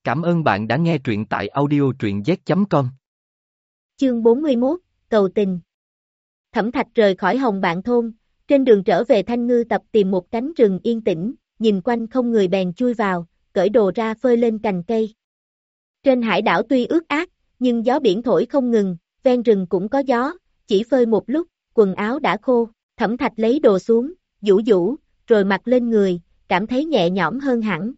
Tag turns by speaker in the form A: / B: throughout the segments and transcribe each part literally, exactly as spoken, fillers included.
A: Cảm ơn bạn đã nghe truyện tại audio truyện z chấm com.
B: Chương bốn mươi mốt, Cầu tình. Thẩm Thạch rời khỏi Hồng Bạn thôn, trên đường trở về Thanh Ngư Tập tìm một cánh rừng yên tĩnh, nhìn quanh không người bèn chui vào, cởi đồ ra phơi lên cành cây. Trên hải đảo tuy ướt át, nhưng gió biển thổi không ngừng, ven rừng cũng có gió, chỉ phơi một lúc, quần áo đã khô, Thẩm Thạch lấy đồ xuống, vũ vũ, rồi mặc lên người, cảm thấy nhẹ nhõm hơn hẳn.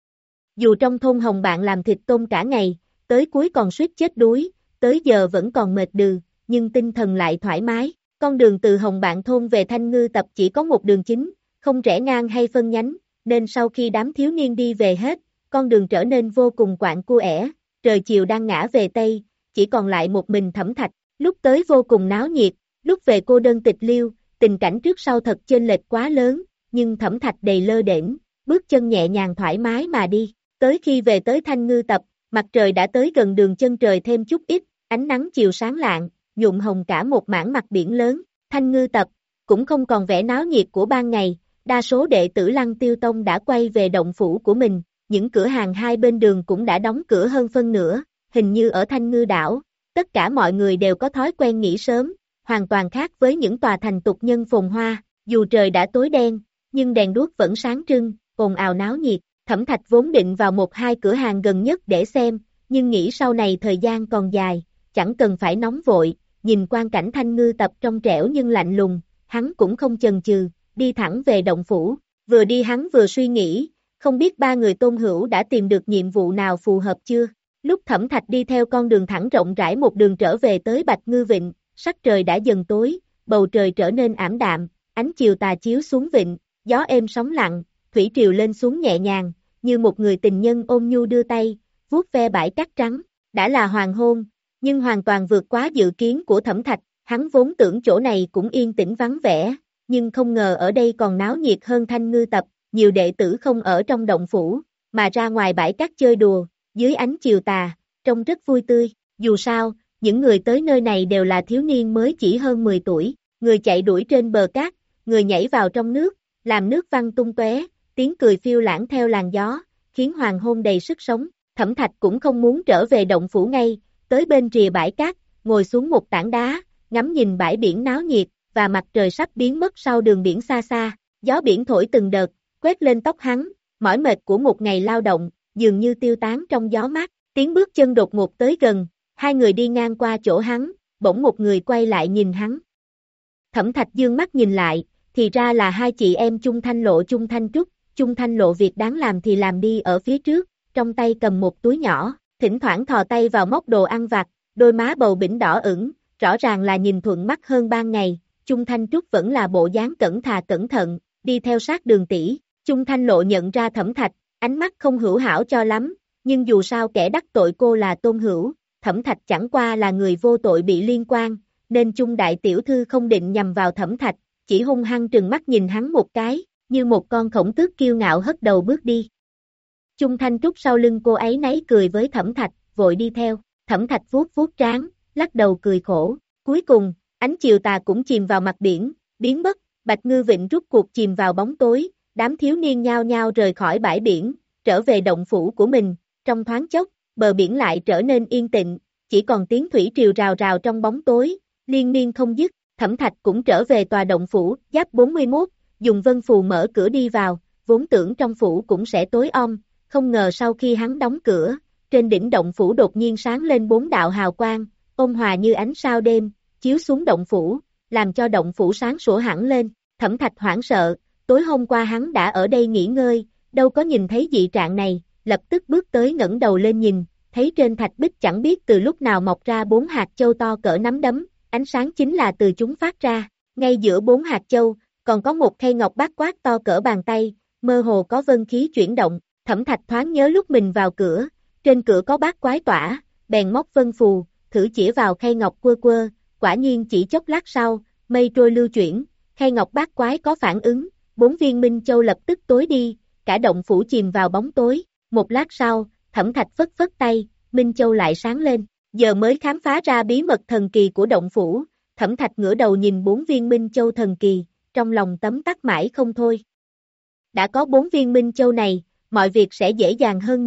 B: Dù trong thôn Hồng Bạn làm thịt tôm cả ngày, tới cuối còn suýt chết đuối, tới giờ vẫn còn mệt đừ, nhưng tinh thần lại thoải mái. Con đường từ Hồng Bạn thôn về Thanh Ngư Tập chỉ có một đường chính, không rẽ ngang hay phân nhánh, nên sau khi đám thiếu niên đi về hết, con đường trở nên vô cùng quạnh cua ẻ, trời chiều đang ngã về Tây, chỉ còn lại một mình Thẩm Thạch, lúc tới vô cùng náo nhiệt, lúc về cô đơn tịch liêu, tình cảnh trước sau thật chênh lệch quá lớn, nhưng Thẩm Thạch đầy lơ đễnh, bước chân nhẹ nhàng thoải mái mà đi. Tới khi về tới Thanh Ngư Tập, mặt trời đã tới gần đường chân trời thêm chút ít, ánh nắng chiều sáng lạng, nhuộm hồng cả một mảng mặt biển lớn. Thanh Ngư Tập cũng không còn vẻ náo nhiệt của ban ngày, đa số đệ tử Lăng Tiêu Tông đã quay về động phủ của mình, những cửa hàng hai bên đường cũng đã đóng cửa hơn phân nửa, hình như ở Thanh Ngư đảo, tất cả mọi người đều có thói quen nghỉ sớm, hoàn toàn khác với những tòa thành tục nhân phồn hoa, dù trời đã tối đen, nhưng đèn đuốc vẫn sáng trưng, ồn ào náo nhiệt. Thẩm Thạch vốn định vào một hai cửa hàng gần nhất để xem, nhưng nghĩ sau này thời gian còn dài, chẳng cần phải nóng vội, nhìn quang cảnh Thanh Ngư Tập trong trẻo nhưng lạnh lùng, hắn cũng không chần chừ, đi thẳng về động phủ, vừa đi hắn vừa suy nghĩ, không biết ba người Tôn Hữu đã tìm được nhiệm vụ nào phù hợp chưa. Lúc Thẩm Thạch đi theo con đường thẳng rộng rãi một đường trở về tới Bạch Ngư Vịnh, sắc trời đã dần tối, bầu trời trở nên ảm đạm, ánh chiều tà chiếu xuống vịnh, gió êm sóng lặng, thủy triều lên xuống nhẹ nhàng, như một người tình nhân ôm nhu đưa tay, vuốt ve bãi cát trắng, đã là hoàng hôn, nhưng hoàn toàn vượt quá dự kiến của Thẩm Thạch, hắn vốn tưởng chỗ này cũng yên tĩnh vắng vẻ, nhưng không ngờ ở đây còn náo nhiệt hơn Thanh Ngư Tập, nhiều đệ tử không ở trong động phủ, mà ra ngoài bãi cát chơi đùa, dưới ánh chiều tà, trông rất vui tươi, dù sao, những người tới nơi này đều là thiếu niên mới chỉ hơn mười tuổi, người chạy đuổi trên bờ cát, người nhảy vào trong nước, làm nước văng tung tóe, tiếng cười phiêu lãng theo làn gió, khiến hoàng hôn đầy sức sống. Thẩm Thạch cũng không muốn trở về động phủ ngay, tới bên rìa bãi cát, ngồi xuống một tảng đá, ngắm nhìn bãi biển náo nhiệt, và mặt trời sắp biến mất sau đường biển xa xa, gió biển thổi từng đợt, quét lên tóc hắn, mỏi mệt của một ngày lao động, dường như tiêu tán trong gió mát, tiếng bước chân đột ngột tới gần, hai người đi ngang qua chỗ hắn, bỗng một người quay lại nhìn hắn. Thẩm Thạch dương mắt nhìn lại, thì ra là hai chị em Chung Thanh Lộ Chung Thanh Trúc. Chung Thanh Lộ việc đáng làm thì làm đi ở phía trước, trong tay cầm một túi nhỏ, thỉnh thoảng thò tay vào móc đồ ăn vặt, đôi má bầu bĩnh đỏ ửng, rõ ràng là nhìn thuận mắt hơn ban ngày. Chung Thanh Trúc vẫn là bộ dáng cẩn thà cẩn thận, đi theo sát Đường tỷ. Chung Thanh Lộ nhận ra Thẩm Thạch, ánh mắt không hữu hảo cho lắm, nhưng dù sao kẻ đắc tội cô là Tôn Hữu, Thẩm Thạch chẳng qua là người vô tội bị liên quan, nên Chung đại tiểu thư không định nhằm vào Thẩm Thạch, chỉ hung hăng trừng mắt nhìn hắn một cái, như một con khổng tước kiêu ngạo hất đầu bước đi. Chung Thanh Trúc sau lưng cô ấy nấy cười với Thẩm Thạch, vội đi theo, Thẩm Thạch vuốt vuốt trán, lắc đầu cười khổ, cuối cùng, ánh chiều tà cũng chìm vào mặt biển, biến mất, Bạch Ngư Vịnh rút cuộc chìm vào bóng tối, đám thiếu niên nhao nhao rời khỏi bãi biển, trở về động phủ của mình, trong thoáng chốc, bờ biển lại trở nên yên tĩnh, chỉ còn tiếng thủy triều rào rào trong bóng tối, liên miên không dứt. Thẩm Thạch cũng trở về tòa động phủ, giáp bốn mươi mốt, dùng vân phù mở cửa đi vào, vốn tưởng trong phủ cũng sẽ tối om, không ngờ sau khi hắn đóng cửa, trên đỉnh động phủ đột nhiên sáng lên bốn đạo hào quang, ôn hòa như ánh sao đêm, chiếu xuống động phủ, làm cho động phủ sáng sủa hẳn lên. Thẩm Thạch hoảng sợ, tối hôm qua hắn đã ở đây nghỉ ngơi, đâu có nhìn thấy dị trạng này, lập tức bước tới ngẩng đầu lên nhìn, thấy trên thạch bích chẳng biết từ lúc nào mọc ra bốn hạt châu to cỡ nắm đấm, ánh sáng chính là từ chúng phát ra, ngay giữa bốn hạt châu, còn có một khay ngọc bát quát to cỡ bàn tay, mơ hồ có vân khí chuyển động. Thẩm Thạch thoáng nhớ lúc mình vào cửa, trên cửa có bát quái tỏa, bèn móc vân phù, thử chĩa vào khay ngọc quơ quơ, quả nhiên chỉ chốc lát sau, mây trôi lưu chuyển, khay ngọc bát quái có phản ứng, bốn viên minh châu lập tức tối đi, cả động phủ chìm vào bóng tối. Một lát sau, Thẩm Thạch phất phất tay, minh châu lại sáng lên, giờ mới khám phá ra bí mật thần kỳ của động phủ. Thẩm Thạch ngửa đầu nhìn bốn viên minh châu thần kỳ, trong lòng tấm tắc mãi không thôi. Đã có bốn viên minh châu này, mọi việc sẽ dễ dàng hơn nhiều,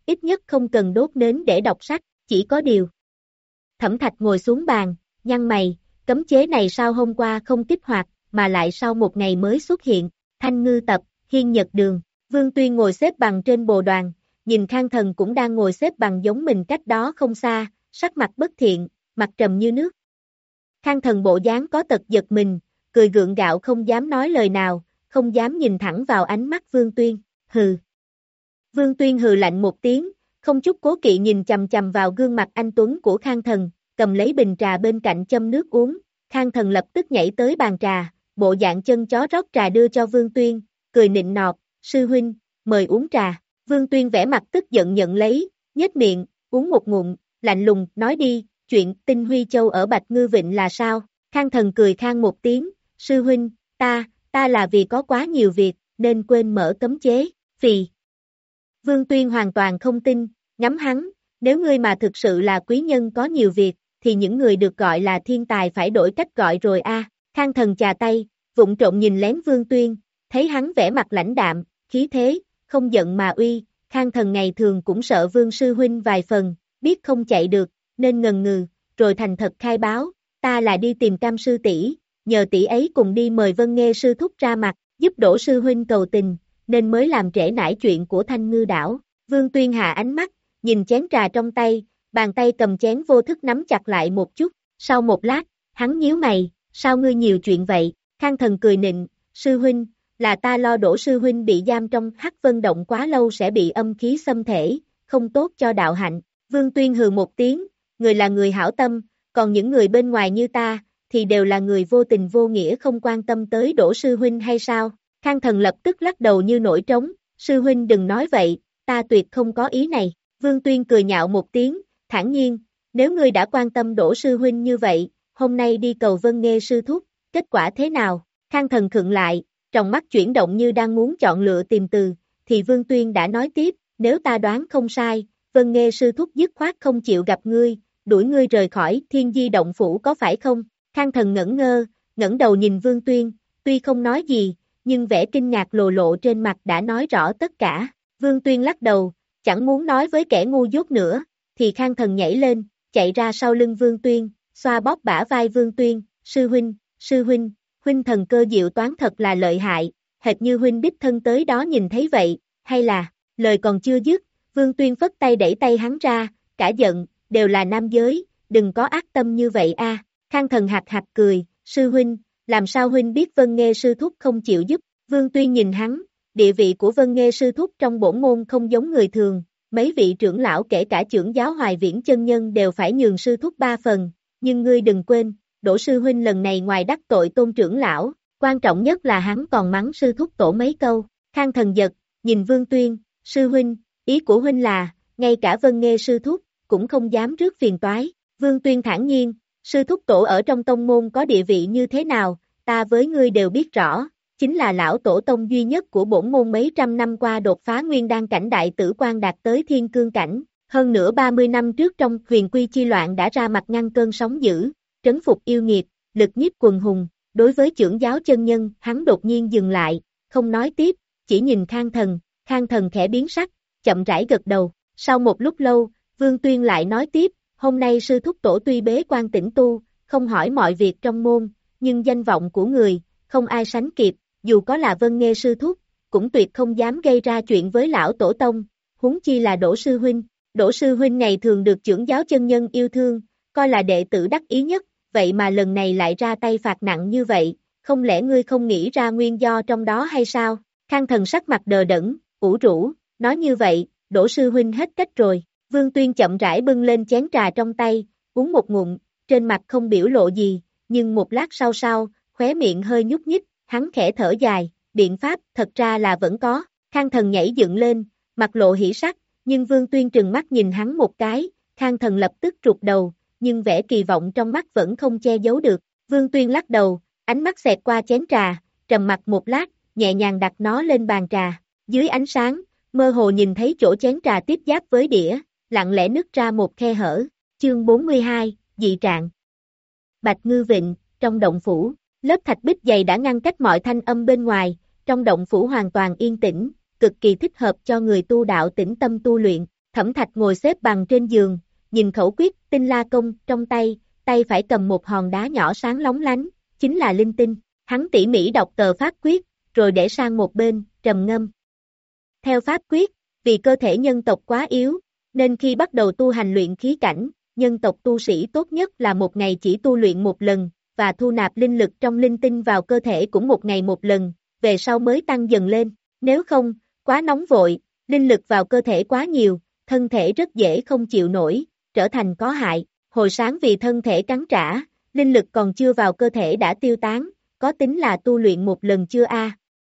B: ít nhất không cần đốt nến để đọc sách, chỉ có điều. Thẩm Thạch ngồi xuống bàn, nhăn mày, cấm chế này sao hôm qua không kích hoạt, mà lại sau một ngày mới xuất hiện, Thanh Ngư Tập, Hiên Nhật Đường, Vương Tuyên ngồi xếp bằng trên bồ đoàn, nhìn Khang Thần cũng đang ngồi xếp bằng giống mình cách đó không xa, sắc mặt bất thiện, mặt trầm như nước. Khang Thần bộ dáng có tật giật mình, cười gượng gạo không dám nói lời nào, không dám nhìn thẳng vào ánh mắt Vương Tuyên, hừ. Vương Tuyên hừ lạnh một tiếng, không chút cố kỵ nhìn chầm chầm vào gương mặt anh tuấn của Khang Thần, cầm lấy bình trà bên cạnh châm nước uống, Khang Thần lập tức nhảy tới bàn trà, bộ dạng chân chó rót trà đưa cho Vương Tuyên, cười nịnh nọt, sư huynh, mời uống trà. Vương Tuyên vẻ mặt tức giận nhận lấy, nhếch miệng, uống một ngụm, lạnh lùng, nói đi, chuyện Tinh Huy Châu ở Bạch Ngư Vịnh là sao? Khang Thần cười khang một tiếng, sư huynh, ta, ta là vì có quá nhiều việc, nên quên mở cấm chế, phì. Vương Tuyên hoàn toàn không tin, ngắm hắn, nếu ngươi mà thực sự là quý nhân có nhiều việc, thì những người được gọi là thiên tài phải đổi cách gọi rồi a. À. Khang Thần chà tay, vụng trộm nhìn lén Vương Tuyên, thấy hắn vẻ mặt lãnh đạm, khí thế, không giận mà uy, Khang Thần ngày thường cũng sợ Vương sư huynh vài phần, biết không chạy được, nên ngần ngừ, rồi thành thật khai báo, ta là đi tìm Cam sư tỷ, nhờ tỷ ấy cùng đi mời Vân Nghê sư thúc ra mặt, giúp Đỗ sư huynh cầu tình, nên mới làm trễ nải chuyện của Thanh Ngư đảo. Vương Tuyên hạ ánh mắt, nhìn chén trà trong tay, bàn tay cầm chén vô thức nắm chặt lại một chút, sau một lát, hắn nhíu mày, sao ngươi nhiều chuyện vậy? Khang Thần cười nịnh, sư huynh, là ta lo Đỗ sư huynh bị giam trong Hắc Vân Động quá lâu sẽ bị âm khí xâm thể, không tốt cho đạo hạnh. Vương Tuyên hừ một tiếng, người là người hảo tâm, còn những người bên ngoài như ta, thì đều là người vô tình vô nghĩa không quan tâm tới Đỗ sư huynh hay sao? Khang Thần lập tức lắc đầu như nổi trống, sư huynh đừng nói vậy, ta tuyệt không có ý này. Vương Tuyên cười nhạo một tiếng, thản nhiên, nếu ngươi đã quan tâm Đỗ sư huynh như vậy, hôm nay đi cầu Vân Nghê sư thúc, kết quả thế nào? Khang Thần khựng lại, trong mắt chuyển động như đang muốn chọn lựa tìm từ, thì Vương Tuyên đã nói tiếp, nếu ta đoán không sai, Vân Nghê sư thúc dứt khoát không chịu gặp ngươi, đuổi ngươi rời khỏi Thiên Di động phủ có phải không? Khang Thần ngẩn ngơ, ngẩng đầu nhìn Vương Tuyên, tuy không nói gì, nhưng vẻ kinh ngạc lồ lộ trên mặt đã nói rõ tất cả. Vương Tuyên lắc đầu, chẳng muốn nói với kẻ ngu dốt nữa, thì Khang Thần nhảy lên, chạy ra sau lưng Vương Tuyên, xoa bóp bả vai Vương Tuyên, sư huynh, sư huynh, huynh thần cơ diệu toán thật là lợi hại, hệt như huynh đích thân tới đó nhìn thấy vậy, hay là, lời còn chưa dứt, Vương Tuyên phất tay đẩy tay hắn ra, cả giận, đều là nam giới, đừng có ác tâm như vậy a. Khang Thần hạc hạc cười, sư huynh, làm sao huynh biết Vân Nghê sư thúc không chịu giúp? Vương Tuyên nhìn hắn, địa vị của Vân Nghê sư thúc trong bổn môn không giống người thường, mấy vị trưởng lão kể cả trưởng giáo Hoài Viễn chân nhân đều phải nhường sư thúc ba phần, nhưng ngươi đừng quên, Đỗ sư huynh lần này ngoài đắc tội Tôn trưởng lão, quan trọng nhất là hắn còn mắng sư thúc tổ mấy câu. Khang Thần giật, nhìn Vương Tuyên, sư huynh, ý của huynh là, ngay cả Vân Nghê sư thúc, cũng không dám rước phiền toái. Vương Tuyên thản nhiên, sư thúc tổ ở trong tông môn có địa vị như thế nào, ta với ngươi đều biết rõ, chính là lão tổ tông duy nhất của bổn môn mấy trăm năm qua đột phá nguyên đan cảnh đại tử quan đạt tới thiên cương cảnh, hơn nữa ba mươi năm trước trong huyền quy chi loạn đã ra mặt ngăn cơn sóng dữ, trấn phục yêu nghiệt, lực nhiếp quần hùng. Đối với trưởng giáo chân nhân, hắn đột nhiên dừng lại, không nói tiếp, chỉ nhìn Khang Thần, Khang Thần khẽ biến sắc, chậm rãi gật đầu. Sau một lúc lâu, Vương Tuyên lại nói tiếp, hôm nay sư thúc tổ tuy bế quan tĩnh tu, không hỏi mọi việc trong môn, nhưng danh vọng của người, không ai sánh kịp, dù có là Vân Nghê sư thúc, cũng tuyệt không dám gây ra chuyện với lão tổ tông, huống chi là Đỗ sư huynh. Đỗ sư huynh ngày thường được trưởng giáo chân nhân yêu thương, coi là đệ tử đắc ý nhất, vậy mà lần này lại ra tay phạt nặng như vậy, không lẽ ngươi không nghĩ ra nguyên do trong đó hay sao? Khang Thần sắc mặt đờ đẫn, ủ rũ, nói như vậy, Đỗ sư huynh hết cách rồi. Vương Tuyên chậm rãi bưng lên chén trà trong tay, uống một ngụm, trên mặt không biểu lộ gì, nhưng một lát sau sau, khóe miệng hơi nhúc nhích, hắn khẽ thở dài, biện pháp thật ra là vẫn có. Khang Thần nhảy dựng lên, mặt lộ hỉ sắc, nhưng Vương Tuyên trừng mắt nhìn hắn một cái, Khang Thần lập tức rụt đầu, nhưng vẻ kỳ vọng trong mắt vẫn không che giấu được. Vương Tuyên lắc đầu, ánh mắt xẹt qua chén trà, trầm mặt một lát, nhẹ nhàng đặt nó lên bàn trà. Dưới ánh sáng, mơ hồ nhìn thấy chỗ chén trà tiếp giáp với đĩa, lặng lẽ nứt ra một khe hở. Chương bốn mươi hai, dị trạng. Bạch Ngư Vịnh, trong động phủ, lớp thạch bích dày đã ngăn cách mọi thanh âm bên ngoài, trong động phủ hoàn toàn yên tĩnh, cực kỳ thích hợp cho người tu đạo tĩnh tâm tu luyện. Thẩm Thạch ngồi xếp bằng trên giường, nhìn khẩu quyết tinh la công trong tay, tay phải cầm một hòn đá nhỏ sáng lóng lánh, chính là linh tinh. Hắn tỉ mỉ đọc tờ pháp quyết, rồi để sang một bên, trầm ngâm. Theo pháp quyết, vì cơ thể nhân tộc quá yếu, nên khi bắt đầu tu hành luyện khí cảnh, nhân tộc tu sĩ tốt nhất là một ngày chỉ tu luyện một lần, và thu nạp linh lực trong linh tinh vào cơ thể cũng một ngày một lần, về sau mới tăng dần lên. Nếu không, quá nóng vội, linh lực vào cơ thể quá nhiều, thân thể rất dễ không chịu nổi, trở thành có hại. Hồi sáng vì thân thể cắn trả, linh lực còn chưa vào cơ thể đã tiêu tán, có tính là tu luyện một lần chưa a?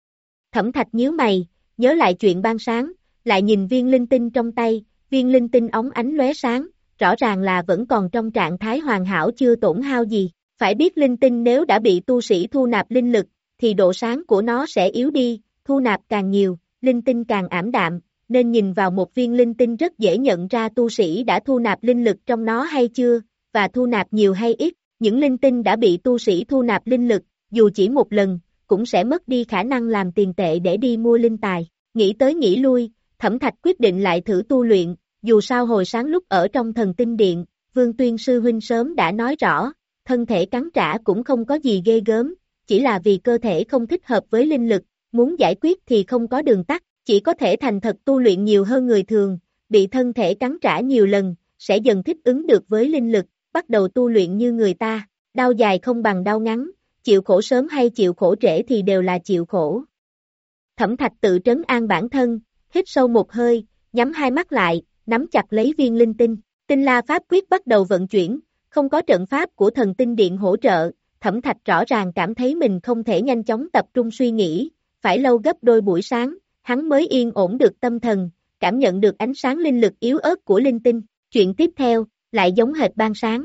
B: Thẩm Thạch nhíu mày, nhớ lại chuyện ban sáng, lại nhìn viên linh tinh trong tay, viên linh tinh óng ánh lóe sáng, rõ ràng là vẫn còn trong trạng thái hoàn hảo chưa tổn hao gì. Phải biết linh tinh nếu đã bị tu sĩ thu nạp linh lực, thì độ sáng của nó sẽ yếu đi, thu nạp càng nhiều, linh tinh càng ảm đạm, nên nhìn vào một viên linh tinh rất dễ nhận ra tu sĩ đã thu nạp linh lực trong nó hay chưa, và thu nạp nhiều hay ít. Những linh tinh đã bị tu sĩ thu nạp linh lực, dù chỉ một lần, cũng sẽ mất đi khả năng làm tiền tệ để đi mua linh tài. Nghĩ tới nghĩ lui, Thẩm Thạch quyết định lại thử tu luyện, dù sao hồi sáng lúc ở trong thần tinh điện, Vương Tuyên sư huynh sớm đã nói rõ, thân thể cắn trả cũng không có gì ghê gớm, chỉ là vì cơ thể không thích hợp với linh lực, muốn giải quyết thì không có đường tắt, chỉ có thể thành thật tu luyện nhiều hơn người thường, bị thân thể cắn trả nhiều lần, sẽ dần thích ứng được với linh lực, bắt đầu tu luyện như người ta, đau dài không bằng đau ngắn, chịu khổ sớm hay chịu khổ trễ thì đều là chịu khổ. Thẩm Thạch tự trấn an bản thân, hít sâu một hơi, nhắm hai mắt lại, nắm chặt lấy viên linh tinh, tinh la pháp quyết bắt đầu vận chuyển, không có trận pháp của thần tinh điện hỗ trợ, Thẩm Thạch rõ ràng cảm thấy mình không thể nhanh chóng tập trung suy nghĩ, phải lâu gấp đôi buổi sáng, hắn mới yên ổn được tâm thần, cảm nhận được ánh sáng linh lực yếu ớt của linh tinh. Chuyện tiếp theo, lại giống hệt ban sáng.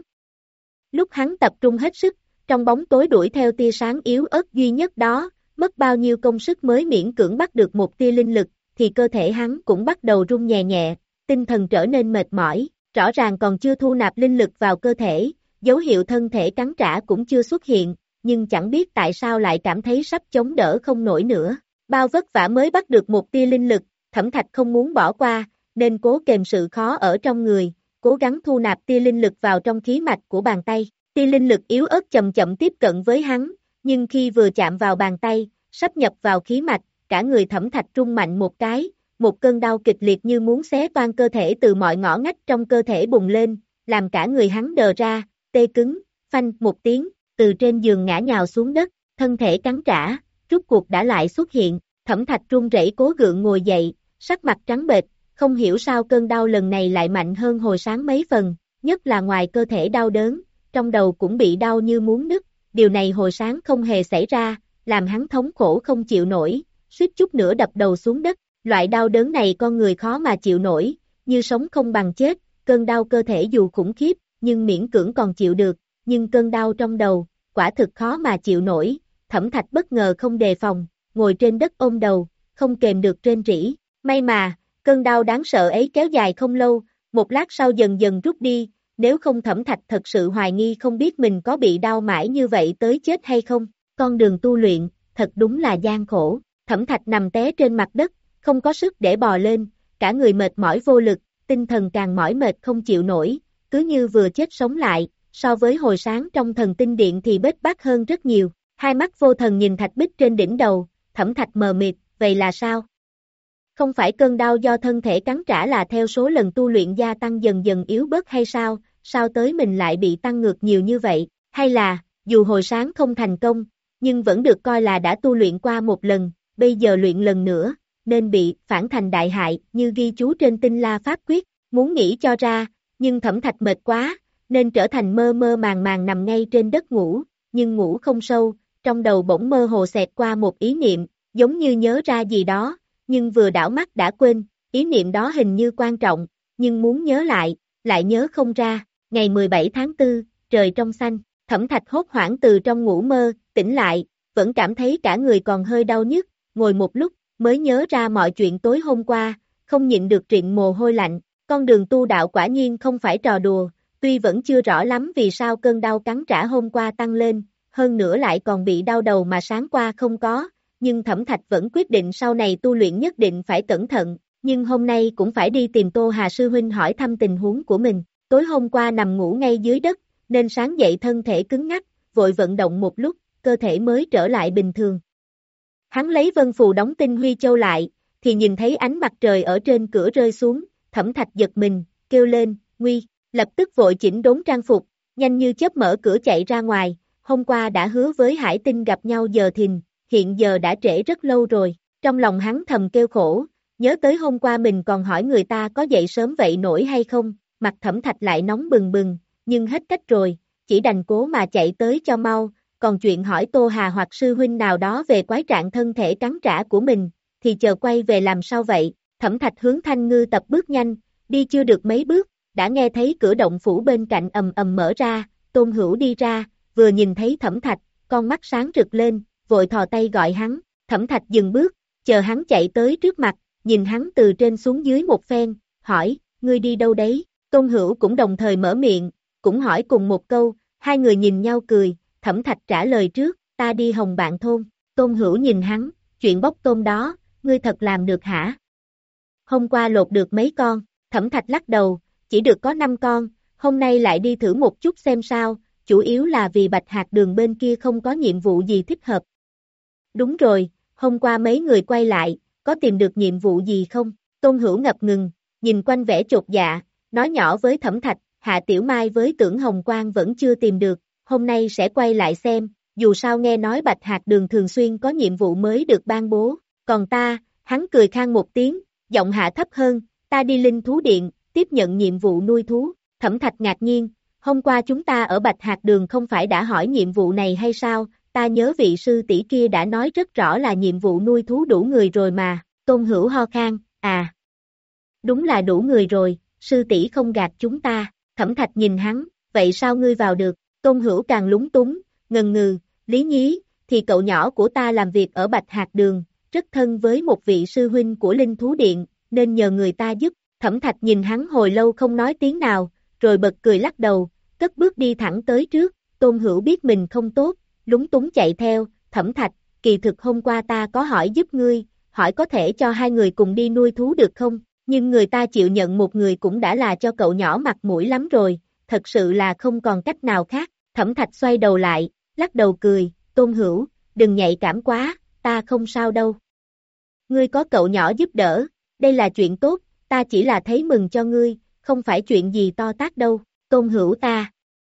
B: Lúc hắn tập trung hết sức, trong bóng tối đuổi theo tia sáng yếu ớt duy nhất đó, mất bao nhiêu công sức mới miễn cưỡng bắt được một tia linh lực, thì cơ thể hắn cũng bắt đầu rung nhẹ nhẹ, tinh thần trở nên mệt mỏi, rõ ràng còn chưa thu nạp linh lực vào cơ thể, dấu hiệu thân thể cắn trả cũng chưa xuất hiện, nhưng chẳng biết tại sao lại cảm thấy sắp chống đỡ không nổi nữa. Bao vất vả mới bắt được một tia linh lực, Thẩm Thạch không muốn bỏ qua, nên cố kềm sự khó ở trong người, cố gắng thu nạp tia linh lực vào trong khí mạch của bàn tay. Tia linh lực yếu ớt chậm chậm tiếp cận với hắn, nhưng khi vừa chạm vào bàn tay, sắp nhập vào khí mạch, cả người Thẩm Thạch rung mạnh một cái, một cơn đau kịch liệt như muốn xé toang cơ thể từ mọi ngõ ngách trong cơ thể bùng lên, làm cả người hắn đờ ra, tê cứng, phanh một tiếng, từ trên giường ngã nhào xuống đất, thân thể cắn trả, rút cuộc đã lại xuất hiện. Thẩm Thạch run rẩy cố gượng ngồi dậy, sắc mặt trắng bệch, không hiểu sao cơn đau lần này lại mạnh hơn hồi sáng mấy phần, nhất là ngoài cơ thể đau đớn, trong đầu cũng bị đau như muốn nứt, điều này hồi sáng không hề xảy ra, làm hắn thống khổ không chịu nổi, suýt chút nữa đập đầu xuống đất. Loại đau đớn này con người khó mà chịu nổi, như sống không bằng chết, cơn đau cơ thể dù khủng khiếp, nhưng miễn cưỡng còn chịu được, nhưng cơn đau trong đầu, quả thực khó mà chịu nổi. Thẩm Thạch bất ngờ không đề phòng, ngồi trên đất ôm đầu, không kềm được rên rỉ. May mà, cơn đau đáng sợ ấy kéo dài không lâu, một lát sau dần dần rút đi, nếu không Thẩm Thạch thật sự hoài nghi không biết mình có bị đau mãi như vậy tới chết hay không. Con đường tu luyện, thật đúng là gian khổ. Thẩm Thạch nằm té trên mặt đất, không có sức để bò lên, cả người mệt mỏi vô lực, tinh thần càng mỏi mệt không chịu nổi, cứ như vừa chết sống lại, so với hồi sáng trong thần tinh điện thì bết bát hơn rất nhiều. Hai mắt vô thần nhìn thạch bích trên đỉnh đầu, Thẩm Thạch mờ mịt, vậy là sao? Không phải cơn đau do thân thể cắn trả là theo số lần tu luyện gia tăng dần dần yếu bớt hay sao, sao tới mình lại bị tăng ngược nhiều như vậy, hay là, dù hồi sáng không thành công, nhưng vẫn được coi là đã tu luyện qua một lần, bây giờ luyện lần nữa, nên bị phản thành đại hại như ghi chú trên tinh la pháp quyết, muốn nghĩ cho ra, nhưng Thẩm Thạch mệt quá, nên trở thành mơ mơ màng màng nằm ngay trên đất ngủ, nhưng ngủ không sâu, trong đầu bỗng mơ hồ xẹt qua một ý niệm, giống như nhớ ra gì đó, nhưng vừa đảo mắt đã quên, ý niệm đó hình như quan trọng, nhưng muốn nhớ lại, lại nhớ không ra. Ngày mười bảy tháng tư, trời trong xanh, Thẩm Thạch hốt hoảng từ trong ngủ mơ, tỉnh lại, vẫn cảm thấy cả người còn hơi đau nhức, ngồi một lúc, mới nhớ ra mọi chuyện tối hôm qua, không nhịn được triện mồ hôi lạnh. Con đường tu đạo quả nhiên không phải trò đùa, tuy vẫn chưa rõ lắm vì sao cơn đau cắn trả hôm qua tăng lên, hơn nữa lại còn bị đau đầu mà sáng qua không có, nhưng Thẩm Thạch vẫn quyết định sau này tu luyện nhất định phải cẩn thận, nhưng hôm nay cũng phải đi tìm Tô Hà sư huynh hỏi thăm tình huống của mình. Tối hôm qua nằm ngủ ngay dưới đất, nên sáng dậy thân thể cứng ngắc, vội vận động một lúc, cơ thể mới trở lại bình thường. Hắn lấy vân phù đóng tinh huy châu lại, thì nhìn thấy ánh mặt trời ở trên cửa rơi xuống, Thẩm Thạch giật mình, kêu lên, nguy, lập tức vội chỉnh đốn trang phục, nhanh như chớp mở cửa chạy ra ngoài, hôm qua đã hứa với Hải Tinh gặp nhau giờ thìn, hiện giờ đã trễ rất lâu rồi, trong lòng hắn thầm kêu khổ, nhớ tới hôm qua mình còn hỏi người ta có dậy sớm vậy nổi hay không, mặt Thẩm Thạch lại nóng bừng bừng, nhưng hết cách rồi, chỉ đành cố mà chạy tới cho mau, còn chuyện hỏi Tô Hà hoặc sư huynh nào đó về quái trạng thân thể cắn trả của mình, thì chờ quay về làm sao vậy, Thẩm Thạch hướng Thanh Ngư Tập bước nhanh, đi chưa được mấy bước, đã nghe thấy cửa động phủ bên cạnh ầm ầm mở ra, Tôn Hữu đi ra, vừa nhìn thấy Thẩm Thạch, con mắt sáng rực lên, vội thò tay gọi hắn, Thẩm Thạch dừng bước, chờ hắn chạy tới trước mặt, nhìn hắn từ trên xuống dưới một phen, hỏi, ngươi đi đâu đấy, Tôn Hữu cũng đồng thời mở miệng, cũng hỏi cùng một câu, hai người nhìn nhau cười, Thẩm Thạch trả lời trước, ta đi Hồng Bạn Thôn, Tôn Hữu nhìn hắn, chuyện bóc tôm đó, ngươi thật làm được hả? Hôm qua lột được mấy con, Thẩm Thạch lắc đầu, chỉ được có năm con, hôm nay lại đi thử một chút xem sao, chủ yếu là vì Bạch Hạc Đường bên kia không có nhiệm vụ gì thích hợp. Đúng rồi, hôm qua mấy người quay lại, có tìm được nhiệm vụ gì không? Tôn Hữu ngập ngừng, nhìn quanh vẻ chột dạ, nói nhỏ với Thẩm Thạch, Hạ Tiểu Mai với Tưởng Hồng Quang vẫn chưa tìm được, hôm nay sẽ quay lại xem, dù sao nghe nói Bạch Hạc Đường thường xuyên có nhiệm vụ mới được ban bố, còn ta, hắn cười khang một tiếng, giọng hạ thấp hơn, ta đi Linh Thú Điện, tiếp nhận nhiệm vụ nuôi thú, Thẩm Thạch ngạc nhiên, hôm qua chúng ta ở Bạch Hạc Đường không phải đã hỏi nhiệm vụ này hay sao, ta nhớ vị sư tỷ kia đã nói rất rõ là nhiệm vụ nuôi thú đủ người rồi mà, Tôn Hữu ho khan, à, đúng là đủ người rồi, sư tỷ không gạt chúng ta, Thẩm Thạch nhìn hắn, vậy sao ngươi vào được, Tôn Hữu càng lúng túng, ngần ngừ, Lý Nhí, thì cậu nhỏ của ta làm việc ở Bạch Hạc Đường, rất thân với một vị sư huynh của Linh Thú Điện, nên nhờ người ta giúp, Thẩm Thạch nhìn hắn hồi lâu không nói tiếng nào, rồi bật cười lắc đầu, cất bước đi thẳng tới trước, Tôn Hữu biết mình không tốt, lúng túng chạy theo, Thẩm Thạch, kỳ thực hôm qua ta có hỏi giúp ngươi, hỏi có thể cho hai người cùng đi nuôi thú được không, nhưng người ta chịu nhận một người cũng đã là cho cậu nhỏ mặt mũi lắm rồi, thật sự là không còn cách nào khác, Thẩm Thạch xoay đầu lại, lắc đầu cười, Tôn Hữu, đừng nhạy cảm quá, ta không sao đâu. Ngươi có cậu nhỏ giúp đỡ, đây là chuyện tốt, ta chỉ là thấy mừng cho ngươi, không phải chuyện gì to tát đâu, Tôn Hữu ta.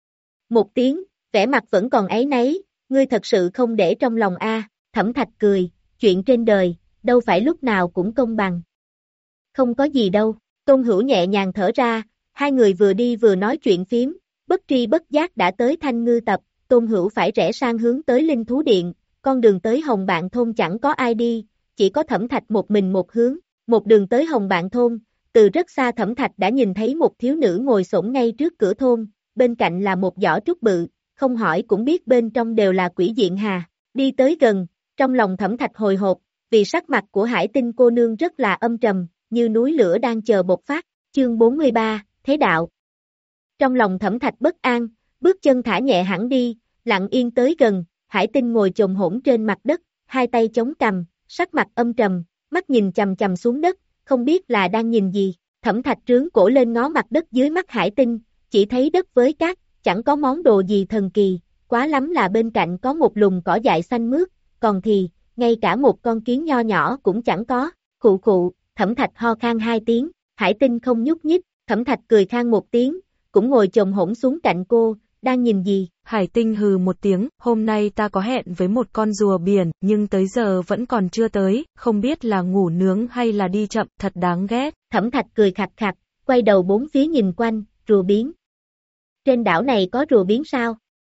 B: Một tiếng, vẻ mặt vẫn còn áy náy, ngươi thật sự không để trong lòng a, Thẩm Thạch cười, chuyện trên đời, đâu phải lúc nào cũng công bằng. Không có gì đâu, Tôn Hữu nhẹ nhàng thở ra, hai người vừa đi vừa nói chuyện phím, bất tri bất giác đã tới Thanh Ngư Tập, Tôn Hữu phải rẽ sang hướng tới Linh Thú Điện, con đường tới Hồng Bạn Thôn chẳng có ai đi, chỉ có Thẩm Thạch một mình một hướng, một đường tới Hồng Bạn Thôn, từ rất xa Thẩm Thạch đã nhìn thấy một thiếu nữ ngồi xổm ngay trước cửa thôn, bên cạnh là một giỏ trúc bự, không hỏi cũng biết bên trong đều là quỷ diện hà, đi tới gần, trong lòng Thẩm Thạch hồi hộp, vì sắc mặt của Hải Tinh cô nương rất là âm trầm, như núi lửa đang chờ bộc phát, chương bốn mươi ba, Thế Đạo. Trong lòng Thẩm Thạch bất an, bước chân thả nhẹ hẳn đi, lặng yên tới gần, Hải Tinh ngồi chồm hổn trên mặt đất, hai tay chống cằm, sắc mặt âm trầm, mắt nhìn chằm chằm xuống đất, không biết là đang nhìn gì, Thẩm Thạch trướng cổ lên ngó mặt đất dưới mắt Hải Tinh, chỉ thấy đất với cát, chẳng có món đồ gì thần kỳ, quá lắm là bên cạnh có một lùm cỏ dại xanh mướt, còn thì, ngay cả một con kiến nho nhỏ cũng chẳng có, khụ khụ, Thẩm Thạch ho khan hai tiếng, Hải Tinh không nhúc nhích, Thẩm Thạch cười khan một tiếng, cũng ngồi chồm hổn xuống cạnh cô, đang nhìn gì?
C: Hải Tinh hừ một tiếng, hôm nay ta có hẹn với một con rùa biển, nhưng tới giờ vẫn còn chưa tới, không biết là ngủ nướng hay là đi chậm, thật đáng ghét.
B: Thẩm Thạch cười khặt khặt, quay đầu bốn phía nhìn quanh, rùa biến. Trên đảo này có rùa biến sao?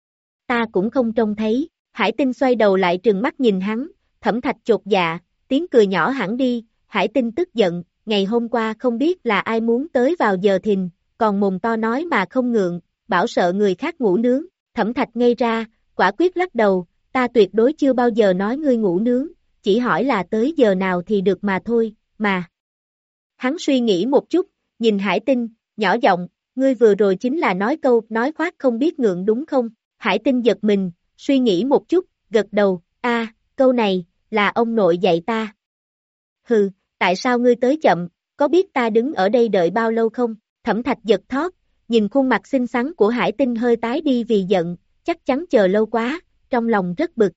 B: Ta cũng không trông thấy, Hải Tinh xoay đầu lại trừng mắt nhìn hắn, Thẩm Thạch chột dạ, tiếng cười nhỏ hẳn đi, Hải Tinh tức giận, ngày hôm qua không biết là ai muốn tới vào giờ thìn, còn mồm to nói mà không ngượng, bảo sợ người khác ngủ nướng, Thẩm Thạch ngây ra, quả quyết lắc đầu, ta tuyệt đối chưa bao giờ nói ngươi ngủ nướng, chỉ hỏi là tới giờ nào thì được mà thôi, mà. Hắn suy nghĩ một chút, nhìn Hải Tinh, nhỏ giọng, ngươi vừa rồi chính là nói câu nói khoác không biết ngượng đúng không? Hải Tinh giật mình, suy nghĩ một chút, gật đầu, a, câu này, là ông nội dạy ta. Hừ, tại sao ngươi tới chậm, có biết ta đứng ở đây đợi bao lâu không? Thẩm Thạch giật thót, nhìn khuôn mặt xinh xắn của Hải Tinh hơi tái đi vì giận, chắc chắn chờ lâu quá, trong lòng rất bực.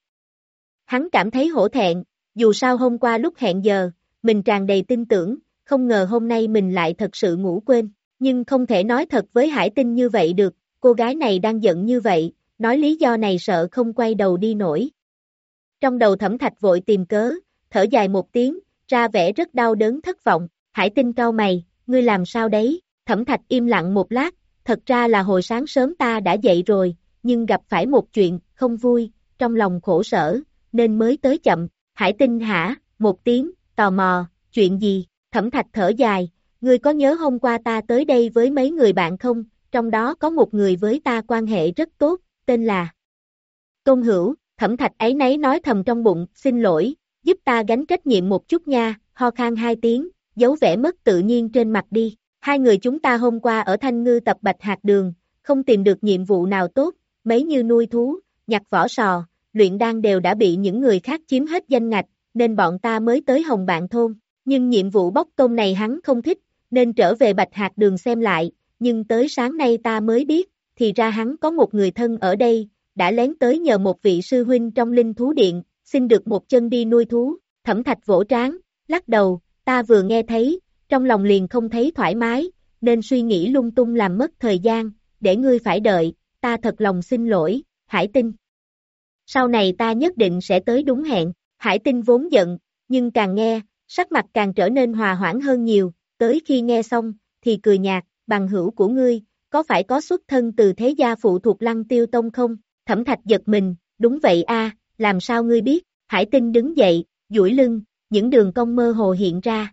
B: Hắn cảm thấy hổ thẹn, dù sao hôm qua lúc hẹn giờ, mình tràn đầy tin tưởng, không ngờ hôm nay mình lại thật sự ngủ quên, nhưng không thể nói thật với Hải Tinh như vậy được, cô gái này đang giận như vậy, nói lý do này sợ không quay đầu đi nổi. Trong đầu Thẩm Thạch vội tìm cớ, thở dài một tiếng, ra vẻ rất đau đớn thất vọng, Hải Tinh cau mày, ngươi làm sao đấy? Thẩm Thạch im lặng một lát, thật ra là hồi sáng sớm ta đã dậy rồi, nhưng gặp phải một chuyện không vui, trong lòng khổ sở, nên mới tới chậm. Hải Tinh hả? Một tiếng, tò mò, chuyện gì? Thẩm Thạch thở dài, ngươi có nhớ hôm qua ta tới đây với mấy người bạn không? Trong đó có một người với ta quan hệ rất tốt, tên là Tôn Hữu. Thẩm Thạch áy náy nói thầm trong bụng, xin lỗi, giúp ta gánh trách nhiệm một chút nha, ho khan hai tiếng, giấu vẻ mất tự nhiên trên mặt đi. Hai người chúng ta hôm qua ở Thanh Ngư tập Bạch Hạc Đường, không tìm được nhiệm vụ nào tốt, mấy như nuôi thú, nhặt vỏ sò, luyện đan đều đã bị những người khác chiếm hết danh ngạch, nên bọn ta mới tới Hồng Bạn Thôn. Nhưng nhiệm vụ bóc tôm này hắn không thích, nên trở về Bạch Hạc Đường xem lại, nhưng tới sáng nay ta mới biết, thì ra hắn có một người thân ở đây, đã lén tới nhờ một vị sư huynh trong Linh Thú Điện, xin được một chân đi nuôi thú. Thẩm Thạch vỗ trán, lắc đầu, ta vừa nghe thấy, trong lòng liền không thấy thoải mái, nên suy nghĩ lung tung làm mất thời gian, để ngươi phải đợi, ta thật lòng xin lỗi, Hải Tinh. Sau này ta nhất định sẽ tới đúng hẹn. Hải Tinh vốn giận, nhưng càng nghe, sắc mặt càng trở nên hòa hoãn hơn nhiều, tới khi nghe xong, thì cười nhạt, bằng hữu của ngươi, có phải có xuất thân từ thế gia phụ thuộc Lăng Tiêu Tông không? Thẩm Thạch giật mình, đúng vậy a, làm sao ngươi biết? Hải Tinh đứng dậy, duỗi lưng, những đường cong mơ hồ hiện ra.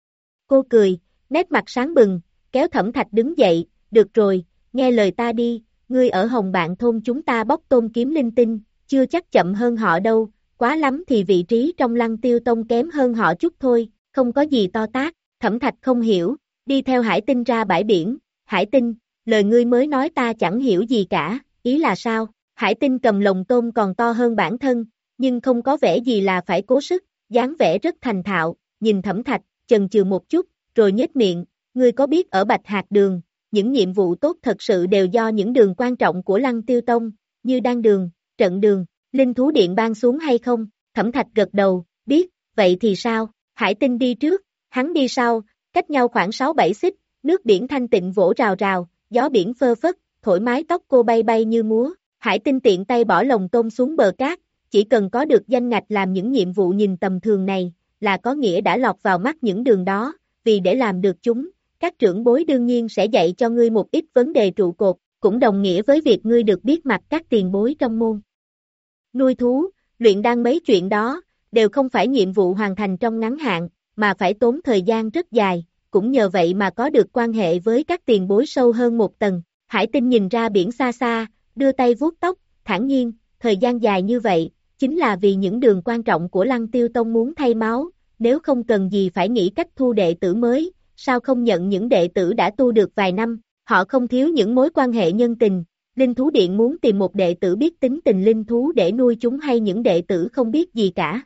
B: Cô cười, nét mặt sáng bừng, kéo Thẩm Thạch đứng dậy, được rồi, nghe lời ta đi, ngươi ở Hồng Bạn Thôn chúng ta bóc tôm kiếm linh tinh, chưa chắc chậm hơn họ đâu, quá lắm thì vị trí trong Lăng Tiêu Tông kém hơn họ chút thôi, không có gì to tát. Thẩm Thạch không hiểu, đi theo Hải Tinh ra bãi biển. Hải Tinh, lời ngươi mới nói ta chẳng hiểu gì cả, ý là sao? Hải Tinh cầm lồng tôm còn to hơn bản thân, nhưng không có vẻ gì là phải cố sức, dáng vẻ rất thành thạo, nhìn Thẩm Thạch, chần chừ một chút, rồi nhếch miệng, ngươi có biết ở Bạch Hạc Đường, những nhiệm vụ tốt thật sự đều do những đường quan trọng của Lăng Tiêu Tông, như đan đường, trận đường, Linh Thú Điện ban xuống hay không? Thẩm Thạch gật đầu, biết, vậy thì sao? Hải Tinh đi trước, hắn đi sau, cách nhau khoảng sáu bảy xích, nước biển thanh tịnh vỗ rào rào, gió biển phơ phất, thổi mái tóc cô bay bay như múa. Hải Tinh tiện tay bỏ lồng tôm xuống bờ cát, chỉ cần có được danh ngạch làm những nhiệm vụ nhìn tầm thường này, là có nghĩa đã lọt vào mắt những đường đó, vì để làm được chúng, các trưởng bối đương nhiên sẽ dạy cho ngươi một ít vấn đề trụ cột, cũng đồng nghĩa với việc ngươi được biết mặt các tiền bối trong môn. Nuôi thú, luyện đan mấy chuyện đó, đều không phải nhiệm vụ hoàn thành trong ngắn hạn, mà phải tốn thời gian rất dài, cũng nhờ vậy mà có được quan hệ với các tiền bối sâu hơn một tầng. Hải Tinh nhìn ra biển xa xa, đưa tay vuốt tóc, thản nhiên, thời gian dài như vậy, chính là vì những đường quan trọng của Lăng Tiêu Tông muốn thay máu, nếu không cần gì phải nghĩ cách thu đệ tử mới, sao không nhận những đệ tử đã tu được vài năm, họ không thiếu những mối quan hệ nhân tình. Linh Thú Điện muốn tìm một đệ tử biết tính tình linh thú để nuôi chúng hay những đệ tử không biết gì cả.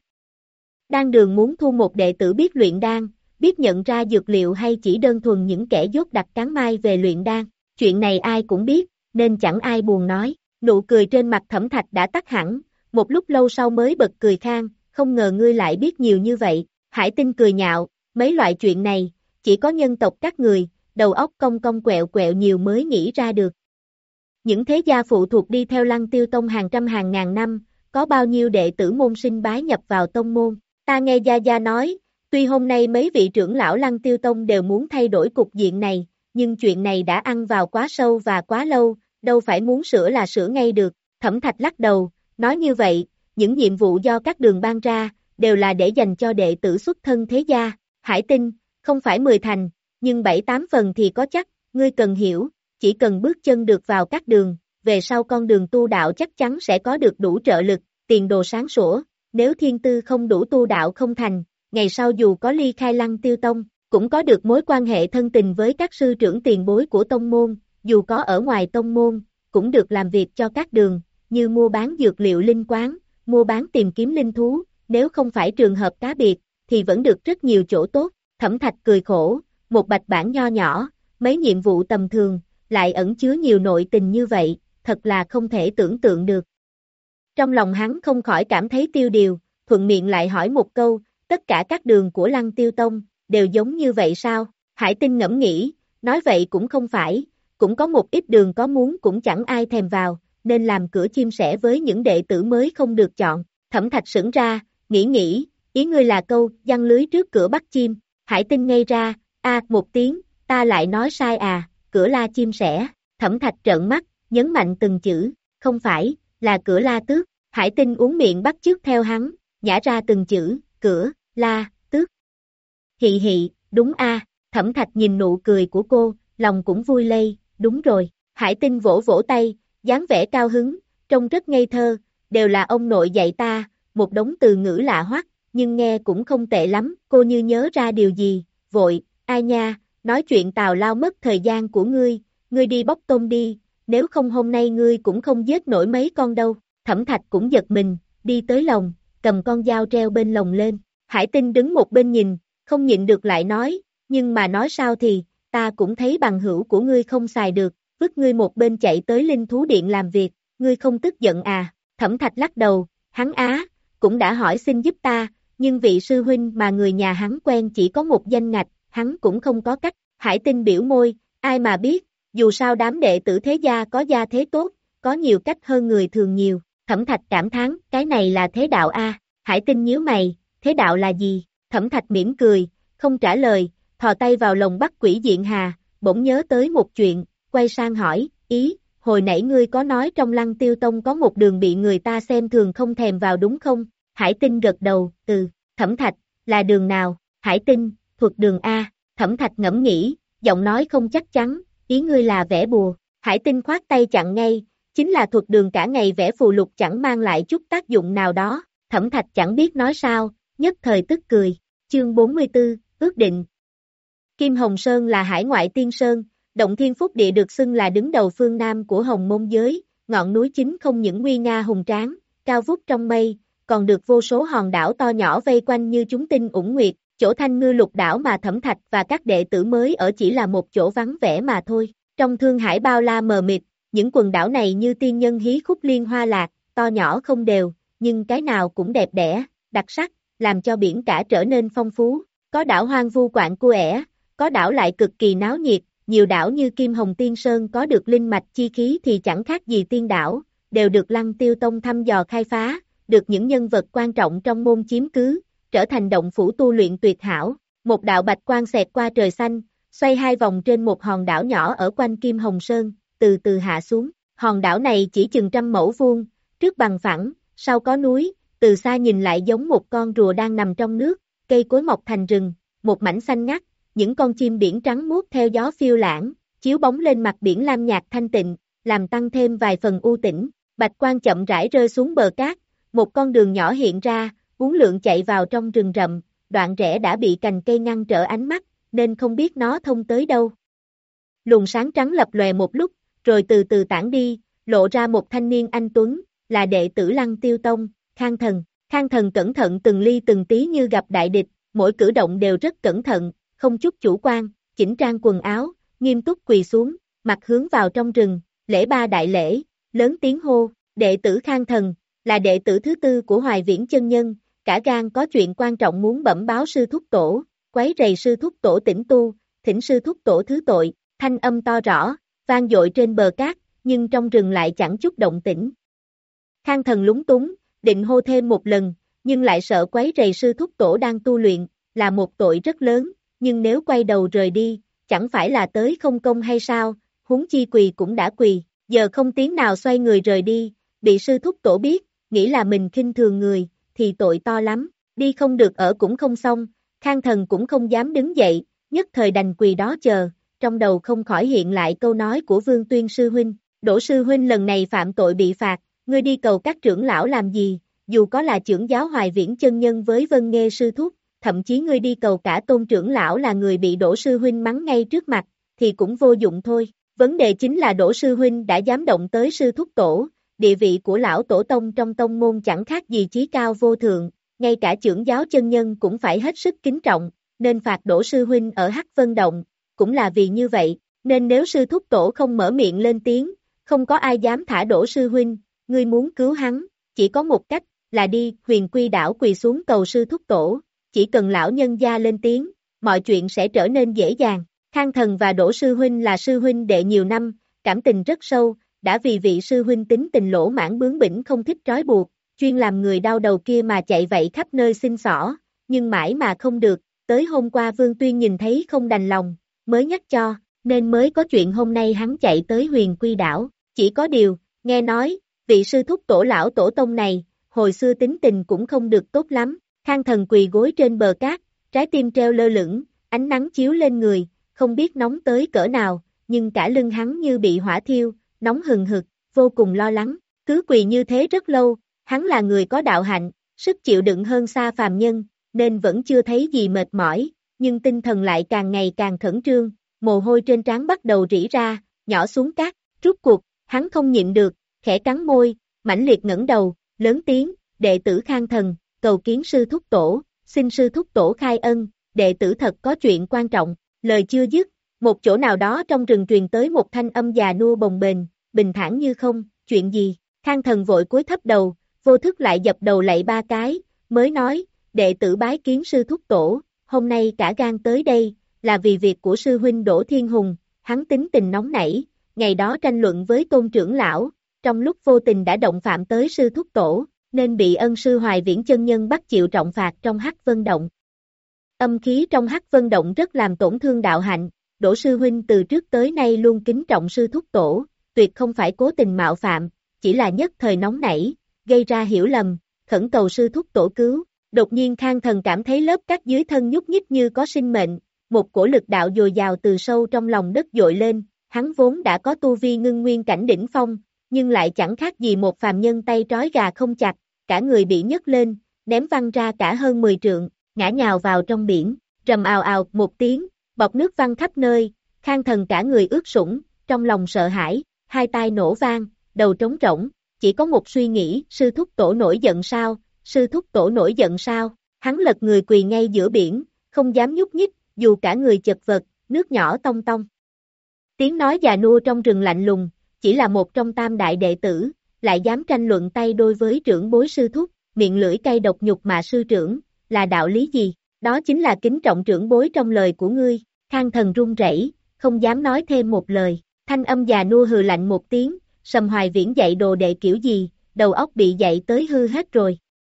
B: Đan đường muốn thu một đệ tử biết luyện đan, biết nhận ra dược liệu hay chỉ đơn thuần những kẻ dốt đặt cán mai về luyện đan. Chuyện này ai cũng biết, nên chẳng ai buồn nói. Nụ cười trên mặt Thẩm Thạch đã tắt hẳn, một lúc lâu sau mới bật cười khang, không ngờ ngươi lại biết nhiều như vậy. Hải Tinh cười nhạo, mấy loại chuyện này, chỉ có nhân tộc các người, đầu óc cong cong quẹo quẹo nhiều mới nghĩ ra được. Những thế gia phụ thuộc đi theo Lăng Tiêu Tông hàng trăm hàng ngàn năm, có bao nhiêu đệ tử môn sinh bái nhập vào tông môn. Ta nghe Gia Gia nói, tuy hôm nay mấy vị trưởng lão Lăng Tiêu Tông đều muốn thay đổi cục diện này, nhưng chuyện này đã ăn vào quá sâu và quá lâu, đâu phải muốn sửa là sửa ngay được. Thẩm Thạch lắc đầu, nói như vậy, những nhiệm vụ do các đường ban ra, đều là để dành cho đệ tử xuất thân thế gia. Hải Tinh, không phải mười thành, nhưng bảy tám phần thì có chắc, ngươi cần hiểu, chỉ cần bước chân được vào các đường, về sau con đường tu đạo chắc chắn sẽ có được đủ trợ lực, tiền đồ sáng sủa, nếu thiên tư không đủ tu đạo không thành, ngày sau dù có ly khai Lăng Tiêu Tông, cũng có được mối quan hệ thân tình với các sư trưởng tiền bối của tông môn, dù có ở ngoài tông môn, cũng được làm việc cho các đường, như mua bán dược liệu linh quán, mua bán tìm kiếm linh thú, nếu không phải trường hợp cá biệt, thì vẫn được rất nhiều chỗ tốt. Thẩm Thạch cười khổ, một bạch bản nho nhỏ, mấy nhiệm vụ tầm thường, lại ẩn chứa nhiều nội tình như vậy, thật là không thể tưởng tượng được. Trong lòng hắn không khỏi cảm thấy tiêu điều, thuận miệng lại hỏi một câu, tất cả các đường của Lăng Tiêu Tông, đều giống như vậy sao? Hải Tinh ngẫm nghĩ, nói vậy cũng không phải, cũng có một ít đường có muốn cũng chẳng ai thèm vào, nên làm cửa chim sẻ với những đệ tử mới không được chọn. Thẩm Thạch sững ra, nghĩ nghĩ, ý ngươi là câu, giăng lưới trước cửa bắt chim. Hải Tinh ngây ra, a một tiếng, ta lại nói sai à, cửa la chim sẻ. Thẩm Thạch trợn mắt, nhấn mạnh từng chữ, không phải, là cửa la tước. Hải Tinh uống miệng bắt chước theo hắn, nhả ra từng chữ, cửa, la, tước. Hị hị, đúng a. Thẩm Thạch nhìn nụ cười của cô, lòng cũng vui lây, đúng rồi. Hải Tinh vỗ vỗ tay, dáng vẻ cao hứng, trông rất ngây thơ, đều là ông nội dạy ta, một đống từ ngữ lạ hoắc, nhưng nghe cũng không tệ lắm. Cô như nhớ ra điều gì, vội, ai nha, nói chuyện tào lao mất thời gian của ngươi, ngươi đi bóc tôm đi, nếu không hôm nay ngươi cũng không giết nổi mấy con đâu. Thẩm Thạch cũng giật mình, đi tới lồng, cầm con dao treo bên lồng lên. Hải Tinh đứng một bên nhìn, không nhịn được lại nói, nhưng mà nói sao thì, ta cũng thấy bằng hữu của ngươi không xài được, vứt ngươi một bên chạy tới Linh Thú Điện làm việc, ngươi không tức giận à? Thẩm Thạch lắc đầu, hắn á, cũng đã hỏi xin giúp ta, nhưng vị sư huynh mà người nhà hắn quen chỉ có một danh ngạch, hắn cũng không có cách. Hải Tinh biểu môi, ai mà biết, dù sao đám đệ tử thế gia có gia thế tốt, có nhiều cách hơn người thường nhiều. Thẩm Thạch cảm thán, cái này là thế đạo a. Hải Tinh nhíu mày, thế đạo là gì? Thẩm Thạch mỉm cười, không trả lời, thò tay vào lồng bắt quỷ diện hà, bỗng nhớ tới một chuyện, quay sang hỏi, ý, hồi nãy ngươi có nói trong Lăng Tiêu Tông có một đường bị người ta xem thường không thèm vào đúng không? Hải Tinh gật đầu, ừ. Thẩm Thạch, là đường nào? Hải Tinh, thuật đường A. Thẩm Thạch ngẫm nghĩ, giọng nói không chắc chắn, ý ngươi là vẽ bùa. Hải Tinh khoát tay chặn ngay, chính là thuật đường cả ngày vẽ phù lục chẳng mang lại chút tác dụng nào đó. Thẩm Thạch chẳng biết nói sao, nhất thời tức cười. Chương bốn mươi tư, ước định. Kim Hồng Sơn là hải ngoại tiên sơn, động thiên phúc địa được xưng là đứng đầu phương Nam của Hồng Môn giới, ngọn núi chính không những nguy nga hùng tráng, cao vút trong mây, còn được vô số hòn đảo to nhỏ vây quanh như chúng tinh ủng nguyệt. Chỗ Thanh Ngư Lục đảo mà Thẩm Thạch và các đệ tử mới ở chỉ là một chỗ vắng vẻ mà thôi. Trong thương hải bao la mờ mịt, những quần đảo này như tiên nhân hí khúc liên hoa lạc, to nhỏ không đều, nhưng cái nào cũng đẹp đẽ, đặc sắc, làm cho biển cả trở nên phong phú. Có đảo hoang vu quạng cua ẻ, có đảo lại cực kỳ náo nhiệt, nhiều đảo như Kim Hồng Tiên Sơn có được linh mạch chi khí thì chẳng khác gì tiên đảo, đều được Lăng Tiêu Tông thăm dò khai phá, được những nhân vật quan trọng trong môn chiếm cứ, trở thành động phủ tu luyện tuyệt hảo. Một đạo bạch quang xẹt qua trời xanh, xoay hai vòng trên một hòn đảo nhỏ ở quanh Kim Hồng Sơn, từ từ hạ xuống. Hòn đảo này chỉ chừng trăm mẫu vuông, trước bằng phẳng, sau có núi, từ xa nhìn lại giống một con rùa đang nằm trong nước, cây cối mọc thành rừng, một mảnh xanh ngắt, những con chim biển trắng muốt theo gió phiêu lãng, chiếu bóng lên mặt biển lam nhạt thanh tịnh, làm tăng thêm vài phần u tĩnh. Bạch quang chậm rãi rơi xuống bờ cát, một con đường nhỏ hiện ra, uốn lượn chạy vào trong rừng rậm, đoạn rẽ đã bị cành cây ngăn trở ánh mắt, nên không biết nó thông tới đâu. Luồng sáng trắng lập lòe một lúc, rồi từ từ tản đi, lộ ra một thanh niên anh tuấn, là đệ tử Lăng Tiêu Tông, Khang Thần. Khang Thần cẩn thận từng ly từng tí như gặp đại địch, mỗi cử động đều rất cẩn thận, không chút chủ quan, chỉnh trang quần áo, nghiêm túc quỳ xuống, mặt hướng vào trong rừng, lễ ba đại lễ, lớn tiếng hô, đệ tử Khang Thần, là đệ tử thứ tư của Hoài Viễn chân nhân, cả gan có chuyện quan trọng muốn bẩm báo sư thúc tổ, quấy rầy sư thúc tổ tĩnh tu, thỉnh sư thúc tổ thứ tội. Thanh âm to rõ, vang dội trên bờ cát, nhưng trong rừng lại chẳng chút động tĩnh. Khang Thần lúng túng, định hô thêm một lần, nhưng lại sợ quấy rầy sư thúc tổ đang tu luyện, là một tội rất lớn, nhưng nếu quay đầu rời đi, chẳng phải là tới không công hay sao, huống chi quỳ cũng đã quỳ, giờ không tiếng nào xoay người rời đi, bị sư thúc tổ biết, nghĩ là mình khinh thường người, thì tội to lắm, đi không được ở cũng không xong, Khang Thần cũng không dám đứng dậy, nhất thời đành quỳ đó chờ, trong đầu không khỏi hiện lại câu nói của Vương Tuyên sư huynh, Đỗ sư huynh lần này phạm tội bị phạt, ngươi đi cầu các trưởng lão làm gì, dù có là trưởng giáo Hoài Viễn chân nhân với Vân Nghê sư thúc, thậm chí ngươi đi cầu cả Tôn trưởng lão là người bị Đỗ sư huynh mắng ngay trước mặt, thì cũng vô dụng thôi. Vấn đề chính là Đỗ sư huynh đã dám động tới sư thúc tổ, địa vị của lão tổ tông trong tông môn chẳng khác gì chí cao vô thượng, ngay cả trưởng giáo chân nhân cũng phải hết sức kính trọng, nên phạt Đỗ sư huynh ở Hắc Vân Động, cũng là vì như vậy, nên nếu sư thúc tổ không mở miệng lên tiếng, không có ai dám thả Đỗ sư huynh, ngươi muốn cứu hắn, chỉ có một cách, là đi, Huyền Quy đảo quỳ xuống cầu sư thúc tổ, chỉ cần lão nhân gia lên tiếng, mọi chuyện sẽ trở nên dễ dàng. Khang Thần và Đỗ sư huynh là sư huynh đệ nhiều năm, cảm tình rất sâu, đã vì vị sư huynh tính tình lỗ mãn bướng bỉnh không thích trói buộc, chuyên làm người đau đầu kia mà chạy vậy khắp nơi xin xỏ, nhưng mãi mà không được, tới hôm qua Vương Tuyên nhìn thấy không đành lòng, mới nhắc cho, nên mới có chuyện hôm nay hắn chạy tới Huyền Quy đảo, chỉ có điều, nghe nói, vị sư thúc tổ lão tổ tông này, hồi xưa tính tình cũng không được tốt lắm, Khang Thần quỳ gối trên bờ cát, trái tim treo lơ lửng, ánh nắng chiếu lên người, không biết nóng tới cỡ nào, nhưng cả lưng hắn như bị hỏa thiêu, nóng hừng hực, vô cùng lo lắng, cứ quỳ như thế rất lâu, hắn là người có đạo hạnh, sức chịu đựng hơn xa phàm nhân, nên vẫn chưa thấy gì mệt mỏi, nhưng tinh thần lại càng ngày càng khẩn trương, mồ hôi trên trán bắt đầu rỉ ra, nhỏ xuống cát, rút cuộc, hắn không nhịn được, khẽ cắn môi, mãnh liệt ngẩng đầu, lớn tiếng, đệ tử Khang Thần, cầu kiến sư thúc tổ, xin sư thúc tổ khai ân, đệ tử thật có chuyện quan trọng, lời chưa dứt, một chỗ nào đó trong rừng truyền tới một thanh âm già nua bồng bềnh, bình thản như không, chuyện gì, Khang Thần vội cúi thấp đầu, vô thức lại dập đầu lạy ba cái, mới nói, đệ tử bái kiến sư thúc tổ, hôm nay cả gan tới đây, là vì việc của sư huynh Đỗ Thiên Hùng, hắn tính tình nóng nảy, ngày đó tranh luận với tôn trưởng lão, trong lúc vô tình đã động phạm tới sư thúc tổ, nên bị ân sư Hoài Viễn chân nhân bắt chịu trọng phạt trong Hắc Vân Động. Âm khí trong Hắc Vân Động rất làm tổn thương đạo hạnh, Đỗ sư huynh từ trước tới nay luôn kính trọng sư thúc tổ, tuyệt không phải cố tình mạo phạm, chỉ là nhất thời nóng nảy, gây ra hiểu lầm, khẩn cầu sư thúc tổ cứu. Đột nhiên Khang Thần cảm thấy lớp cát dưới thân nhúc nhích như có sinh mệnh, một cổ lực đạo dồi dào từ sâu trong lòng đất dội lên, hắn vốn đã có tu vi ngưng nguyên cảnh đỉnh phong, nhưng lại chẳng khác gì một phàm nhân tay trói gà không chặt, cả người bị nhấc lên, ném văng ra cả hơn mười trượng, ngã nhào vào trong biển, rầm ào ào một tiếng, bọt nước văng khắp nơi, Khang Thần cả người ướt sũng, trong lòng sợ hãi, hai tai nổ vang, đầu trống rỗng, chỉ có một suy nghĩ, sư thúc tổ nổi giận sao, sư thúc tổ nổi giận sao, hắn lật người quỳ ngay giữa biển, không dám nhúc nhích, dù cả người chật vật, nước nhỏ tong tong. Tiếng nói già nua trong rừng lạnh lùng, chỉ là một trong tam đại đệ tử, lại dám tranh luận tay đôi với trưởng bối sư thúc, miệng lưỡi cay độc nhục mà sư trưởng, là đạo lý gì, đó chính là kính trọng trưởng bối trong lời của ngươi, Khang Thần run rẩy, không dám nói thêm một lời, thanh âm già nua hừ lạnh một tiếng, Sầm Hoài Viễn dạy đồ đệ kiểu gì, đầu óc bị dạy tới hư hết rồi.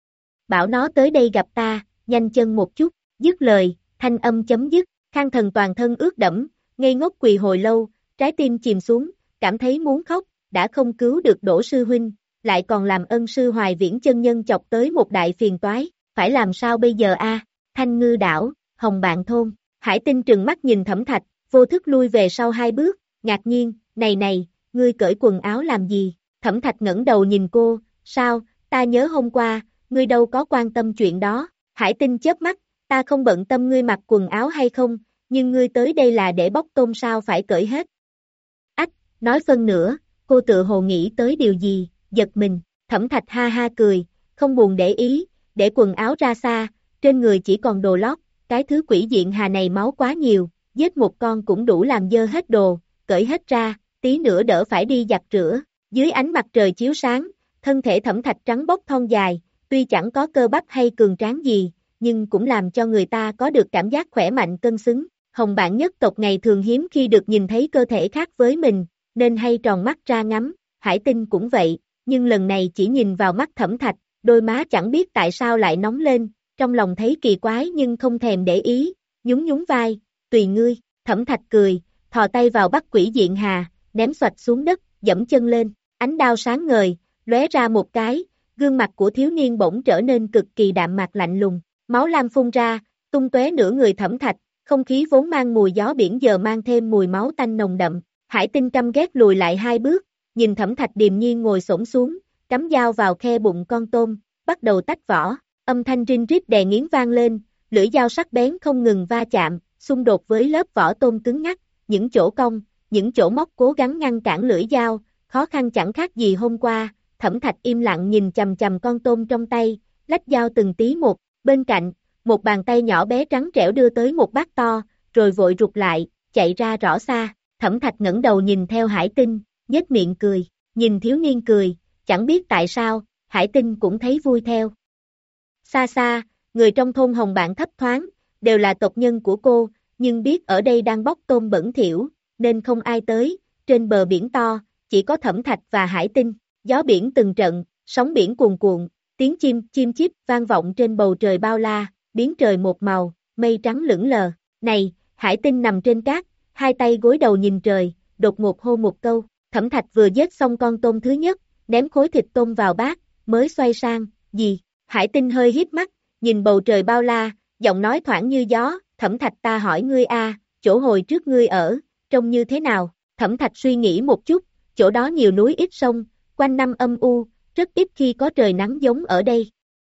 B: Bảo nó tới đây gặp ta, nhanh chân một chút, dứt lời, thanh âm chấm dứt, Khang Thần toàn thân ướt đẫm, ngây ngốc quỳ hồi lâu, trái tim chìm xuống, cảm thấy muốn khóc, đã không cứu được Đỗ sư huynh, lại còn làm ân sư Hoài Viễn chân nhân chọc tới một đại phiền toái, phải làm sao bây giờ a? Thanh Ngư đảo, Hồng Bạn thôn, Hải Tinh trừng mắt nhìn Thẩm Thạch, vô thức lui về sau hai bước, ngạc nhiên, này này, ngươi cởi quần áo làm gì? Thẩm Thạch ngẩng đầu nhìn cô, sao, ta nhớ hôm qua, ngươi đâu có quan tâm chuyện đó, Hải Tinh chớp mắt, ta không bận tâm ngươi mặc quần áo hay không, nhưng ngươi tới đây là để bóc tôm sao phải cởi hết. Ách, nói phân nữa, cô tự hồ nghĩ tới điều gì, giật mình, Thẩm Thạch ha ha cười, không buồn để ý, để quần áo ra xa, trên người chỉ còn đồ lót, cái thứ quỷ diện hà này máu quá nhiều, giết một con cũng đủ làm dơ hết đồ, cởi hết ra, tí nữa đỡ phải đi giặt rửa, dưới ánh mặt trời chiếu sáng, thân thể Thẩm Thạch trắng bóc thon dài, tuy chẳng có cơ bắp hay cường tráng gì, nhưng cũng làm cho người ta có được cảm giác khỏe mạnh cân xứng. Hồng Bạn nhất tộc ngày thường hiếm khi được nhìn thấy cơ thể khác với mình, nên hay tròn mắt ra ngắm, Hải Tinh cũng vậy, nhưng lần này chỉ nhìn vào mắt Thẩm Thạch, đôi má chẳng biết tại sao lại nóng lên, trong lòng thấy kỳ quái nhưng không thèm để ý, nhún nhún vai, tùy ngươi, Thẩm Thạch cười, thò tay vào bắt quỷ diện hà, ném xoạch xuống đất, dẫm chân lên, ánh đao sáng ngời, lóe ra một cái, gương mặt của thiếu niên bỗng trở nên cực kỳ đạm mạc lạnh lùng, máu lam phun ra, tung tóe nửa người Thẩm Thạch, không khí vốn mang mùi gió biển giờ mang thêm mùi máu tanh nồng đậm, Hải Tinh căm ghét lùi lại hai bước, nhìn Thẩm Thạch điềm nhiên ngồi xổm xuống, cắm dao vào khe bụng con tôm, bắt đầu tách vỏ, âm thanh rinh rít đè nghiến vang lên, lưỡi dao sắc bén không ngừng va chạm, xung đột với lớp vỏ tôm cứng ngắc, những chỗ cong, những chỗ móc cố gắng ngăn cản lưỡi dao, khó khăn chẳng khác gì hôm qua. Thẩm Thạch im lặng nhìn chằm chằm con tôm trong tay, lách dao từng tí một, bên cạnh, một bàn tay nhỏ bé trắng trẻo đưa tới một bát to, rồi vội rụt lại, chạy ra rõ xa. Thẩm Thạch ngẩng đầu nhìn theo Hải Tinh, nhếch miệng cười, nhìn thiếu niên cười, chẳng biết tại sao, Hải Tinh cũng thấy vui theo. Xa xa, người trong thôn Hồng Bạn thấp thoáng, đều là tộc nhân của cô, nhưng biết ở đây đang bóc tôm bẩn thỉu, nên không ai tới, trên bờ biển to, chỉ có Thẩm Thạch và Hải Tinh, gió biển từng trận, sóng biển cuồn cuộn, tiếng chim, chim chíp vang vọng trên bầu trời bao la, biến trời một màu, mây trắng lững lờ. Này, Hải Tinh nằm trên cát, hai tay gối đầu nhìn trời, đột ngột hô một câu. Thẩm Thạch vừa giết xong con tôm thứ nhất, ném khối thịt tôm vào bát, mới xoay sang, gì? Hải Tinh hơi híp mắt, nhìn bầu trời bao la, giọng nói thoảng như gió, Thẩm Thạch ta hỏi ngươi a, chỗ hồi trước ngươi ở, trông như thế nào? Thẩm Thạch suy nghĩ một chút, chỗ đó nhiều núi ít sông, quanh năm âm u, rất ít khi có trời nắng giống ở đây.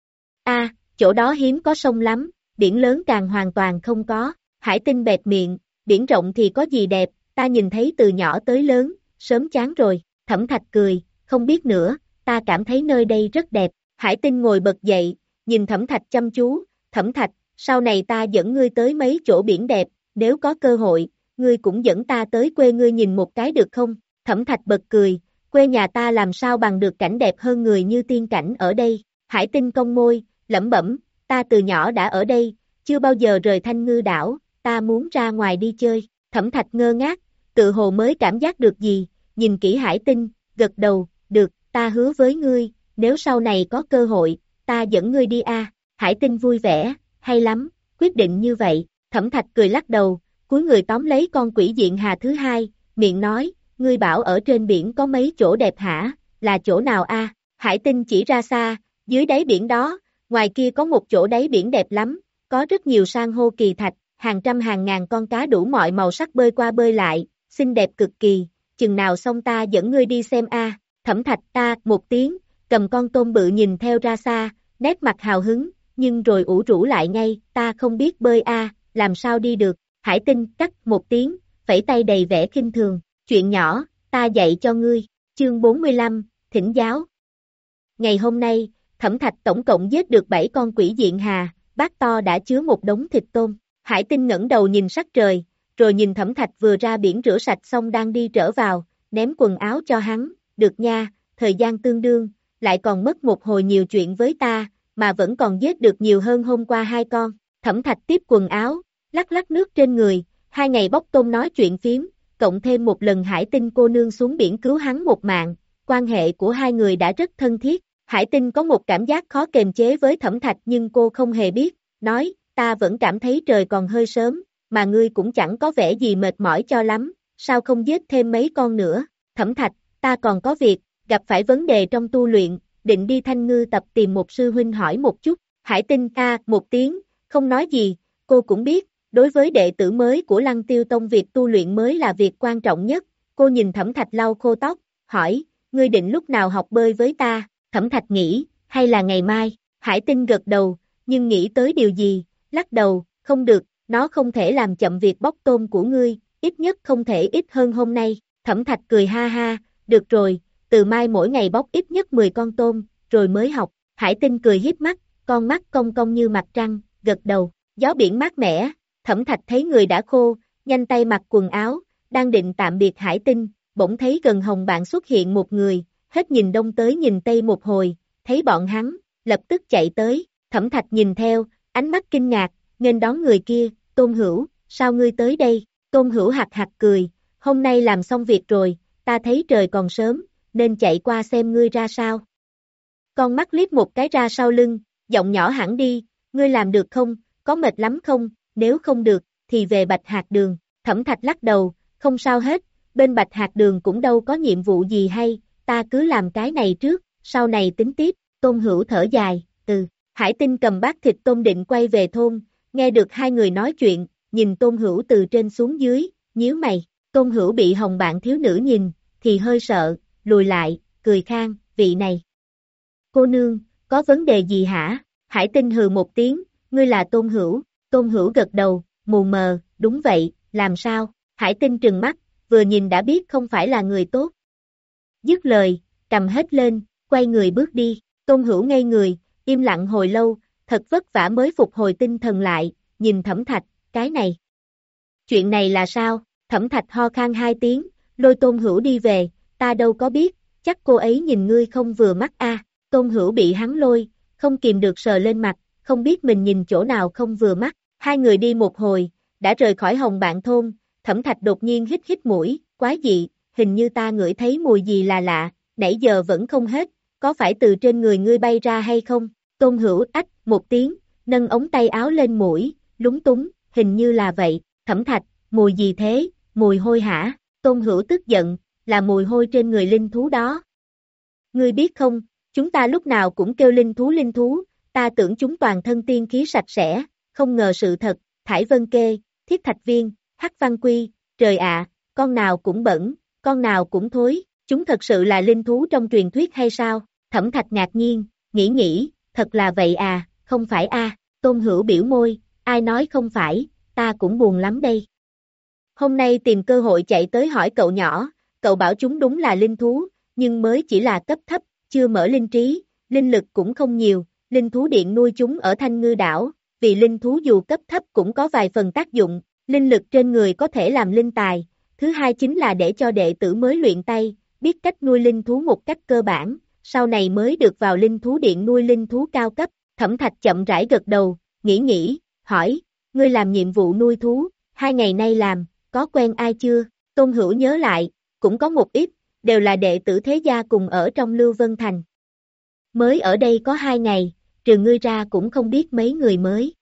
B: A, chỗ đó hiếm có sông lắm, biển lớn càng hoàn toàn không có. Hải Tinh bẹt miệng, biển rộng thì có gì đẹp, ta nhìn thấy từ nhỏ tới lớn, sớm chán rồi. Thẩm Thạch cười, không biết nữa, ta cảm thấy nơi đây rất đẹp. Hải Tinh ngồi bật dậy, nhìn Thẩm Thạch chăm chú, Thẩm Thạch, sau này ta dẫn ngươi tới mấy chỗ biển đẹp, nếu có cơ hội, ngươi cũng dẫn ta tới quê ngươi nhìn một cái được không? Thẩm Thạch bật cười, quê nhà ta làm sao bằng được cảnh đẹp hơn người như tiên cảnh ở đây. Hải Tinh cong môi, lẩm bẩm, ta từ nhỏ đã ở đây, chưa bao giờ rời Thanh Ngư đảo, ta muốn ra ngoài đi chơi. Thẩm Thạch ngơ ngác, tự hồ mới cảm giác được gì, nhìn kỹ Hải Tinh, gật đầu, được, ta hứa với ngươi, nếu sau này có cơ hội, ta dẫn ngươi đi a. Hải Tinh vui vẻ, hay lắm, quyết định như vậy. Thẩm Thạch cười lắc đầu, cúi người tóm lấy con quỷ diện hà thứ hai, miệng nói, ngươi bảo ở trên biển có mấy chỗ đẹp hả, là chỗ nào a? Hải Tinh chỉ ra xa, dưới đáy biển đó, ngoài kia có một chỗ đáy biển đẹp lắm, có rất nhiều san hô kỳ thạch, hàng trăm hàng ngàn con cá đủ mọi màu sắc bơi qua bơi lại, xinh đẹp cực kỳ, chừng nào xong ta dẫn ngươi đi xem a. Thẩm Thạch ta, một tiếng, cầm con tôm bự nhìn theo ra xa, nét mặt hào hứng, nhưng rồi ủ rũ lại ngay, ta không biết bơi a, làm sao đi được. Hải Tinh cắt một tiếng, phẩy tay đầy vẻ khinh thường, chuyện nhỏ, ta dạy cho ngươi. Chương bốn mươi lăm, thỉnh giáo. Ngày hôm nay, Thẩm Thạch tổng cộng giết được bảy con quỷ diện hà, bát to đã chứa một đống thịt tôm. Hải Tinh ngẩng đầu nhìn sắc trời, rồi nhìn Thẩm Thạch vừa ra biển rửa sạch xong đang đi trở vào, ném quần áo cho hắn, được nha, thời gian tương đương, lại còn mất một hồi nhiều chuyện với ta, mà vẫn còn giết được nhiều hơn hôm qua hai con. Thẩm Thạch tiếp quần áo, lắc lắc nước trên người, hai ngày bóc tôm nói chuyện phiếm, cộng thêm một lần Hải Tinh cô nương xuống biển cứu hắn một mạng, quan hệ của hai người đã rất thân thiết. Hải Tinh có một cảm giác khó kềm chế với Thẩm Thạch nhưng cô không hề biết, nói, ta vẫn cảm thấy trời còn hơi sớm, mà ngươi cũng chẳng có vẻ gì mệt mỏi cho lắm, sao không giết thêm mấy con nữa? Thẩm Thạch, ta còn có việc, gặp phải vấn đề trong tu luyện, định đi Thanh Ngư tập tìm một sư huynh hỏi một chút. Hải Tinh a một tiếng, không nói gì, cô cũng biết, đối với đệ tử mới của Lăng Tiêu Tông việc tu luyện mới là việc quan trọng nhất. Cô nhìn Thẩm Thạch lau khô tóc, hỏi, ngươi định lúc nào học bơi với ta? Thẩm Thạch nghĩ, hay là ngày mai? Hải Tinh gật đầu, nhưng nghĩ tới điều gì, lắc đầu, không được, nó không thể làm chậm việc bóc tôm của ngươi, ít nhất không thể ít hơn hôm nay. Thẩm Thạch cười ha ha, được rồi, từ mai mỗi ngày bóc ít nhất mười con tôm, rồi mới học. Hải Tinh cười híp mắt, con mắt cong cong như mặt trăng, gật đầu, gió biển mát mẻ. Thẩm Thạch thấy người đã khô, nhanh tay mặc quần áo, đang định tạm biệt Hải Tinh, bỗng thấy gần Hồng Bạn xuất hiện một người, hết nhìn đông tới nhìn tây một hồi, thấy bọn hắn, lập tức chạy tới. Thẩm Thạch nhìn theo, ánh mắt kinh ngạc, nghênh đón người kia, Tôn Hữu, sao ngươi tới đây? Tôn Hữu hạc hạc cười, hôm nay làm xong việc rồi, ta thấy trời còn sớm, nên chạy qua xem ngươi ra sao. Con mắt liếc một cái ra sau lưng, giọng nhỏ hẳn đi, ngươi làm được không, có mệt lắm không, nếu không được, thì về Bạch Hạc Đường. Thẩm Thạch lắc đầu, không sao hết, bên Bạch Hạc Đường cũng đâu có nhiệm vụ gì hay, ta cứ làm cái này trước, sau này tính tiếp. Tôn Hữu thở dài, từ. Hải Tinh cầm bát thịt tôm định quay về thôn, nghe được hai người nói chuyện, nhìn Tôn Hữu từ trên xuống dưới, nhíu mày. Tôn Hữu bị Hồng Bạn thiếu nữ nhìn, thì hơi sợ, lùi lại, cười khan, vị này. Cô nương, có vấn đề gì hả? Hải Tinh hừ một tiếng, ngươi là Tôn Hữu. Tôn Hữu gật đầu, mù mờ, đúng vậy, làm sao? Hải Tinh trừng mắt, vừa nhìn đã biết không phải là người tốt. Dứt lời, cầm hết lên, quay người bước đi. Tôn Hữu ngây người, im lặng hồi lâu, thật vất vả mới phục hồi tinh thần lại, nhìn Thẩm Thạch, cái này. Chuyện này là sao? Thẩm Thạch ho khan hai tiếng, lôi Tôn Hữu đi về, ta đâu có biết, chắc cô ấy nhìn ngươi không vừa mắt a. À. Tôn Hữu bị hắn lôi, không kìm được sờ lên mặt, không biết mình nhìn chỗ nào không vừa mắt. Hai người đi một hồi, đã rời khỏi Hồng Bạn thôn, Thẩm Thạch đột nhiên hít hít mũi, quái dị, hình như ta ngửi thấy mùi gì là lạ, nãy giờ vẫn không hết, có phải từ trên người ngươi bay ra hay không? Tôn Hữu ách một tiếng, nâng ống tay áo lên mũi, lúng túng, hình như là vậy. Thẩm Thạch, mùi gì thế? Mùi hôi hả? Tôn Hữu tức giận, là mùi hôi trên người linh thú đó. Ngươi biết không, chúng ta lúc nào cũng kêu linh thú linh thú, ta tưởng chúng toàn thân tiên khí sạch sẽ, không ngờ sự thật, Thải Vân Kê, Thiết Thạch Viên, Hắc Văn Quy, trời ạ, con nào cũng bẩn, con nào cũng thối, chúng thật sự là linh thú trong truyền thuyết hay sao? Thẩm Thạch ngạc nhiên, nghĩ nghĩ, thật là vậy à, không phải a? À. Tôn Hữu biểu môi, ai nói không phải, ta cũng buồn lắm đây. Hôm nay tìm cơ hội chạy tới hỏi cậu nhỏ, cậu bảo chúng đúng là linh thú, nhưng mới chỉ là cấp thấp, chưa mở linh trí, linh lực cũng không nhiều, linh thú điện nuôi chúng ở Thanh Ngư đảo, vì linh thú dù cấp thấp cũng có vài phần tác dụng, linh lực trên người có thể làm linh tài, thứ hai chính là để cho đệ tử mới luyện tay, biết cách nuôi linh thú một cách cơ bản, sau này mới được vào linh thú điện nuôi linh thú cao cấp. Thẩm Thạch chậm rãi gật đầu, nghĩ nghĩ, hỏi, ngươi làm nhiệm vụ nuôi thú, hai ngày nay làm, có quen ai chưa? Tôn Hữu nhớ lại, cũng có một ít, đều là đệ tử thế gia cùng ở trong Lưu Vân Thành. Mới ở đây có hai ngày, trừ ngươi ra cũng không biết mấy người mới.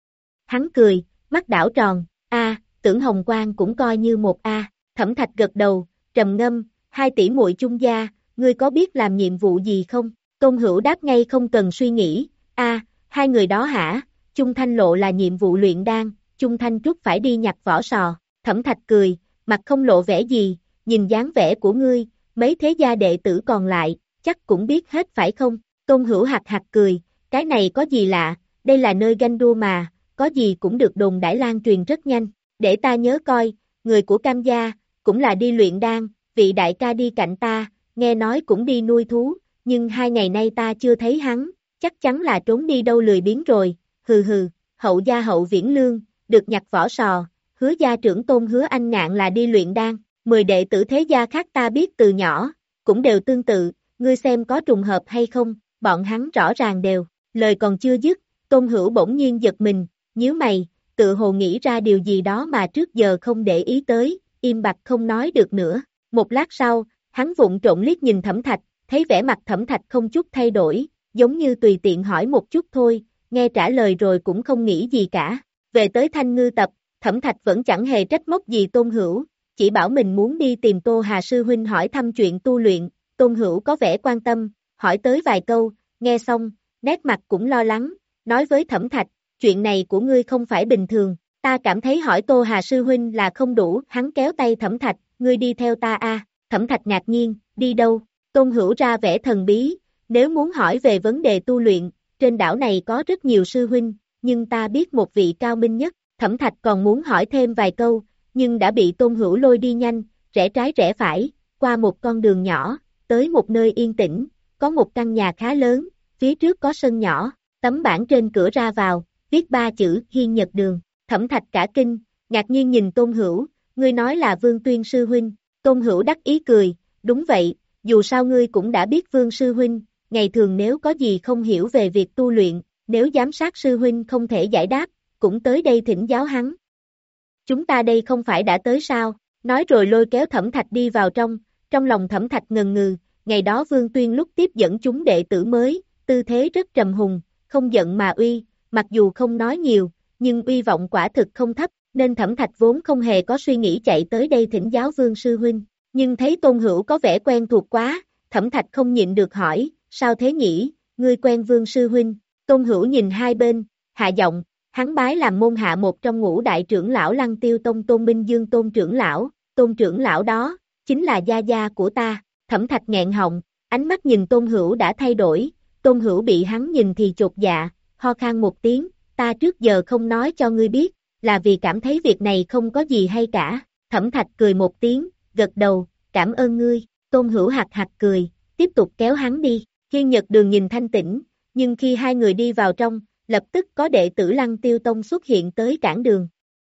B: Hắn cười, mắt đảo tròn, a, tưởng Hồng Quang cũng coi như một a. Thẩm Thạch gật đầu, trầm ngâm, hai tỷ muội chung gia, ngươi có biết làm nhiệm vụ gì không? Tôn Hữu đáp ngay không cần suy nghĩ, a, hai người đó hả? Chung Thanh Lộ là nhiệm vụ luyện đan, Chung Thanh Trúc phải đi nhặt vỏ sò. Thẩm Thạch cười, mặt không lộ vẻ gì, nhìn dáng vẻ của ngươi, mấy thế gia đệ tử còn lại, chắc cũng biết hết phải không? Tôn Hữu hạc hạc cười, cái này có gì lạ, đây là nơi ganh đua mà, có gì cũng được đồn đãi lan truyền rất nhanh. Để ta nhớ coi, người của Cam gia, cũng là đi luyện đan, vị đại ca đi cạnh ta, nghe nói cũng đi nuôi thú, nhưng hai ngày nay ta chưa thấy hắn, chắc chắn là trốn đi đâu lười biếng rồi, hừ hừ, hậu gia hậu viễn lương, được nhặt vỏ sò, hứa gia trưởng Tôn Hứa Anh Ngạn là đi luyện đan, mười đệ tử thế gia khác ta biết từ nhỏ, cũng đều tương tự, ngươi xem có trùng hợp hay không, bọn hắn rõ ràng đều, lời còn chưa dứt, Tôn Hữu bỗng nhiên giật mình, nhíu mày, tự hồ nghĩ ra điều gì đó mà trước giờ không để ý tới, im bặt không nói được nữa, một lát sau, hắn vụng trộn liếc nhìn Thẩm Thạch, thấy vẻ mặt Thẩm Thạch không chút thay đổi, giống như tùy tiện hỏi một chút thôi, nghe trả lời rồi cũng không nghĩ gì cả, về tới Thanh Ngư tập, Thẩm Thạch vẫn chẳng hề trách móc gì Tôn Hữu, chỉ bảo mình muốn đi tìm Tô Hà Sư Huynh hỏi thăm chuyện tu luyện, Tôn Hữu có vẻ quan tâm, hỏi tới vài câu, nghe xong, nét mặt cũng lo lắng, nói với Thẩm Thạch, chuyện này của ngươi không phải bình thường, ta cảm thấy hỏi Tô Hà Sư Huynh là không đủ, hắn kéo tay Thẩm Thạch, ngươi đi theo ta a. Thẩm Thạch ngạc nhiên, đi đâu? Tôn Hữu ra vẻ thần bí, nếu muốn hỏi về vấn đề tu luyện, trên đảo này có rất nhiều sư huynh, nhưng ta biết một vị cao minh nhất, Thẩm Thạch còn muốn hỏi thêm vài câu, nhưng đã bị Tôn Hữu lôi đi nhanh, rẽ trái rẽ phải, qua một con đường nhỏ, tới một nơi yên tĩnh, có một căn nhà khá lớn, phía trước có sân nhỏ, tấm bảng trên cửa ra vào, viết ba chữ Hiên Nhật Đường, Thẩm Thạch cả kinh, ngạc nhiên nhìn Tôn Hữu, ngươi nói là Vương Tuyên Sư Huynh, Tôn Hữu đắc ý cười, đúng vậy, dù sao ngươi cũng đã biết Vương Sư Huynh, ngày thường nếu có gì không hiểu về việc tu luyện, nếu giám sát Sư Huynh không thể giải đáp, cũng tới đây thỉnh giáo hắn. Chúng ta đây không phải đã tới sao, nói rồi lôi kéo Thẩm Thạch đi vào trong, trong lòng Thẩm Thạch ngần ngừ, ngày đó Vương Tuyên lúc tiếp dẫn chúng đệ tử mới, tư thế rất trầm hùng, không giận mà uy, mặc dù không nói nhiều, nhưng uy vọng quả thực không thấp, nên Thẩm Thạch vốn không hề có suy nghĩ chạy tới đây thỉnh giáo Vương Sư Huynh, nhưng thấy Tôn Hữu có vẻ quen thuộc quá, Thẩm Thạch không nhịn được hỏi, sao thế nhỉ, ngươi quen Vương Sư Huynh, Tôn Hữu nhìn hai bên, hạ giọng, hắn bái làm môn hạ một trong ngũ đại trưởng lão Lăng Tiêu Tông Tôn Minh Dương Tôn trưởng lão, Tôn trưởng lão đó, chính là gia gia của ta, Thẩm Thạch nghẹn họng, ánh mắt nhìn Tôn Hữu đã thay đổi, Tôn Hữu bị hắn nhìn thì chột dạ, ho khan một tiếng, ta trước giờ không nói cho ngươi biết, là vì cảm thấy việc này không có gì hay cả, Thẩm Thạch cười một tiếng, gật đầu, cảm ơn ngươi, Tôn Hữu hạc hạc cười, tiếp tục kéo hắn đi, Hiên Nhật Đường nhìn thanh tĩnh, nhưng khi hai người đi vào trong, lập tức có đệ tử Lăng Tiêu Tông xuất hiện tới cản đường.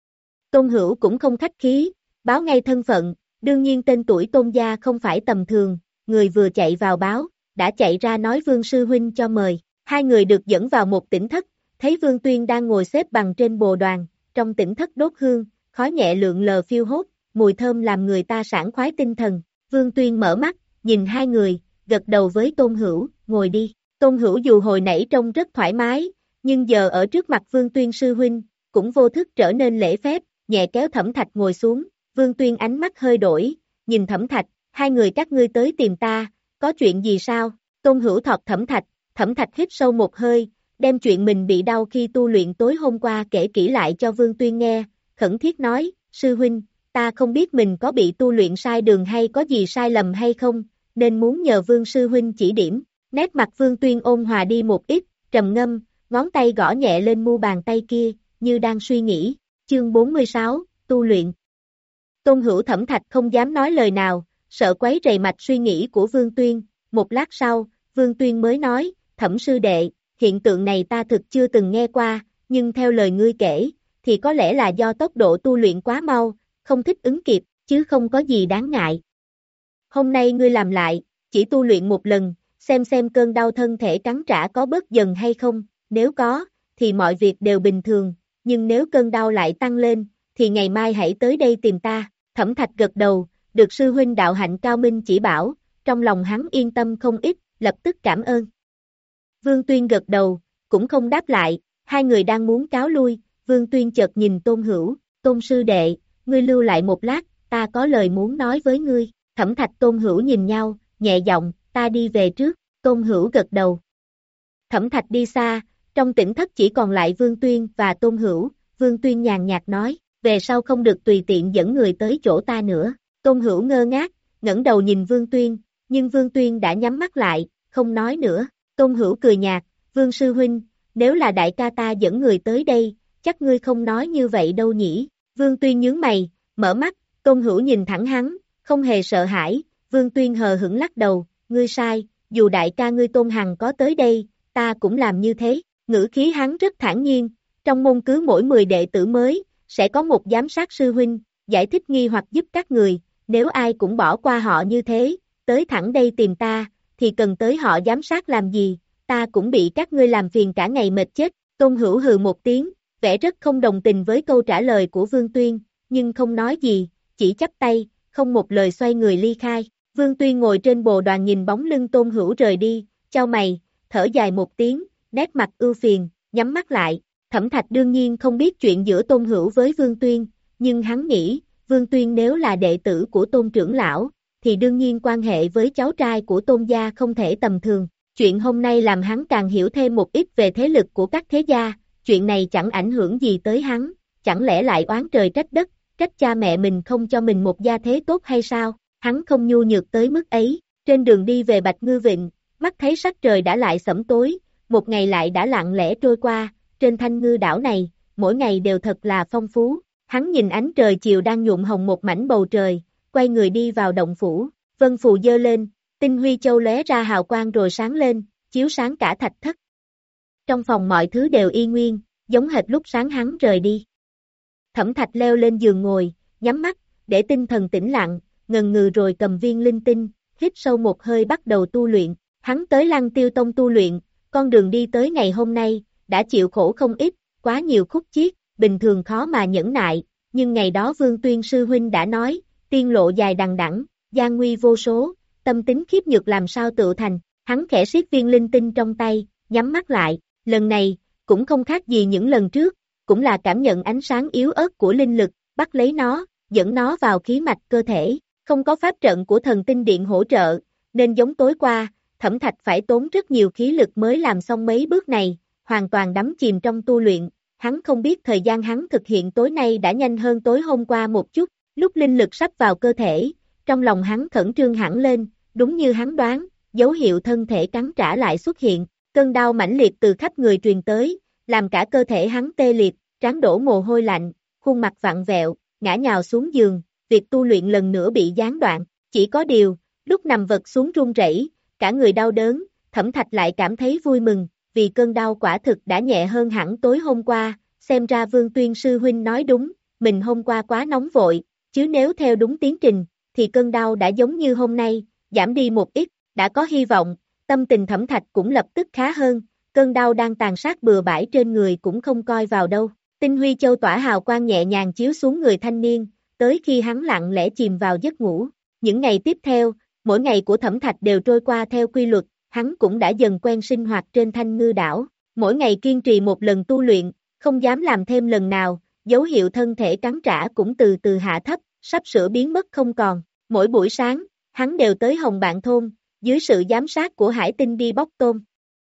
B: Tôn Hữu cũng không khách khí, báo ngay thân phận, đương nhiên tên tuổi Tôn gia không phải tầm thường, người vừa chạy vào báo, đã chạy ra nói Vương sư huynh cho mời. Hai người được dẫn vào một tĩnh thất, thấy Vương Tuyên đang ngồi xếp bằng trên bồ đoàn, trong tĩnh thất đốt hương, khói nhẹ lượn lờ phiêu hốt, mùi thơm làm người ta sảng khoái tinh thần. Vương Tuyên mở mắt, nhìn hai người, gật đầu với Tôn Hữu, ngồi đi. Tôn Hữu dù hồi nãy trông rất thoải mái, nhưng giờ ở trước mặt Vương Tuyên sư huynh, cũng vô thức trở nên lễ phép, nhẹ kéo Thẩm Thạch ngồi xuống. Vương Tuyên ánh mắt hơi đổi, nhìn Thẩm Thạch, hai người các ngươi tới tìm ta, có chuyện gì sao? Tôn Hữu thọt Thẩm Thạch, Thẩm Thạch hít sâu một hơi, đem chuyện mình bị đau khi tu luyện tối hôm qua kể kỹ lại cho Vương Tuyên nghe, khẩn thiết nói, sư huynh, ta không biết mình có bị tu luyện sai đường hay có gì sai lầm hay không, nên muốn nhờ Vương sư huynh chỉ điểm. Nét mặt Vương Tuyên ôn hòa đi một ít, trầm ngâm, ngón tay gõ nhẹ lên mu bàn tay kia, như đang suy nghĩ. Chương bốn mươi sáu, tu luyện. Tôn Hữu Thẩm Thạch không dám nói lời nào, sợ quấy rầy mạch suy nghĩ của Vương Tuyên. Một lát sau, Vương Tuyên mới nói, Thẩm sư đệ, hiện tượng này ta thực chưa từng nghe qua, nhưng theo lời ngươi kể, thì có lẽ là do tốc độ tu luyện quá mau, không thích ứng kịp, chứ không có gì đáng ngại. Hôm nay ngươi làm lại, chỉ tu luyện một lần, xem xem cơn đau thân thể cắn trả có bớt dần hay không, nếu có, thì mọi việc đều bình thường, nhưng nếu cơn đau lại tăng lên, thì ngày mai hãy tới đây tìm ta. Thẩm Thạch gật đầu, được sư huynh đạo hạnh cao minh chỉ bảo, trong lòng hắn yên tâm không ít, lập tức cảm ơn. Vương Tuyên gật đầu, cũng không đáp lại, hai người đang muốn cáo lui, Vương Tuyên chợt nhìn Tôn Hữu, Tôn sư đệ, ngươi lưu lại một lát, ta có lời muốn nói với ngươi. Thẩm Thạch Tôn Hữu nhìn nhau, nhẹ giọng, ta đi về trước. Tôn Hữu gật đầu. Thẩm Thạch đi xa, trong tĩnh thất chỉ còn lại Vương Tuyên và Tôn Hữu. Vương Tuyên nhàn nhạt nói, về sau không được tùy tiện dẫn người tới chỗ ta nữa. Tôn Hữu ngơ ngác, ngẩng đầu nhìn Vương Tuyên, nhưng Vương Tuyên đã nhắm mắt lại, không nói nữa. Tôn Hữu cười nhạt, Vương sư huynh, nếu là đại ca ta dẫn người tới đây, chắc ngươi không nói như vậy đâu nhỉ. Vương Tuyên nhướng mày, mở mắt, Tôn Hữu nhìn thẳng hắn, không hề sợ hãi. Vương Tuyên hờ hững lắc đầu, ngươi sai, dù đại ca ngươi Tôn Hằng có tới đây, ta cũng làm như thế. Ngữ khí hắn rất thản nhiên, trong môn cứ mỗi mười đệ tử mới, sẽ có một giám sát sư huynh, giải thích nghi hoặc giúp các người, nếu ai cũng bỏ qua họ như thế, tới thẳng đây tìm ta, thì cần tới họ giám sát làm gì, ta cũng bị các ngươi làm phiền cả ngày mệt chết. Tôn Hữu hừ một tiếng, vẻ rất không đồng tình với câu trả lời của Vương Tuyên, nhưng không nói gì, chỉ chắp tay, không một lời xoay người ly khai. Vương Tuyên ngồi trên bồ đoàn nhìn bóng lưng Tôn Hữu rời đi, chau mày, thở dài một tiếng, nét mặt ưu phiền, nhắm mắt lại. Thẩm Thạch đương nhiên không biết chuyện giữa Tôn Hữu với Vương Tuyên, nhưng hắn nghĩ, Vương Tuyên nếu là đệ tử của Tôn trưởng lão, thì đương nhiên quan hệ với cháu trai của Tôn gia không thể tầm thường. Chuyện hôm nay làm hắn càng hiểu thêm một ít về thế lực của các thế gia, chuyện này chẳng ảnh hưởng gì tới hắn, chẳng lẽ lại oán trời trách đất, trách cha mẹ mình không cho mình một gia thế tốt hay sao? Hắn không nhu nhược tới mức ấy. Trên đường đi về Bạch Ngư Vịnh, mắt thấy sắc trời đã lại sẫm tối, một ngày lại đã lặng lẽ trôi qua, trên Thanh Ngư đảo này, mỗi ngày đều thật là phong phú. Hắn nhìn ánh trời chiều đang nhuộm hồng một mảnh bầu trời, quay người đi vào động phủ, vân phù giơ lên, tinh huy châu lóe ra hào quang rồi sáng lên, chiếu sáng cả thạch thất. Trong phòng mọi thứ đều y nguyên, giống hệt lúc sáng hắn rời đi. Thẩm Thạch leo lên giường ngồi, nhắm mắt, để tinh thần tĩnh lặng, ngần ngừ rồi cầm viên linh tinh, hít sâu một hơi bắt đầu tu luyện. Hắn tới Lăng Tiêu Tông tu luyện, con đường đi tới ngày hôm nay, đã chịu khổ không ít, quá nhiều khúc chiết, bình thường khó mà nhẫn nại, nhưng ngày đó Vương Tuyên sư huynh đã nói, tiên lộ dài đằng đẵng, gian nguy vô số, tâm tính khiếp nhược làm sao tự thành. Hắn khẽ siết viên linh tinh trong tay, nhắm mắt lại, lần này, cũng không khác gì những lần trước, cũng là cảm nhận ánh sáng yếu ớt của linh lực, bắt lấy nó, dẫn nó vào khí mạch cơ thể. Không có pháp trận của thần tinh điện hỗ trợ, nên giống tối qua, Thẩm Thạch phải tốn rất nhiều khí lực mới làm xong mấy bước này, hoàn toàn đắm chìm trong tu luyện. Hắn không biết thời gian hắn thực hiện tối nay đã nhanh hơn tối hôm qua một chút, lúc linh lực sắp vào cơ thể, trong lòng hắn khẩn trương hẳn lên, đúng như hắn đoán, dấu hiệu thân thể cắn trả lại xuất hiện, cơn đau mãnh liệt từ khắp người truyền tới, làm cả cơ thể hắn tê liệt, trán đổ mồ hôi lạnh, khuôn mặt vặn vẹo, ngã nhào xuống giường, việc tu luyện lần nữa bị gián đoạn. Chỉ có điều, lúc nằm vật xuống run rẩy, cả người đau đớn, Thẩm Thạch lại cảm thấy vui mừng, vì cơn đau quả thực đã nhẹ hơn hẳn tối hôm qua, xem ra Vương Tuyên sư huynh nói đúng, mình hôm qua quá nóng vội, chứ nếu theo đúng tiến trình, thì cơn đau đã giống như hôm nay, giảm đi một ít, đã có hy vọng, tâm tình Thẩm Thạch cũng lập tức khá hơn, cơn đau đang tàn sát bừa bãi trên người cũng không coi vào đâu. Tinh huy châu tỏa hào quang nhẹ nhàng chiếu xuống người thanh niên, tới khi hắn lặng lẽ chìm vào giấc ngủ. Những ngày tiếp theo, mỗi ngày của Thẩm Thạch đều trôi qua theo quy luật, hắn cũng đã dần quen sinh hoạt trên Thanh Ngư đảo. Mỗi ngày kiên trì một lần tu luyện, không dám làm thêm lần nào, dấu hiệu thân thể cắn trả cũng từ từ hạ thấp, sắp sửa biến mất không còn. Mỗi buổi sáng, hắn đều tới Hồng Bạn Thôn, dưới sự giám sát của Hải Tinh đi bóc tôm.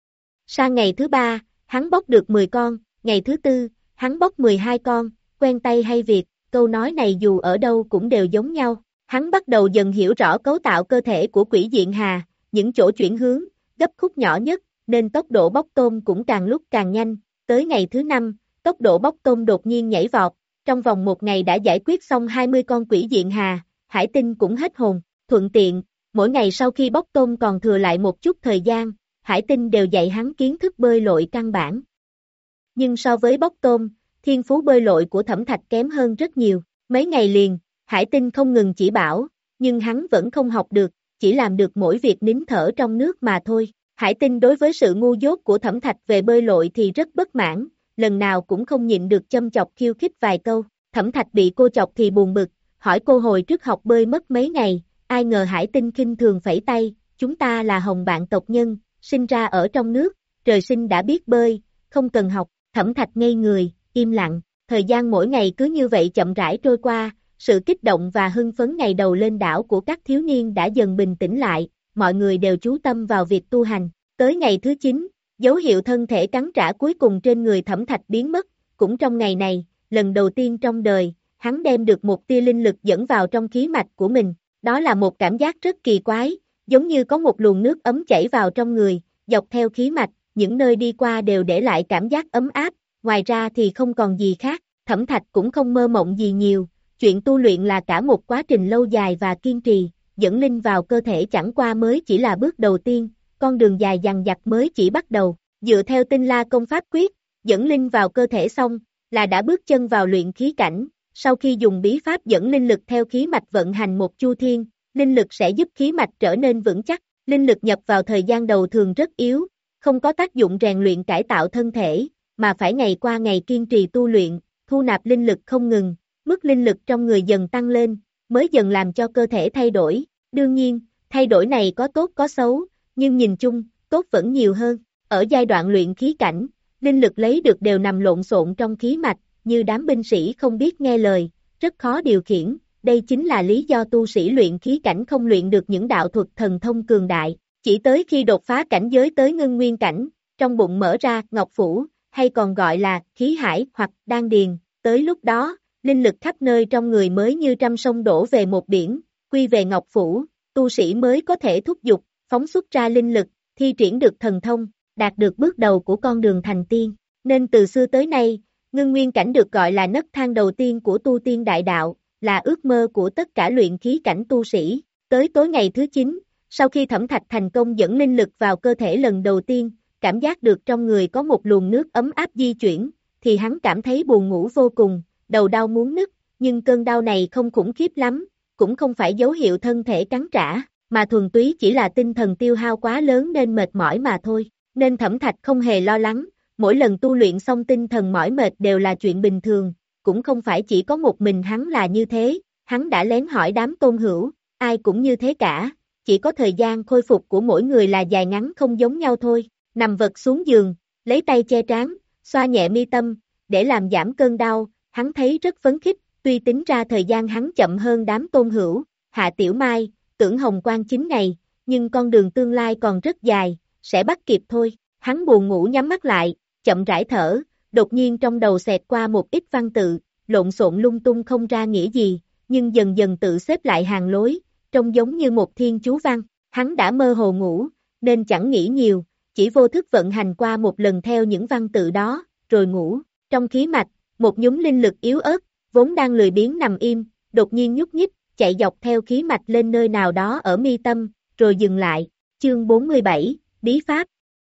B: Sang ngày thứ ba, hắn bóc được mười con, ngày thứ tư, hắn bóc mười hai con, quen tay hay việc, câu nói này dù ở đâu cũng đều giống nhau. Hắn bắt đầu dần hiểu rõ cấu tạo cơ thể của Quỷ Diện Hà, những chỗ chuyển hướng, gấp khúc nhỏ nhất, nên tốc độ bóc tôm cũng càng lúc càng nhanh. Tới ngày thứ năm, tốc độ bóc tôm đột nhiên nhảy vọt, trong vòng một ngày đã giải quyết xong hai mươi con Quỷ Diện Hà, Hải Tinh cũng hết hồn. Thuận tiện, mỗi ngày sau khi bóc tôm còn thừa lại một chút thời gian, Hải Tinh đều dạy hắn kiến thức bơi lội căn bản. Nhưng so với bóc tôm, thiên phú bơi lội của Thẩm Thạch kém hơn rất nhiều. Mấy ngày liền, Hải Tinh không ngừng chỉ bảo, nhưng hắn vẫn không học được, chỉ làm được mỗi việc nín thở trong nước mà thôi. Hải Tinh đối với sự ngu dốt của Thẩm Thạch về bơi lội thì rất bất mãn, lần nào cũng không nhịn được châm chọc khiêu khích vài câu. Thẩm Thạch bị cô chọc thì buồn bực, hỏi cô hồi trước học bơi mất mấy ngày, ai ngờ Hải Tinh khinh thường phẩy tay, chúng ta là Hồng Bạn tộc nhân, sinh ra ở trong nước, trời sinh đã biết bơi, không cần học. Thẩm Thạch ngây người, im lặng, thời gian mỗi ngày cứ như vậy chậm rãi trôi qua, sự kích động và hưng phấn ngày đầu lên đảo của các thiếu niên đã dần bình tĩnh lại, mọi người đều chú tâm vào việc tu hành. Tới ngày thứ chín, dấu hiệu thân thể cắn trả cuối cùng trên người Thẩm Thạch biến mất, cũng trong ngày này, lần đầu tiên trong đời, hắn đem được một tia linh lực dẫn vào trong khí mạch của mình, đó là một cảm giác rất kỳ quái, giống như có một luồng nước ấm chảy vào trong người, dọc theo khí mạch, những nơi đi qua đều để lại cảm giác ấm áp, ngoài ra thì không còn gì khác. Thẩm Thạch cũng không mơ mộng gì nhiều, chuyện tu luyện là cả một quá trình lâu dài và kiên trì, dẫn linh vào cơ thể chẳng qua mới chỉ là bước đầu tiên, con đường dài dằng dặc mới chỉ bắt đầu. Dựa theo Tinh La công pháp quyết, dẫn linh vào cơ thể xong, là đã bước chân vào luyện khí cảnh. Sau khi dùng bí pháp dẫn linh lực theo khí mạch vận hành một chu thiên, linh lực sẽ giúp khí mạch trở nên vững chắc. Linh lực nhập vào thời gian đầu thường rất yếu, không có tác dụng rèn luyện cải tạo thân thể, mà phải ngày qua ngày kiên trì tu luyện, thu nạp linh lực không ngừng, mức linh lực trong người dần tăng lên, mới dần làm cho cơ thể thay đổi. Đương nhiên, thay đổi này có tốt có xấu, nhưng nhìn chung, tốt vẫn nhiều hơn. Ở giai đoạn luyện khí cảnh, linh lực lấy được đều nằm lộn xộn trong khí mạch, như đám binh sĩ không biết nghe lời, rất khó điều khiển. Đây chính là lý do tu sĩ luyện khí cảnh không luyện được những đạo thuật thần thông cường đại. Chỉ tới khi đột phá cảnh giới tới ngưng nguyên cảnh, trong bụng mở ra ngọc phủ, hay còn gọi là khí hải hoặc đan điền, tới lúc đó, linh lực khắp nơi trong người mới như trăm sông đổ về một biển, quy về ngọc phủ, tu sĩ mới có thể thúc giục, phóng xuất ra linh lực, thi triển được thần thông, đạt được bước đầu của con đường thành tiên. Nên từ xưa tới nay, ngưng nguyên cảnh được gọi là nấc thang đầu tiên của tu tiên đại đạo, là ước mơ của tất cả luyện khí cảnh tu sĩ. Tới tối ngày thứ chín, sau khi Thẩm Thạch thành công dẫn linh lực vào cơ thể lần đầu tiên, cảm giác được trong người có một luồng nước ấm áp di chuyển, thì hắn cảm thấy buồn ngủ vô cùng, đầu đau muốn nứt, nhưng cơn đau này không khủng khiếp lắm, cũng không phải dấu hiệu thân thể cắn trả, mà thuần túy chỉ là tinh thần tiêu hao quá lớn nên mệt mỏi mà thôi. Nên Thẩm Thạch không hề lo lắng, mỗi lần tu luyện xong tinh thần mỏi mệt đều là chuyện bình thường, cũng không phải chỉ có một mình hắn là như thế, hắn đã lén hỏi đám tôn hữu, ai cũng như thế cả, chỉ có thời gian khôi phục của mỗi người là dài ngắn không giống nhau thôi. Nằm vật xuống giường, lấy tay che trán, xoa nhẹ mi tâm, để làm giảm cơn đau, hắn thấy rất phấn khích, tuy tính ra thời gian hắn chậm hơn đám tôn hữu, Hạ Tiểu Mai, Tưởng Hồng Quang chín ngày, nhưng con đường tương lai còn rất dài, sẽ bắt kịp thôi. Hắn buồn ngủ nhắm mắt lại, chậm rãi thở, đột nhiên trong đầu xẹt qua một ít văn tự, lộn xộn lung tung không ra nghĩa gì, nhưng dần dần tự xếp lại hàng lối, trông giống như một thiên chú văn. Hắn đã mơ hồ ngủ, nên chẳng nghĩ nhiều, chỉ vô thức vận hành qua một lần theo những văn tự đó, rồi ngủ. Trong khí mạch, một nhúm linh lực yếu ớt, vốn đang lười biếng nằm im, đột nhiên nhúc nhích, chạy dọc theo khí mạch lên nơi nào đó ở mi tâm, rồi dừng lại. Chương bốn mươi bảy, Bí Pháp.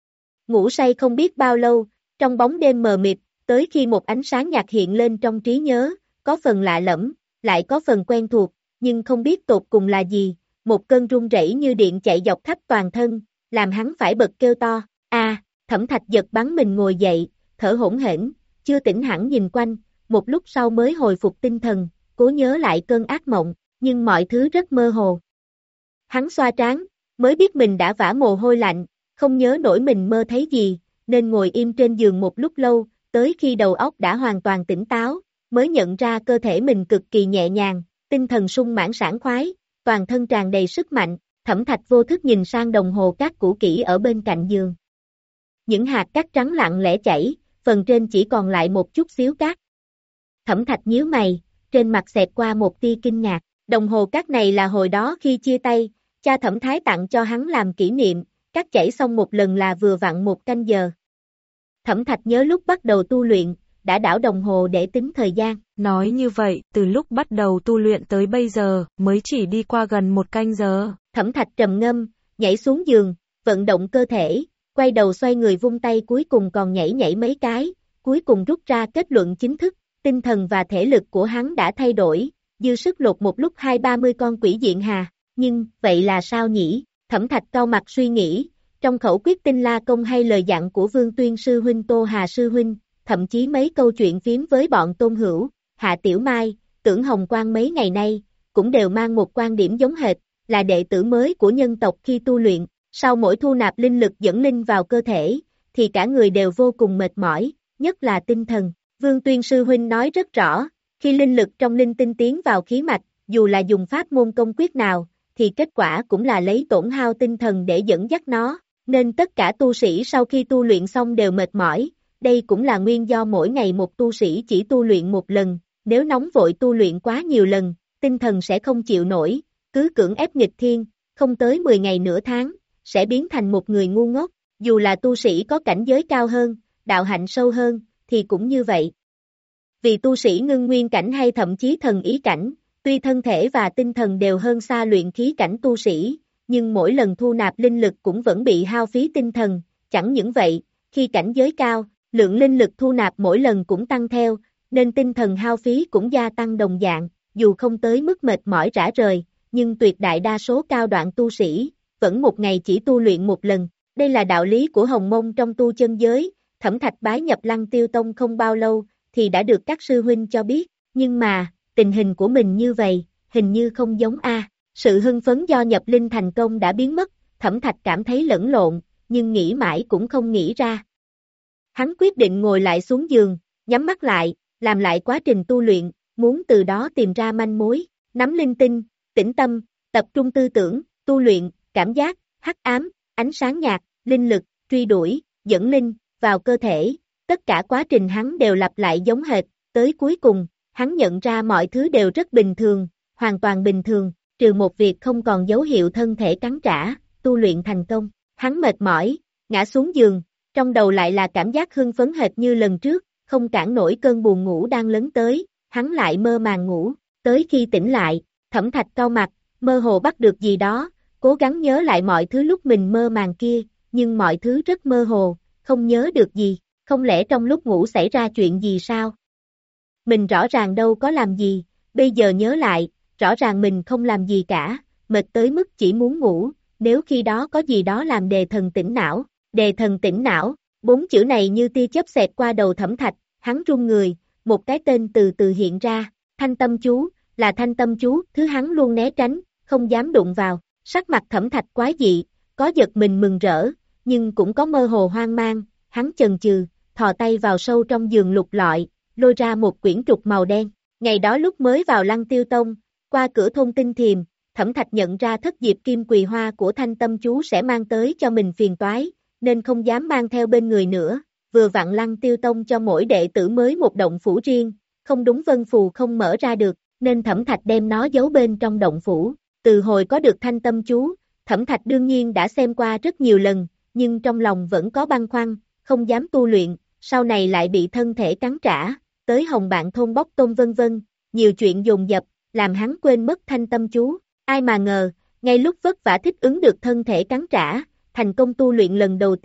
B: Ngủ say không biết bao lâu, trong bóng đêm mờ mịt, tới khi một ánh sáng nhạt hiện lên trong trí nhớ, có phần lạ lẫm, lại có phần quen thuộc, nhưng không biết tột cùng là gì, một cơn run rẩy như điện chạy dọc khắp toàn thân, làm hắn phải bật kêu to, a, Thẩm Thạch giật bắn mình ngồi dậy, thở hổn hển, chưa tỉnh hẳn nhìn quanh, một lúc sau mới hồi phục tinh thần, cố nhớ lại cơn ác mộng, nhưng mọi thứ rất mơ hồ. Hắn xoa trán, mới biết mình đã vã mồ hôi lạnh, không nhớ nổi mình mơ thấy gì, nên ngồi im trên giường một lúc lâu, tới khi đầu óc đã hoàn toàn tỉnh táo, mới nhận ra cơ thể mình cực kỳ nhẹ nhàng, tinh thần sung mãn sảng khoái, toàn thân tràn đầy sức mạnh. Thẩm Thạch vô thức nhìn sang đồng hồ cát cũ kỹ ở bên cạnh giường. Những hạt cát trắng lặng lẽ chảy, phần trên chỉ còn lại một chút xíu cát. Thẩm Thạch nhíu mày, trên mặt xẹt qua một tia kinh ngạc, đồng hồ cát này là hồi đó khi chia tay, cha Thẩm Thái tặng cho hắn làm kỷ niệm, cát chảy xong một lần là vừa vặn một canh giờ. Thẩm Thạch nhớ lúc bắt đầu tu luyện, đã đảo đồng hồ để tính thời gian.
C: Nói như vậy, từ lúc bắt đầu tu luyện tới bây giờ, mới chỉ đi qua gần một canh giờ.
B: Thẩm Thạch trầm ngâm, nhảy xuống giường, vận động cơ thể, quay đầu xoay người vung tay cuối cùng còn nhảy nhảy mấy cái, cuối cùng rút ra kết luận chính thức, tinh thần và thể lực của hắn đã thay đổi, dư sức lột một lúc hai ba mươi con quỷ diện hà, nhưng, vậy là sao nhỉ? Thẩm Thạch cau mặt suy nghĩ, trong khẩu quyết tinh la công hay lời dặn của Vương Tuyên sư huynh Tô Hà sư huynh, thậm chí mấy câu chuyện phím với bọn Tôn Hữu, Hạ Tiểu Mai, Tưởng Hồng Quang mấy ngày nay, cũng đều mang một quan điểm giống hệt, là đệ tử mới của nhân tộc khi tu luyện, sau mỗi thu nạp linh lực dẫn linh vào cơ thể, thì cả người đều vô cùng mệt mỏi, nhất là tinh thần. Vương Tuyên sư huynh nói rất rõ, khi linh lực trong linh tinh tiến vào khí mạch, dù là dùng pháp môn công quyết nào, thì kết quả cũng là lấy tổn hao tinh thần để dẫn dắt nó, nên tất cả tu sĩ sau khi tu luyện xong đều mệt mỏi, đây cũng là nguyên do mỗi ngày một tu sĩ chỉ tu luyện một lần, nếu nóng vội tu luyện quá nhiều lần, tinh thần sẽ không chịu nổi, cứ cưỡng ép nghịch thiên, không tới mười ngày nửa tháng, sẽ biến thành một người ngu ngốc, dù là tu sĩ có cảnh giới cao hơn, đạo hạnh sâu hơn, thì cũng như vậy. Vì tu sĩ ngưng nguyên cảnh hay thậm chí thần ý cảnh, tuy thân thể và tinh thần đều hơn xa luyện khí cảnh tu sĩ, nhưng mỗi lần thu nạp linh lực cũng vẫn bị hao phí tinh thần, chẳng những vậy, khi cảnh giới cao, lượng linh lực thu nạp mỗi lần cũng tăng theo, nên tinh thần hao phí cũng gia tăng đồng dạng, dù không tới mức mệt mỏi rã rời, nhưng tuyệt đại đa số cao đoạn tu sĩ, vẫn một ngày chỉ tu luyện một lần. Đây là đạo lý của Hồng Mông trong tu chân giới. Thẩm Thạch bái nhập Lăng Tiêu Tông không bao lâu, thì đã được các sư huynh cho biết, nhưng mà, tình hình của mình như vậy, hình như không giống a. Sự hưng phấn do nhập linh thành công đã biến mất, Thẩm Thạch cảm thấy lẫn lộn, nhưng nghĩ mãi cũng không nghĩ ra. Hắn quyết định ngồi lại xuống giường, nhắm mắt lại, làm lại quá trình tu luyện, muốn từ đó tìm ra manh mối, nắm linh tinh, tĩnh tâm, tập trung tư tưởng, tu luyện, cảm giác, hắc ám, ánh sáng nhạt, linh lực, truy đuổi, dẫn linh, vào cơ thể, tất cả quá trình hắn đều lặp lại giống hệt, tới cuối cùng, hắn nhận ra mọi thứ đều rất bình thường, hoàn toàn bình thường, trừ một việc không còn dấu hiệu thân thể cắn trả, tu luyện thành công, hắn mệt mỏi, ngã xuống giường, trong đầu lại là cảm giác hưng phấn hệt như lần trước, không cản nổi cơn buồn ngủ đang lấn tới, hắn lại mơ màng ngủ, tới khi tỉnh lại, Thẩm Thạch cau mặt, mơ hồ bắt được gì đó, cố gắng nhớ lại mọi thứ lúc mình mơ màng kia, nhưng mọi thứ rất mơ hồ, không nhớ được gì, không lẽ trong lúc ngủ xảy ra chuyện gì sao? Mình rõ ràng đâu có làm gì, bây giờ nhớ lại, rõ ràng mình không làm gì cả, mệt tới mức chỉ muốn ngủ, nếu khi đó có gì đó làm đề thần tỉnh não, đề thần tỉnh não, bốn chữ này như tia chớp xẹt qua đầu Thẩm Thạch, hắn run người, một cái tên từ từ hiện ra, Thanh Tâm Chú, là Thanh Tâm Chú, thứ hắn luôn né tránh, không dám đụng vào, sắc mặt Thẩm Thạch quái dị, có giật mình mừng rỡ, nhưng cũng có mơ hồ hoang mang, hắn chần chừ, thò tay vào sâu trong giường lục lọi, lôi ra một quyển trục màu đen, ngày đó lúc mới vào Lăng Tiêu Tông, qua cửa thôn Tinh Thiềm, Thẩm Thạch nhận ra thất diệp kim quỳ hoa của Thanh Tâm Chú sẽ mang tới cho mình phiền toái, nên không dám mang theo bên người nữa, vừa vặn Lăng Tiêu Tông cho mỗi đệ tử mới một động phủ riêng, không đúng vân phù không mở ra được, nên Thẩm Thạch đem nó giấu bên trong động phủ, từ hồi có được Thanh Tâm Chú, Thẩm Thạch đương nhiên đã xem qua rất nhiều lần, nhưng trong lòng vẫn có băn khoăn, không dám tu luyện, sau này lại bị thân thể cắn trả, tới Hồng Bạn thôn bóc tôm vân vân, nhiều chuyện dồn dập, làm hắn quên mất Thanh Tâm Chú, ai mà ngờ, ngay lúc vất vả thích ứng được thân thể cắn trả, thành công tu luyện lần đầu tiên,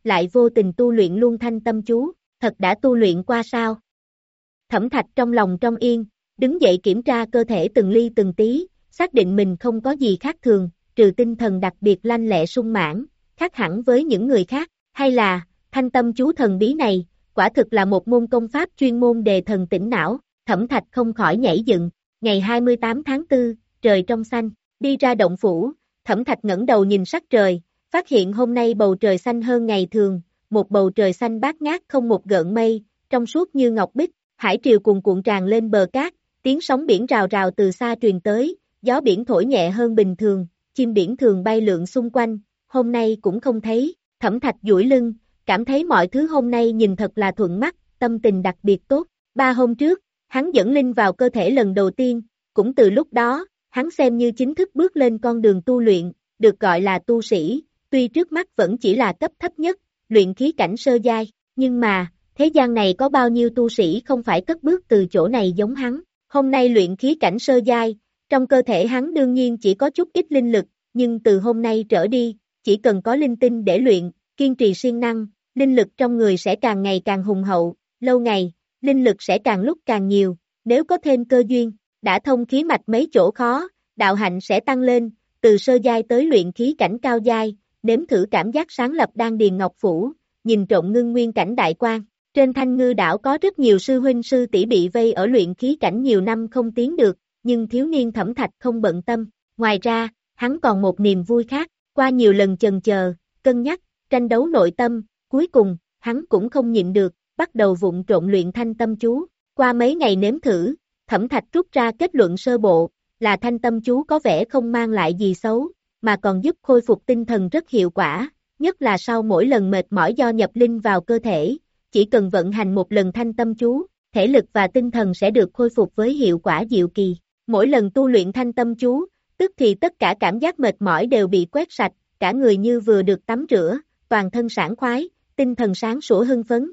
B: lại vô tình tu luyện luôn thanh tâm chú, thật đã tu luyện qua sao? Thẩm Thạch trong lòng trong yên, đứng dậy kiểm tra cơ thể từng ly từng tí, xác định mình không có gì khác thường, trừ tinh thần đặc biệt lanh lẹ sung mãn, khác hẳn với những người khác, hay là, thanh tâm chú thần bí này, quả thực là một môn công pháp chuyên môn đề thần tỉnh não, Thẩm Thạch không khỏi nhảy dựng, ngày hai mươi tám tháng tư, trời trong xanh, đi ra động phủ, Thẩm Thạch ngẩng đầu nhìn sắc trời, phát hiện hôm nay bầu trời xanh hơn ngày thường, một bầu trời xanh bát ngát không một gợn mây, trong suốt như ngọc bích, hải triều cuồn cuộn tràn lên bờ cát, tiếng sóng biển rào rào từ xa truyền tới, gió biển thổi nhẹ hơn bình thường, chim biển thường bay lượn xung quanh, hôm nay cũng không thấy, Thẩm Thạch duỗi lưng, cảm thấy mọi thứ hôm nay nhìn thật là thuận mắt, tâm tình đặc biệt tốt, ba hôm trước, hắn dẫn linh vào cơ thể lần đầu tiên, cũng từ lúc đó, hắn xem như chính thức bước lên con đường tu luyện, được gọi là tu sĩ, tuy trước mắt vẫn chỉ là cấp thấp nhất, luyện khí cảnh sơ giai, nhưng mà, thế gian này có bao nhiêu tu sĩ không phải cất bước từ chỗ này giống hắn, hôm nay luyện khí cảnh sơ giai, trong cơ thể hắn đương nhiên chỉ có chút ít linh lực, nhưng từ hôm nay trở đi, chỉ cần có linh tinh để luyện, kiên trì siêng năng, linh lực trong người sẽ càng ngày càng hùng hậu, lâu ngày, linh lực sẽ càng lúc càng nhiều, nếu có thêm cơ duyên, đã thông khí mạch mấy chỗ khó, đạo hạnh sẽ tăng lên, từ sơ giai tới luyện khí cảnh cao giai, nếm thử cảm giác sáng lập đan điền ngọc phủ, nhìn trộm ngưng nguyên cảnh đại quan. Trên Thanh Ngư đảo có rất nhiều sư huynh sư tỷ bị vây ở luyện khí cảnh nhiều năm không tiến được, nhưng thiếu niên Thẩm Thạch không bận tâm, ngoài ra, hắn còn một niềm vui khác, qua nhiều lần chần chờ, cân nhắc, tranh đấu nội tâm, cuối cùng, hắn cũng không nhịn được, bắt đầu vụng trộn luyện thanh tâm chú, qua mấy ngày nếm thử, Thẩm Thạch rút ra kết luận sơ bộ, là thanh tâm chú có vẻ không mang lại gì xấu, mà còn giúp khôi phục tinh thần rất hiệu quả, nhất là sau mỗi lần mệt mỏi do nhập linh vào cơ thể, chỉ cần vận hành một lần thanh tâm chú, thể lực và tinh thần sẽ được khôi phục với hiệu quả diệu kỳ. Mỗi lần tu luyện thanh tâm chú, tức thì tất cả cảm giác mệt mỏi đều bị quét sạch, cả người như vừa được tắm rửa, toàn thân sảng khoái, tinh thần sáng sủa hưng phấn.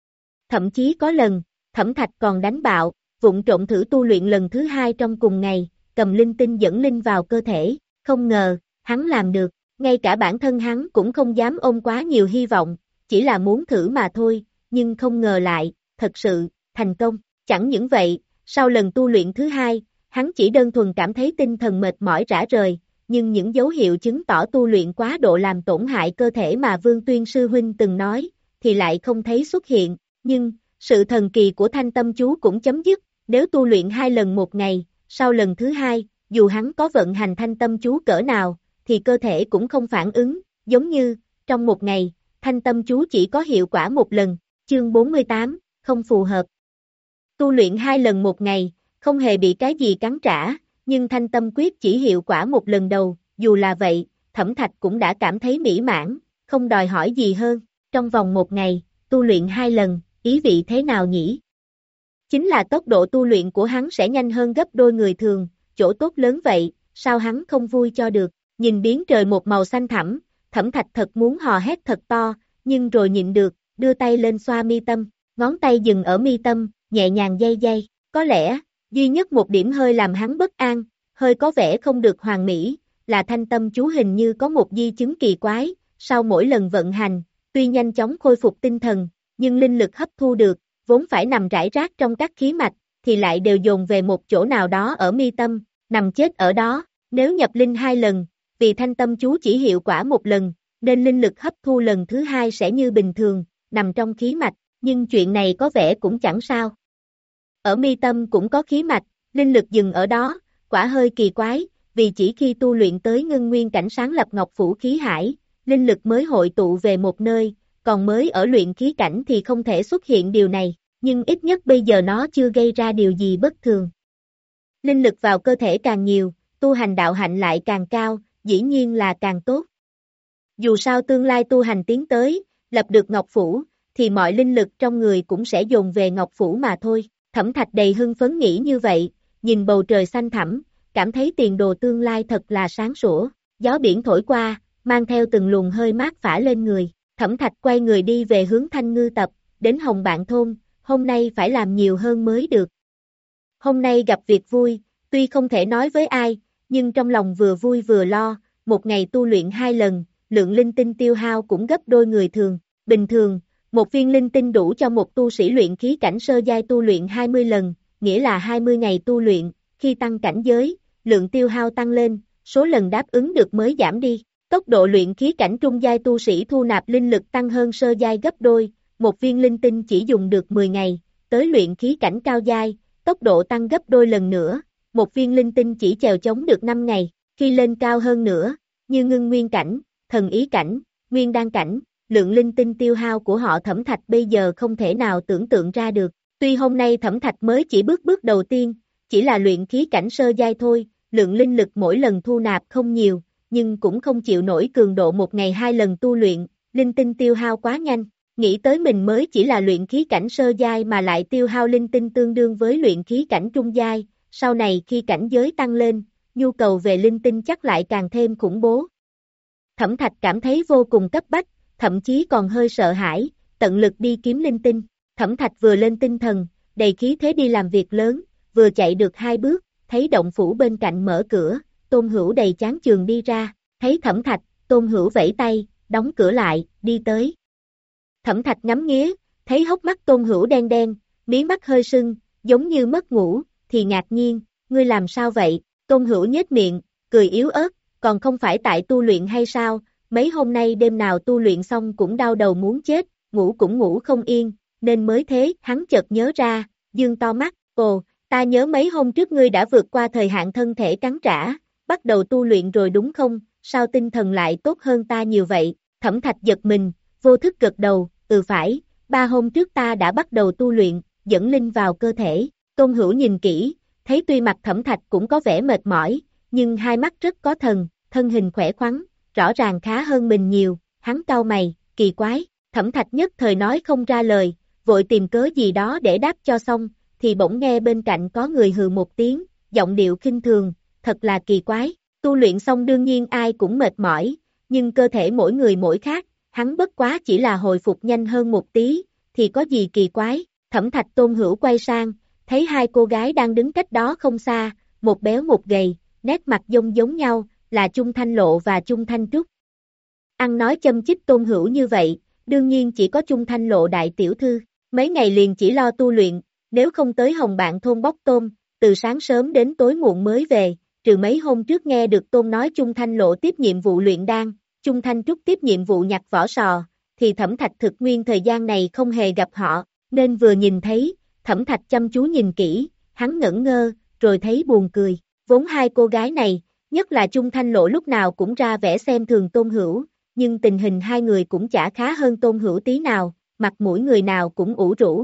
B: Thậm chí có lần, Thẩm Thạch còn đánh bạo, vụng trộn thử tu luyện lần thứ hai trong cùng ngày, cầm linh tinh dẫn linh vào cơ thể, không ngờ, hắn làm được, ngay cả bản thân hắn cũng không dám ôm quá nhiều hy vọng, chỉ là muốn thử mà thôi, nhưng không ngờ lại, thật sự, thành công, chẳng những vậy, sau lần tu luyện thứ hai, hắn chỉ đơn thuần cảm thấy tinh thần mệt mỏi rã rời, nhưng những dấu hiệu chứng tỏ tu luyện quá độ làm tổn hại cơ thể mà Vương Tuyên Sư Huynh từng nói, thì lại không thấy xuất hiện, nhưng, sự thần kỳ của thanh tâm chú cũng chấm dứt, nếu tu luyện hai lần một ngày, sau lần thứ hai, dù hắn có vận hành thanh tâm chú cỡ nào, thì cơ thể cũng không phản ứng, giống như, trong một ngày, thanh tâm chú chỉ có hiệu quả một lần, chương bốn mươi tám, không phù hợp. Tu luyện hai lần một ngày, không hề bị cái gì cắn trả, nhưng thanh tâm quyết chỉ hiệu quả một lần đầu, dù là vậy, Thẩm Thạch cũng đã cảm thấy mỹ mãn, không đòi hỏi gì hơn, trong vòng một ngày, tu luyện hai lần, ý vị thế nào nhỉ? Chính là tốc độ tu luyện của hắn sẽ nhanh hơn gấp đôi người thường, chỗ tốt lớn vậy, sao hắn không vui cho được, nhìn biến trời một màu xanh thẳm, Thẩm Thạch thật muốn hò hét thật to, nhưng rồi nhịn được, đưa tay lên xoa mi tâm, ngón tay dừng ở mi tâm, nhẹ nhàng day day, có lẽ, duy nhất một điểm hơi làm hắn bất an, hơi có vẻ không được hoàn mỹ, là thanh tâm chú hình như có một di chứng kỳ quái, sau mỗi lần vận hành, tuy nhanh chóng khôi phục tinh thần, nhưng linh lực hấp thu được, vốn phải nằm rải rác trong các khí mạch, thì lại đều dồn về một chỗ nào đó ở mi tâm, nằm chết ở đó, nếu nhập linh hai lần, vì thanh tâm chú chỉ hiệu quả một lần, nên linh lực hấp thu lần thứ hai sẽ như bình thường, nằm trong khí mạch, nhưng chuyện này có vẻ cũng chẳng sao. Ở mi tâm cũng có khí mạch, linh lực dừng ở đó, quả hơi kỳ quái, vì chỉ khi tu luyện tới ngưng nguyên cảnh sáng lập ngọc phủ khí hải, linh lực mới hội tụ về một nơi, còn mới ở luyện khí cảnh thì không thể xuất hiện điều này, nhưng ít nhất bây giờ nó chưa gây ra điều gì bất thường. Linh lực vào cơ thể càng nhiều, tu hành đạo hạnh lại càng cao, dĩ nhiên là càng tốt. Dù sao tương lai tu hành tiến tới, lập được ngọc phủ, thì mọi linh lực trong người cũng sẽ dồn về ngọc phủ mà thôi. Thẩm Thạch đầy hưng phấn nghĩ như vậy, nhìn bầu trời xanh thẳm, cảm thấy tiền đồ tương lai thật là sáng sủa, gió biển thổi qua, mang theo từng luồng hơi mát phả lên người. Thẩm Thạch quay người đi về hướng Thanh Ngư tập, đến Hồng Bạn thôn, hôm nay phải làm nhiều hơn mới được. Hôm nay gặp việc vui, tuy không thể nói với ai, nhưng trong lòng vừa vui vừa lo, một ngày tu luyện hai lần, lượng linh tinh tiêu hao cũng gấp đôi người thường. Bình thường, một viên linh tinh đủ cho một tu sĩ luyện khí cảnh sơ giai tu luyện hai mươi lần, nghĩa là hai mươi ngày tu luyện, khi tăng cảnh giới, lượng tiêu hao tăng lên, số lần đáp ứng được mới giảm đi. Tốc độ luyện khí cảnh trung giai tu sĩ thu nạp linh lực tăng hơn sơ giai gấp đôi, một viên linh tinh chỉ dùng được mười ngày, tới luyện khí cảnh cao giai, tốc độ tăng gấp đôi lần nữa, một viên linh tinh chỉ chèo chống được năm ngày, khi lên cao hơn nữa, như ngưng nguyên cảnh, thần ý cảnh, nguyên đan cảnh, lượng linh tinh tiêu hao của họ Thẩm Thạch bây giờ không thể nào tưởng tượng ra được. Tuy hôm nay Thẩm Thạch mới chỉ bước bước đầu tiên, chỉ là luyện khí cảnh sơ giai thôi, lượng linh lực mỗi lần thu nạp không nhiều, nhưng cũng không chịu nổi cường độ một ngày hai lần tu luyện, linh tinh tiêu hao quá nhanh. Nghĩ tới mình mới chỉ là luyện khí cảnh sơ giai mà lại tiêu hao linh tinh tương đương với luyện khí cảnh trung giai, sau này khi cảnh giới tăng lên, nhu cầu về linh tinh chắc lại càng thêm khủng bố. Thẩm Thạch cảm thấy vô cùng cấp bách, thậm chí còn hơi sợ hãi, tận lực đi kiếm linh tinh. Thẩm Thạch vừa lên tinh thần, đầy khí thế đi làm việc lớn, vừa chạy được hai bước, thấy động phủ bên cạnh mở cửa, Tôn Hữu đầy chán chường đi ra, thấy Thẩm Thạch, Tôn Hữu vẫy tay, đóng cửa lại, đi tới. Thẩm Thạch ngắm nghía, thấy hốc mắt Tôn Hữu đen đen, mí mắt hơi sưng, giống như mất ngủ, thì ngạc nhiên, ngươi làm sao vậy? Tôn Hữu nhếch miệng, cười yếu ớt, còn không phải tại tu luyện hay sao? Mấy hôm nay đêm nào tu luyện xong cũng đau đầu muốn chết, ngủ cũng ngủ không yên, nên mới thế. Hắn chợt nhớ ra, dương to mắt, ồ, ta nhớ mấy hôm trước ngươi đã vượt qua thời hạn thân thể cắn trả, bắt đầu tu luyện rồi đúng không? Sao tinh thần lại tốt hơn ta nhiều vậy? Thẩm Thạch giật mình, vô thức gật đầu, ừ phải, ba hôm trước ta đã bắt đầu tu luyện, dẫn linh vào cơ thể. Tôn Hữu nhìn kỹ, thấy tuy mặt Thẩm Thạch cũng có vẻ mệt mỏi, nhưng hai mắt rất có thần, thân hình khỏe khoắn, rõ ràng khá hơn mình nhiều, hắn cau mày, kỳ quái, Thẩm Thạch nhất thời nói không ra lời, vội tìm cớ gì đó để đáp cho xong, thì bỗng nghe bên cạnh có người hừ một tiếng, giọng điệu khinh thường, thật là kỳ quái, tu luyện xong đương nhiên ai cũng mệt mỏi, nhưng cơ thể mỗi người mỗi khác, hắn bất quá chỉ là hồi phục nhanh hơn một tí, thì có gì kỳ quái. Thẩm Thạch Tôn Hữu quay sang, thấy hai cô gái đang đứng cách đó không xa, một béo một gầy, nét mặt giống giống nhau, là Chung Thanh Lộ và Chung Thanh Trúc. Ăn nói châm chích Tôn Hữu như vậy, đương nhiên chỉ có Chung Thanh Lộ đại tiểu thư, mấy ngày liền chỉ lo tu luyện, nếu không tới Hồng Bạn thôn bóc tôm, từ sáng sớm đến tối muộn mới về, trừ mấy hôm trước nghe được Tôn nói Chung Thanh Lộ tiếp nhiệm vụ luyện đan, Chung Thanh Trúc tiếp nhiệm vụ nhặt vỏ sò, thì Thẩm Thạch thực nguyên thời gian này không hề gặp họ, nên vừa nhìn thấy, Thẩm Thạch chăm chú nhìn kỹ, hắn ngẩn ngơ, rồi thấy buồn cười, vốn hai cô gái này, nhất là Chung Thanh Lộ lúc nào cũng ra vẻ xem thường Tôn Hữu, nhưng tình hình hai người cũng chả khá hơn Tôn Hữu tí nào, mặt mũi người nào cũng ủ rũ.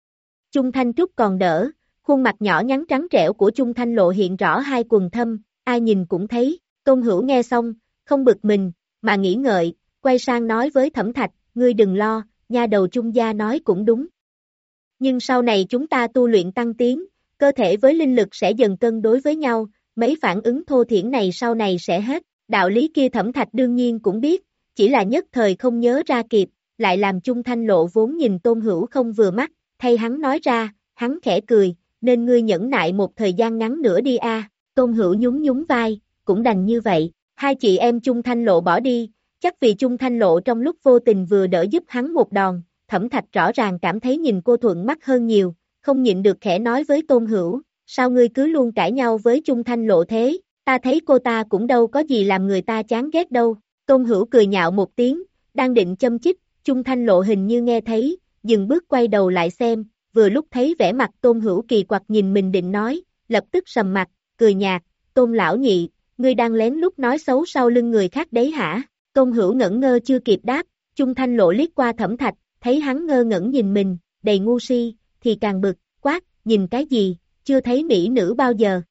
B: Chung Thanh Trúc còn đỡ, khuôn mặt nhỏ nhắn trắng trẻo của Chung Thanh Lộ hiện rõ hai quầng thâm, ai nhìn cũng thấy. Tôn Hữu nghe xong, không bực mình, mà nghĩ ngợi, quay sang nói với Thẩm Thạch, ngươi đừng lo, nha đầu Chung gia nói cũng đúng. Nhưng sau này chúng ta tu luyện tăng tiến, cơ thể với linh lực sẽ dần cân đối với nhau, mấy phản ứng thô thiển này sau này sẽ hết. Đạo lý kia Thẩm Thạch đương nhiên cũng biết, chỉ là nhất thời không nhớ ra kịp, lại làm Chung Thanh Lộ vốn nhìn Tôn Hữu không vừa mắt, thay hắn nói ra, hắn khẽ cười, nên ngươi nhẫn nại một thời gian ngắn nữa đi a. Tôn Hữu nhún nhún vai, cũng đành như vậy. Hai chị em Chung Thanh Lộ bỏ đi, chắc vì Chung Thanh Lộ trong lúc vô tình vừa đỡ giúp hắn một đòn, Thẩm Thạch rõ ràng cảm thấy nhìn cô thuận mắt hơn nhiều, không nhịn được khẽ nói với Tôn Hữu, sao ngươi cứ luôn cãi nhau với Chung Thanh Lộ thế, ta thấy cô ta cũng đâu có gì làm người ta chán ghét đâu. Tôn Hữu cười nhạo một tiếng, đang định châm chích, Chung Thanh Lộ hình như nghe thấy, dừng bước quay đầu lại xem, vừa lúc thấy vẻ mặt Tôn Hữu kỳ quặc nhìn mình định nói, lập tức sầm mặt, cười nhạt, Tôn lão nhị, ngươi đang lén lút nói xấu sau lưng người khác đấy hả? Tôn Hữu ngẩn ngơ chưa kịp đáp, Chung Thanh Lộ liếc qua Thẩm Thạch, thấy hắn ngơ ngẩn nhìn mình, đầy ngu si, thì càng bực, quát, nhìn cái gì, chưa thấy mỹ nữ bao giờ.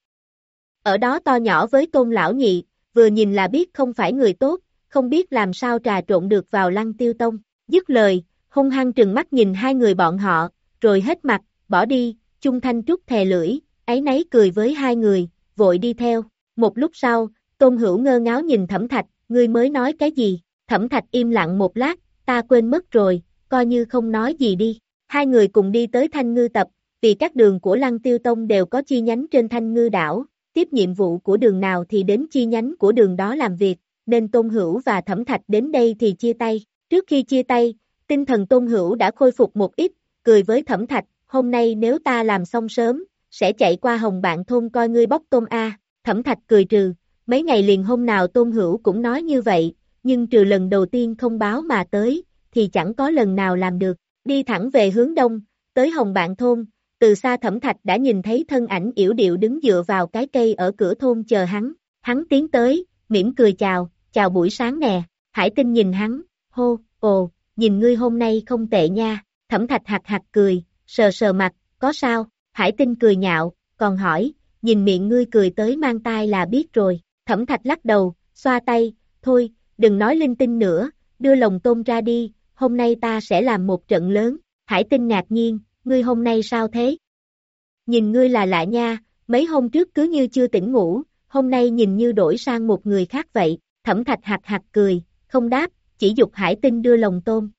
B: Ở đó to nhỏ với Tôn lão nhị, vừa nhìn là biết không phải người tốt, không biết làm sao trà trộn được vào Lăng Tiêu Tông. Dứt lời, hung hăng trừng mắt nhìn hai người bọn họ, rồi hết mặt, bỏ đi. Chung Thanh Trúc thè lưỡi, áy náy cười với hai người, vội đi theo. Một lúc sau, Tôn Hữu ngơ ngáo nhìn Thẩm Thạch, ngươi mới nói cái gì? Thẩm Thạch im lặng một lát, ta quên mất rồi, coi như không nói gì đi. Hai người cùng đi tới Thanh Ngư Tập, vì các đường của Lăng Tiêu Tông đều có chi nhánh trên Thanh Ngư đảo, tiếp nhiệm vụ của đường nào thì đến chi nhánh của đường đó làm việc, nên Tôn Hữu và Thẩm Thạch đến đây thì chia tay. Trước khi chia tay, Tinh thần Tôn Hữu đã khôi phục một ít, cười với Thẩm Thạch, hôm nay nếu ta làm xong sớm, sẽ chạy qua Hồng Bạn thôn coi ngươi bóc tôm a. Thẩm Thạch cười trừ, mấy ngày liền hôm nào Tôn Hữu cũng nói như vậy, nhưng trừ lần đầu tiên không báo mà tới, thì chẳng có lần nào làm được. Đi thẳng về hướng đông, tới Hồng Bạn thôn, từ xa Thẩm Thạch đã nhìn thấy thân ảnh yểu điệu đứng dựa vào cái cây ở cửa thôn chờ hắn. Hắn tiến tới, mỉm cười chào, chào buổi sáng nè. Hải Tinh nhìn hắn, hô, ồ, nhìn ngươi hôm nay không tệ nha. Thẩm Thạch hạc hạc cười, sờ sờ mặt, có sao? Hải Tinh cười nhạo, còn hỏi, nhìn miệng ngươi cười tới mang tai là biết rồi. Thẩm Thạch lắc đầu, xoa tay, thôi, đừng nói linh tinh nữa, đưa lồng tôm ra đi, hôm nay ta sẽ làm một trận lớn. Hải Tinh ngạc nhiên, ngươi hôm nay sao thế? Nhìn ngươi là lạ nha, mấy hôm trước cứ như chưa tỉnh ngủ, hôm nay nhìn như đổi sang một người khác vậy. Thẩm Thạch hạc hạc cười, không đáp, chỉ giục Hải Tinh đưa lồng tôm.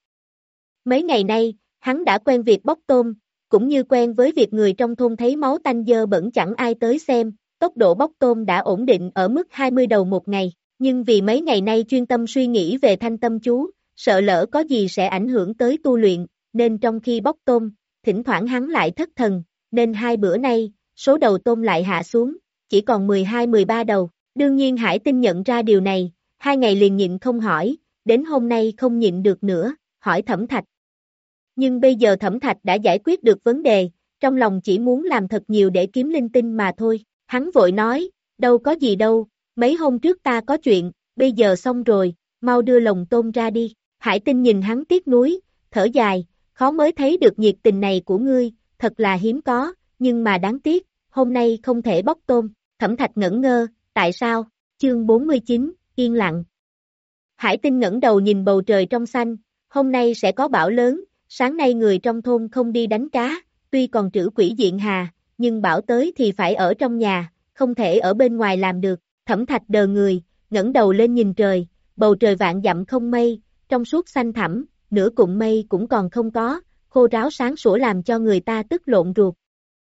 B: Mấy ngày nay, hắn đã quen việc bóc tôm, cũng như quen với việc người trong thôn thấy máu tanh dơ bẩn chẳng ai tới xem, tốc độ bóc tôm đã ổn định ở mức hai mươi đầu một ngày, nhưng vì mấy ngày nay chuyên tâm suy nghĩ về thanh tâm chú, sợ lỡ có gì sẽ ảnh hưởng tới tu luyện, nên trong khi bóc tôm, thỉnh thoảng hắn lại thất thần, nên hai bữa nay, số đầu tôm lại hạ xuống, chỉ còn mười hai mười ba đầu. Đương nhiên Hải Tinh nhận ra điều này, hai ngày liền nhịn không hỏi, đến hôm nay không nhịn được nữa, hỏi Thẩm Thạch. Nhưng bây giờ Thẩm Thạch đã giải quyết được vấn đề, trong lòng chỉ muốn làm thật nhiều để kiếm linh tinh mà thôi. Hắn vội nói, đâu có gì đâu, mấy hôm trước ta có chuyện, bây giờ xong rồi, mau đưa lồng tôm ra đi. Hải Tinh nhìn hắn tiếc nuối, thở dài, khó mới thấy được nhiệt tình này của ngươi, thật là hiếm có, nhưng mà đáng tiếc, hôm nay không thể bóc tôm. Thẩm Thạch ngẩn ngơ, tại sao? Chương bốn mươi chín, yên lặng. Hải Tinh ngẩng đầu nhìn bầu trời trong xanh, hôm nay sẽ có bão lớn, sáng nay người trong thôn không đi đánh cá, tuy còn trữ quỷ diện hà, nhưng bão tới thì phải ở trong nhà, không thể ở bên ngoài làm được. Thẩm Thạch đờ người, ngẩng đầu lên nhìn trời, bầu trời vạn dặm không mây, trong suốt xanh thẳm, nửa cụm mây cũng còn không có, khô ráo sáng sủa làm cho người ta tức lộn ruột.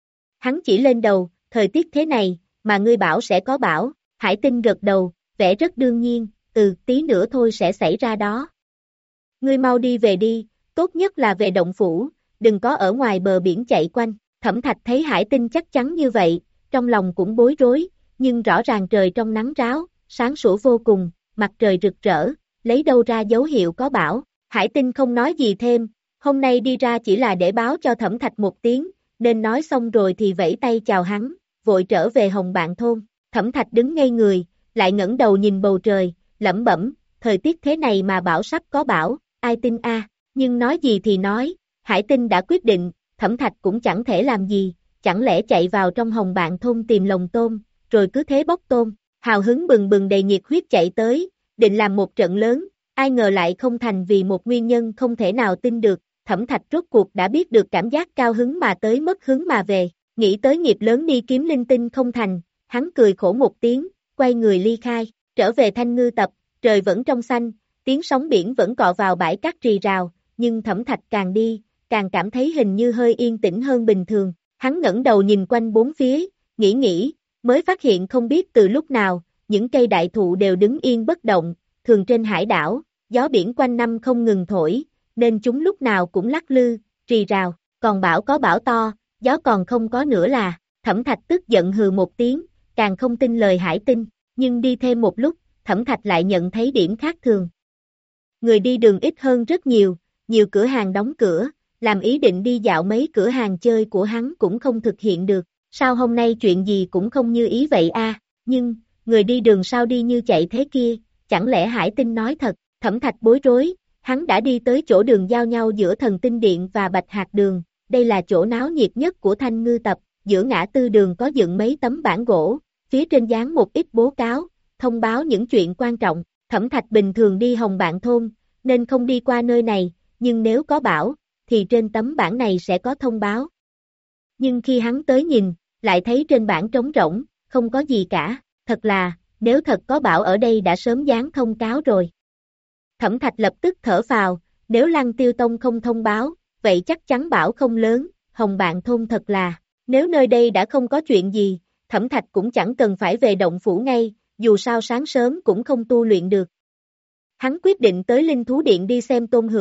B: Hắn chỉ lên đầu, thời tiết thế này, mà ngươi bảo sẽ có bão. Hải Tinh gật đầu, vẻ rất đương nhiên, ừ, tí nữa thôi sẽ xảy ra đó. Ngươi mau đi về đi, tốt nhất là về động phủ, đừng có ở ngoài bờ biển chạy quanh. Thẩm Thạch thấy Hải Tinh chắc chắn như vậy, trong lòng cũng bối rối, nhưng rõ ràng trời trong nắng ráo, sáng sủa vô cùng, mặt trời rực rỡ, lấy đâu ra dấu hiệu có bão. Hải Tinh không nói gì thêm, hôm nay đi ra chỉ là để báo cho Thẩm Thạch một tiếng, nên nói xong rồi thì vẫy tay chào hắn, vội trở về Hồng Bạn thôn. Thẩm Thạch đứng ngây người, lại ngẩng đầu nhìn bầu trời, lẩm bẩm, thời tiết thế này mà bảo sắp có bão, ai tin a? À? Nhưng nói gì thì nói, Hải Tinh đã quyết định, Thẩm Thạch cũng chẳng thể làm gì, chẳng lẽ chạy vào trong Hồng Bạn thôn tìm lồng tôm, rồi cứ thế bóc tôm. Hào hứng bừng bừng đầy nhiệt huyết chạy tới, định làm một trận lớn, ai ngờ lại không thành vì một nguyên nhân không thể nào tin được. Thẩm Thạch rốt cuộc đã biết được cảm giác cao hứng mà tới mất hứng mà về, nghĩ tới nghiệp lớn đi kiếm linh tinh không thành, hắn cười khổ một tiếng, quay người ly khai, trở về Thanh Ngư Tập, trời vẫn trong xanh, tiếng sóng biển vẫn cọ vào bãi cát rì rào, nhưng Thẩm Thạch càng đi, càng cảm thấy hình như hơi yên tĩnh hơn bình thường. Hắn ngẩng đầu nhìn quanh bốn phía, nghĩ nghĩ, mới phát hiện không biết từ lúc nào, những cây đại thụ đều đứng yên bất động, thường trên hải đảo, gió biển quanh năm không ngừng thổi, nên chúng lúc nào cũng lắc lư, rì rào, còn bão có bão to, gió còn không có nữa là. Thẩm Thạch tức giận hừ một tiếng, càng không tin lời Hải Tinh, nhưng đi thêm một lúc, Thẩm Thạch lại nhận thấy điểm khác thường. Người đi đường ít hơn rất nhiều, nhiều cửa hàng đóng cửa, làm ý định đi dạo mấy cửa hàng chơi của hắn cũng không thực hiện được, sao hôm nay chuyện gì cũng không như ý vậy a? À? Nhưng, người đi đường sao đi như chạy thế kia, chẳng lẽ Hải Tinh nói thật? Thẩm Thạch bối rối, hắn đã đi tới chỗ đường giao nhau giữa Thần Tinh Điện và Bạch Hạc Đường, đây là chỗ náo nhiệt nhất của Thanh Ngư Tập, giữa ngã tư đường có dựng mấy tấm bảng gỗ, phía trên dán một ít bố cáo, thông báo những chuyện quan trọng. Thẩm Thạch bình thường đi Hồng Bạn thôn, nên không đi qua nơi này, nhưng nếu có bão, thì trên tấm bảng này sẽ có thông báo. Nhưng khi hắn tới nhìn, lại thấy trên bảng trống rỗng, không có gì cả, thật là, nếu thật có bão ở đây đã sớm dán thông cáo rồi. Thẩm Thạch lập tức thở phào, nếu Lăng Tiêu Tông không thông báo, vậy chắc chắn bão không lớn, Hồng Bạn thôn thật là, nếu nơi đây đã không có chuyện gì, Thẩm Thạch cũng chẳng cần phải về động phủ ngay, dù sao sáng sớm cũng không tu luyện được. Hắn quyết định tới Linh Thú Điện đi xem Tôn Hữu,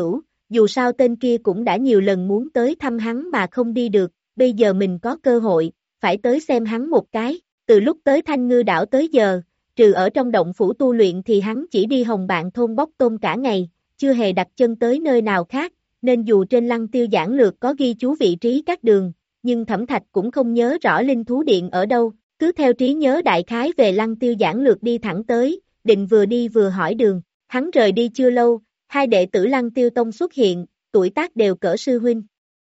B: dù sao tên kia cũng đã nhiều lần muốn tới thăm hắn mà không đi được, bây giờ mình có cơ hội, phải tới xem hắn một cái, từ lúc tới Thanh Ngư đảo tới giờ, trừ ở trong động phủ tu luyện thì hắn chỉ đi Hồng Bạn thôn bóc tôm cả ngày, chưa hề đặt chân tới nơi nào khác, nên dù trên Lăng Tiêu giản lược có ghi chú vị trí các đường, nhưng Thẩm Thạch cũng không nhớ rõ linh thú điện ở đâu, cứ theo trí nhớ đại khái về Lăng Tiêu giản lược đi thẳng tới, định vừa đi vừa hỏi đường, hắn rời đi chưa lâu, hai đệ tử Lăng Tiêu Tông xuất hiện, tuổi tác đều cỡ sư huynh.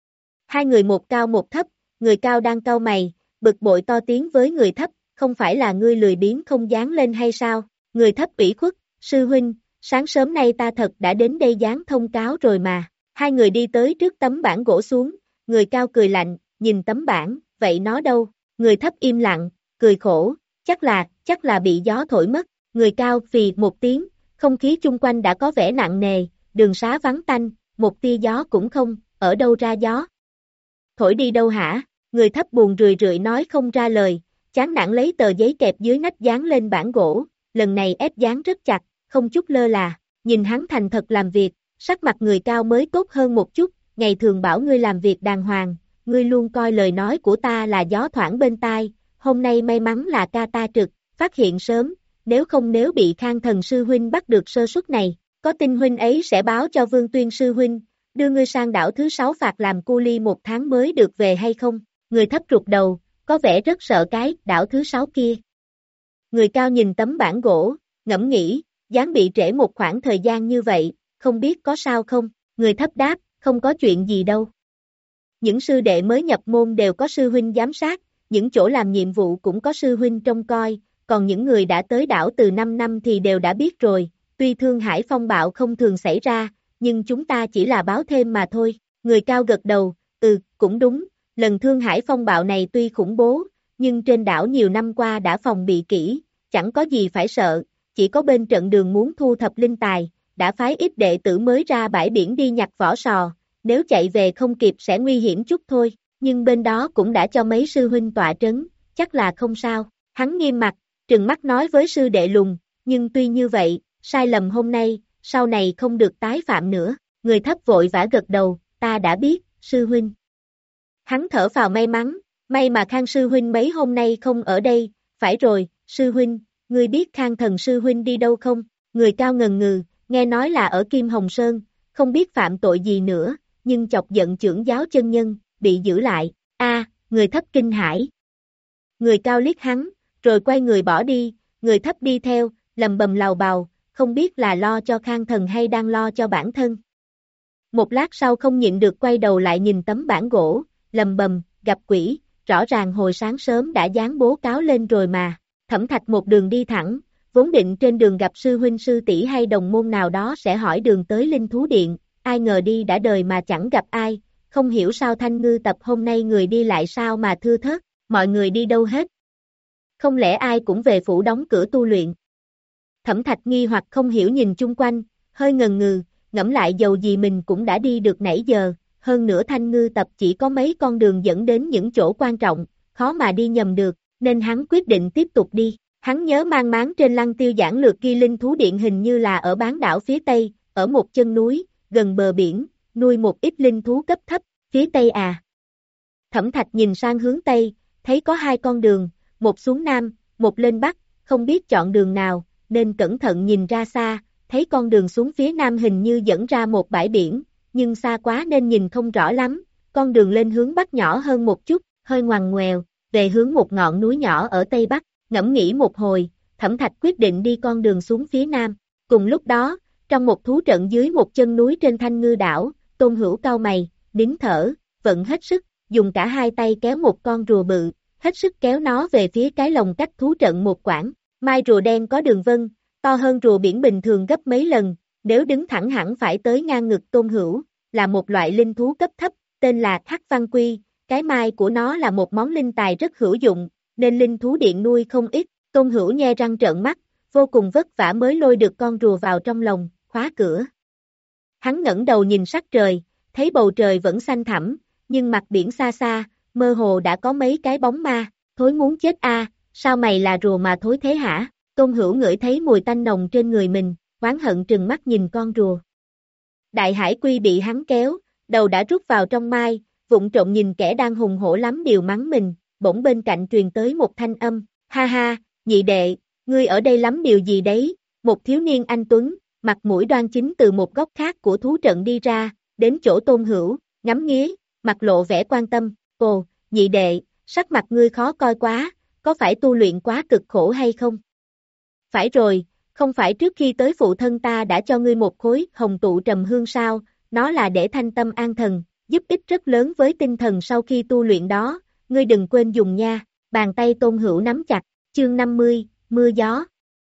B: Hai người một cao một thấp, người cao đang cau mày, bực bội to tiếng với người thấp, không phải là ngươi lười biếng không dán lên hay sao, người thấp ủy khuất, sư huynh, sáng sớm nay ta thật đã đến đây dán thông cáo rồi mà, hai người đi tới trước tấm bảng gỗ xuống, người cao cười lạnh, nhìn tấm bảng, vậy nó đâu, người thấp im lặng, cười khổ, chắc là, chắc là bị gió thổi mất, người cao phì một tiếng, không khí chung quanh đã có vẻ nặng nề, đường xá vắng tanh, một tia gió cũng không, ở đâu ra gió? Thổi đi đâu hả? Người thấp buồn rười rượi nói không ra lời, chán nản lấy tờ giấy kẹp dưới nách dán lên bảng gỗ, lần này ép dán rất chặt, không chút lơ là, nhìn hắn thành thật làm việc, sắc mặt người cao mới tốt hơn một chút, ngày thường bảo ngươi làm việc đàng hoàng, ngươi luôn coi lời nói của ta là gió thoảng bên tai, hôm nay may mắn là ca ta trực, phát hiện sớm, nếu không nếu bị Khang Thần sư huynh bắt được sơ suất này, có tin huynh ấy sẽ báo cho Vương Tuyên sư huynh, đưa ngươi sang đảo thứ sáu phạt làm cu li một tháng mới được về hay không? Người thấp rụt đầu, có vẻ rất sợ cái đảo thứ sáu kia. Người cao nhìn tấm bảng gỗ, ngẫm nghĩ, dáng bị trễ một khoảng thời gian như vậy, không biết có sao không? Người thấp đáp, không có chuyện gì đâu. Những sư đệ mới nhập môn đều có sư huynh giám sát, những chỗ làm nhiệm vụ cũng có sư huynh trông coi, còn những người đã tới đảo từ năm năm thì đều đã biết rồi, tuy Thương Hải phong bạo không thường xảy ra, nhưng chúng ta chỉ là báo thêm mà thôi. Người cao gật đầu, ừ, cũng đúng, lần Thương Hải phong bạo này tuy khủng bố, nhưng trên đảo nhiều năm qua đã phòng bị kỹ, chẳng có gì phải sợ, chỉ có bên trận đường muốn thu thập linh tài, đã phái ít đệ tử mới ra bãi biển đi nhặt vỏ sò, nếu chạy về không kịp sẽ nguy hiểm chút thôi, nhưng bên đó cũng đã cho mấy sư huynh tọa trấn, chắc là không sao. Hắn nghiêm mặt, trừng mắt nói với sư đệ Lùng, nhưng tuy như vậy, sai lầm hôm nay, sau này không được tái phạm nữa. Người thấp vội vã gật đầu, ta đã biết, sư huynh. Hắn thở phào may mắn, may mà Khang sư huynh mấy hôm nay không ở đây, phải rồi, sư huynh, ngươi biết Khang Thần sư huynh đi đâu không? Người cao ngần ngừ, nghe nói là ở Kim Hồng Sơn, không biết phạm tội gì nữa, nhưng chọc giận trưởng giáo chân nhân, bị giữ lại. A, người thấp kinh hãi. Người cao liếc hắn, rồi quay người bỏ đi, người thấp đi theo, lầm bầm lầu bầu, không biết là lo cho Khang Thần hay đang lo cho bản thân. Một lát sau không nhịn được quay đầu lại nhìn tấm bảng gỗ, lầm bầm, gặp quỷ, rõ ràng hồi sáng sớm đã dán bố cáo lên rồi mà. Thẩm Thạch một đường đi thẳng, vốn định trên đường gặp sư huynh sư tỷ hay đồng môn nào đó sẽ hỏi đường tới Linh Thú Điện, ai ngờ đi đã đời mà chẳng gặp ai, không hiểu sao Thanh Ngư tập hôm nay người đi lại sao mà thưa thớt, mọi người đi đâu hết? Không lẽ ai cũng về phủ đóng cửa tu luyện? Thẩm Thạch nghi hoặc không hiểu nhìn chung quanh, hơi ngần ngừ, ngẫm lại dầu gì mình cũng đã đi được nãy giờ, hơn nữa Thanh Ngư tập chỉ có mấy con đường dẫn đến những chỗ quan trọng, khó mà đi nhầm được, nên hắn quyết định tiếp tục đi. Hắn nhớ mang máng trên Lăng Tiêu giản lược ghi Linh Thú Điện hình như là ở bán đảo phía Tây, ở một chân núi, gần bờ biển, nuôi một ít linh thú cấp thấp, phía Tây à. Thẩm Thạch nhìn sang hướng Tây, thấy có hai con đường, một xuống Nam, một lên Bắc, không biết chọn đường nào, nên cẩn thận nhìn ra xa, thấy con đường xuống phía Nam hình như dẫn ra một bãi biển, nhưng xa quá nên nhìn không rõ lắm, con đường lên hướng Bắc nhỏ hơn một chút, hơi ngoằn ngoèo, về hướng một ngọn núi nhỏ ở Tây Bắc, ngẫm nghĩ một hồi, Thẩm Thạch quyết định đi con đường xuống phía Nam. Cùng lúc đó, trong một thú trận dưới một chân núi trên Thanh Ngư đảo, Tôn Hữu cau mày, nín thở, vận hết sức, dùng cả hai tay kéo một con rùa bự, hết sức kéo nó về phía cái lồng cách thú trận một quãng. Mai rùa đen có đường vân, to hơn rùa biển bình thường gấp mấy lần, nếu đứng thẳng hẳn phải tới ngang ngực Tôn Hữu, là một loại linh thú cấp thấp, tên là Hắc Văn Quy, cái mai của nó là một món linh tài rất hữu dụng, nên Linh Thú Điện nuôi không ít. Tôn Hữu nhe răng trợn mắt, vô cùng vất vả mới lôi được con rùa vào trong lồng, khóa cửa. Hắn ngẩng đầu nhìn sắc trời, thấy bầu trời vẫn xanh thẳm, nhưng mặt biển xa xa, mơ hồ đã có mấy cái bóng ma, thối muốn chết a, sao mày là rùa mà thối thế hả? Tôn Hữu ngửi thấy mùi tanh nồng trên người mình, oán hận trừng mắt nhìn con rùa. Đại hải quy bị hắn kéo, đầu đã rút vào trong mai, vụng trộm nhìn kẻ đang hùng hổ lắm điều mắng mình, bỗng bên cạnh truyền tới một thanh âm, ha ha, nhị đệ, ngươi ở đây lắm điều gì đấy, một thiếu niên anh tuấn, mặt mũi đoan chính từ một góc khác của thú trận đi ra, đến chỗ Tôn Hữu, ngắm nghía, mặt lộ vẻ quan tâm, ồ, nhị đệ, sắc mặt ngươi khó coi quá, có phải tu luyện quá cực khổ hay không? Phải rồi, không phải trước khi tới phụ thân ta đã cho ngươi một khối hồng tụ trầm hương sao, nó là để thanh tâm an thần, giúp ích rất lớn với tinh thần sau khi tu luyện đó, ngươi đừng quên dùng nha, bàn tay Tôn Hữu nắm chặt, chương năm mươi, mưa gió.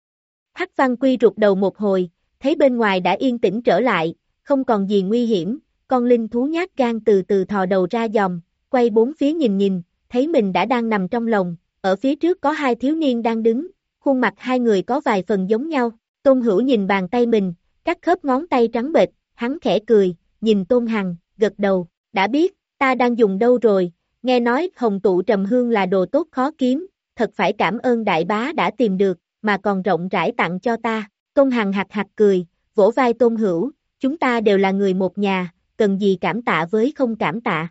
B: Hắc Văn Quy rụt đầu một hồi, thấy bên ngoài đã yên tĩnh trở lại, không còn gì nguy hiểm, con linh thú nhát gan từ từ thò đầu ra dòm, quay bốn phía nhìn nhìn, thấy mình đã đang nằm trong lồng, ở phía trước có hai thiếu niên đang đứng, khuôn mặt hai người có vài phần giống nhau, Tôn Hữu nhìn bàn tay mình, các khớp ngón tay trắng bệch, hắn khẽ cười, nhìn Tôn Hằng, gật đầu, đã biết, ta đang dùng đâu rồi, nghe nói hồng tụ trầm hương là đồ tốt khó kiếm, thật phải cảm ơn đại bá đã tìm được, mà còn rộng rãi tặng cho ta, Tôn Hằng hạc hạc cười, vỗ vai Tôn Hữu, chúng ta đều là người một nhà, cần gì cảm tạ với không cảm tạ.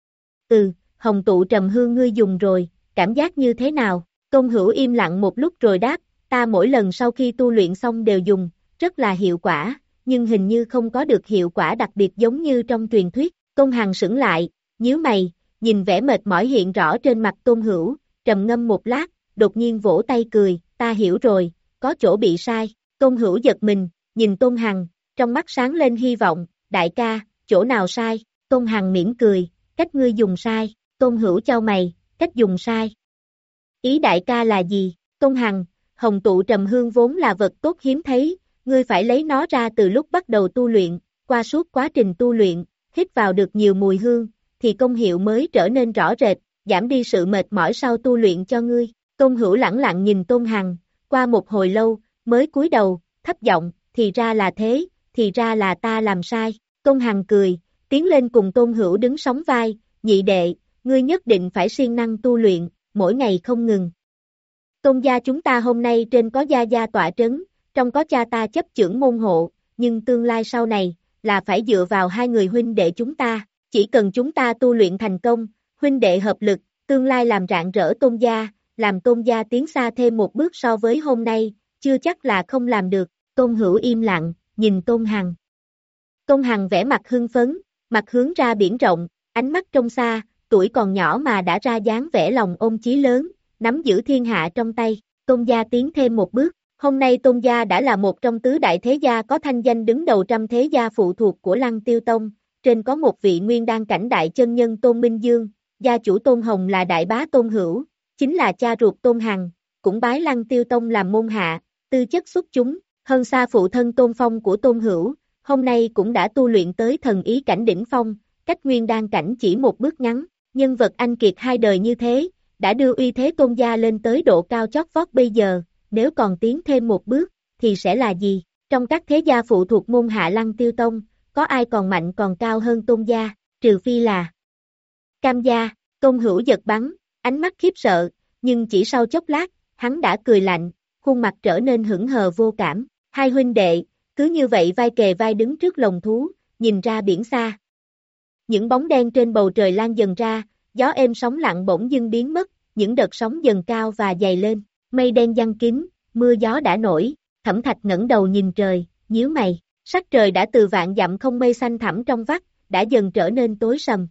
B: Ừ, hồng tụ trầm hương ngươi dùng rồi, cảm giác như thế nào? Tôn Hữu im lặng một lúc rồi đáp, ta mỗi lần sau khi tu luyện xong đều dùng, rất là hiệu quả, nhưng hình như không có được hiệu quả đặc biệt giống như trong truyền thuyết. Tôn Hằng sững lại, nhíu mày, nhìn vẻ mệt mỏi hiện rõ trên mặt Tôn Hữu, trầm ngâm một lát, đột nhiên vỗ tay cười, ta hiểu rồi, có chỗ bị sai. Tôn Hữu giật mình, nhìn Tôn Hằng, trong mắt sáng lên hy vọng, đại ca, chỗ nào sai? Tôn Hằng mỉm cười, cách ngươi dùng sai. Tôn Hữu chau mày, cách dùng sai. Ý đại ca là gì? Tôn Hằng, hồng tụ trầm hương vốn là vật tốt hiếm thấy, ngươi phải lấy nó ra từ lúc bắt đầu tu luyện, qua suốt quá trình tu luyện, hít vào được nhiều mùi hương, thì công hiệu mới trở nên rõ rệt, giảm đi sự mệt mỏi sau tu luyện cho ngươi. Tôn Hữu lẳng lặng nhìn Tôn Hằng, qua một hồi lâu, mới cúi đầu, thấp giọng, thì ra là thế, thì ra là ta làm sai. Tôn Hằng cười, tiến lên cùng Tôn Hữu đứng sóng vai, nhị đệ, ngươi nhất định phải siêng năng tu luyện, mỗi ngày không ngừng. Tôn gia chúng ta hôm nay trên có gia gia tọa trấn, trong có cha ta chấp chưởng môn hộ, nhưng tương lai sau này, là phải dựa vào hai người huynh đệ chúng ta, chỉ cần chúng ta tu luyện thành công, huynh đệ hợp lực, tương lai làm rạng rỡ Tôn gia, làm Tôn gia tiến xa thêm một bước so với hôm nay, chưa chắc là không làm được. Tôn Hữu im lặng, nhìn Tôn Hằng. Tôn Hằng vẽ mặt hưng phấn, mặt hướng ra biển rộng, ánh mắt trông xa, tuổi còn nhỏ mà đã ra dáng vẻ lòng ôm chí lớn, nắm giữ thiên hạ trong tay. Tôn gia tiến thêm một bước, hôm nay Tôn gia đã là một trong tứ đại thế gia có thanh danh đứng đầu trăm thế gia phụ thuộc của Lăng Tiêu Tông, trên có một vị nguyên đan cảnh đại chân nhân Tôn Minh Dương, gia chủ Tôn Hồng là đại bá Tôn Hữu, chính là cha ruột Tôn Hằng, cũng bái Lăng Tiêu Tông làm môn hạ, tư chất xuất chúng, hơn xa phụ thân Tôn Phong của Tôn Hữu, hôm nay cũng đã tu luyện tới thần ý cảnh đỉnh phong, cách nguyên đan cảnh chỉ một bước ngắn, nhân vật anh kiệt hai đời như thế, đã đưa uy thế Tôn gia lên tới độ cao chót vót bây giờ, nếu còn tiến thêm một bước, thì sẽ là gì? Trong các thế gia phụ thuộc môn hạ Lăng Tiêu Tông, có ai còn mạnh còn cao hơn Tôn gia, trừ phi là Cam gia. Tôn Hữu giật bắn, ánh mắt khiếp sợ, nhưng chỉ sau chốc lát, hắn đã cười lạnh, khuôn mặt trở nên hững hờ vô cảm. Hai huynh đệ, cứ như vậy vai kề vai đứng trước lồng thú, nhìn ra biển xa. Những bóng đen trên bầu trời lan dần ra, gió êm sóng lặng bỗng dưng biến mất, những đợt sóng dần cao và dày lên, mây đen giăng kín, mưa gió đã nổi. Thẩm Thạch ngẩng đầu nhìn trời, nhíu mày, sắc trời đã từ vạn dặm không mây xanh thẳm trong vắt, đã dần trở nên tối sầm.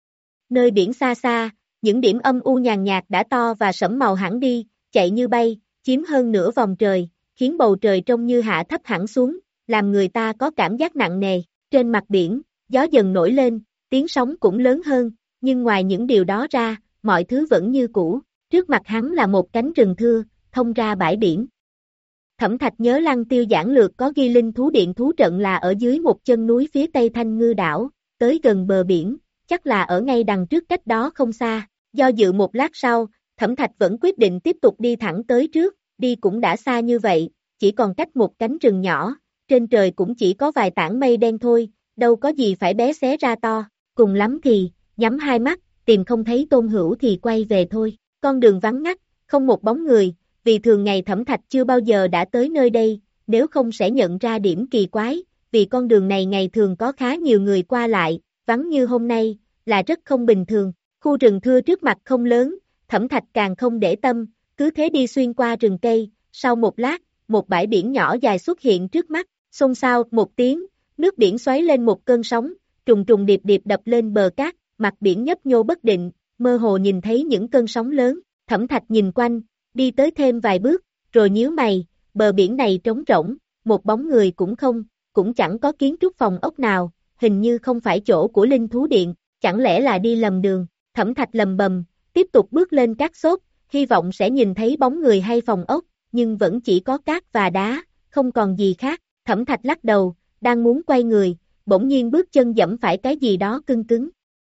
B: Nơi biển xa xa, những điểm âm u nhàn nhạt đã to và sẫm màu hẳn đi, chạy như bay, chiếm hơn nửa vòng trời, khiến bầu trời trông như hạ thấp hẳn xuống, làm người ta có cảm giác nặng nề. Trên mặt biển, gió dần nổi lên, tiếng sóng cũng lớn hơn, nhưng ngoài những điều đó ra, mọi thứ vẫn như cũ. Trước mặt hắn là một cánh rừng thưa, thông ra bãi biển. Thẩm Thạch nhớ Lăng Tiêu giảng lược có ghi linh thú điện thú trận là ở dưới một chân núi phía tây Thanh Ngư đảo, tới gần bờ biển, chắc là ở ngay đằng trước cách đó không xa. Do dự một lát sau, Thẩm Thạch vẫn quyết định tiếp tục đi thẳng tới trước, đi cũng đã xa như vậy, chỉ còn cách một cánh rừng nhỏ, trên trời cũng chỉ có vài tảng mây đen thôi, đâu có gì phải bé xé ra to, cùng lắm thì, nhắm hai mắt, tìm không thấy Tôn Hữu thì quay về thôi. Con đường vắng ngắt, không một bóng người, vì thường ngày Thẩm Thạch chưa bao giờ đã tới nơi đây, nếu không sẽ nhận ra điểm kỳ quái, vì con đường này ngày thường có khá nhiều người qua lại, vắng như hôm nay, là rất không bình thường. Khu rừng thưa trước mặt không lớn, Thẩm Thạch càng không để tâm, cứ thế đi xuyên qua rừng cây, sau một lát, một bãi biển nhỏ dài xuất hiện trước mắt, xôn xao một tiếng, nước biển xoáy lên một cơn sóng, trùng trùng điệp điệp đập lên bờ cát, mặt biển nhấp nhô bất định, mơ hồ nhìn thấy những cơn sóng lớn. Thẩm Thạch nhìn quanh, đi tới thêm vài bước, rồi nhíu mày, bờ biển này trống rỗng, một bóng người cũng không, cũng chẳng có kiến trúc phòng ốc nào, hình như không phải chỗ của Linh Thú Điện, chẳng lẽ là đi lầm đường. Thẩm Thạch lầm bầm, tiếp tục bước lên cát xốp, hy vọng sẽ nhìn thấy bóng người hay phòng ốc, nhưng vẫn chỉ có cát và đá, không còn gì khác. Thẩm Thạch lắc đầu, đang muốn quay người, bỗng nhiên bước chân dẫm phải cái gì đó cứng cứng.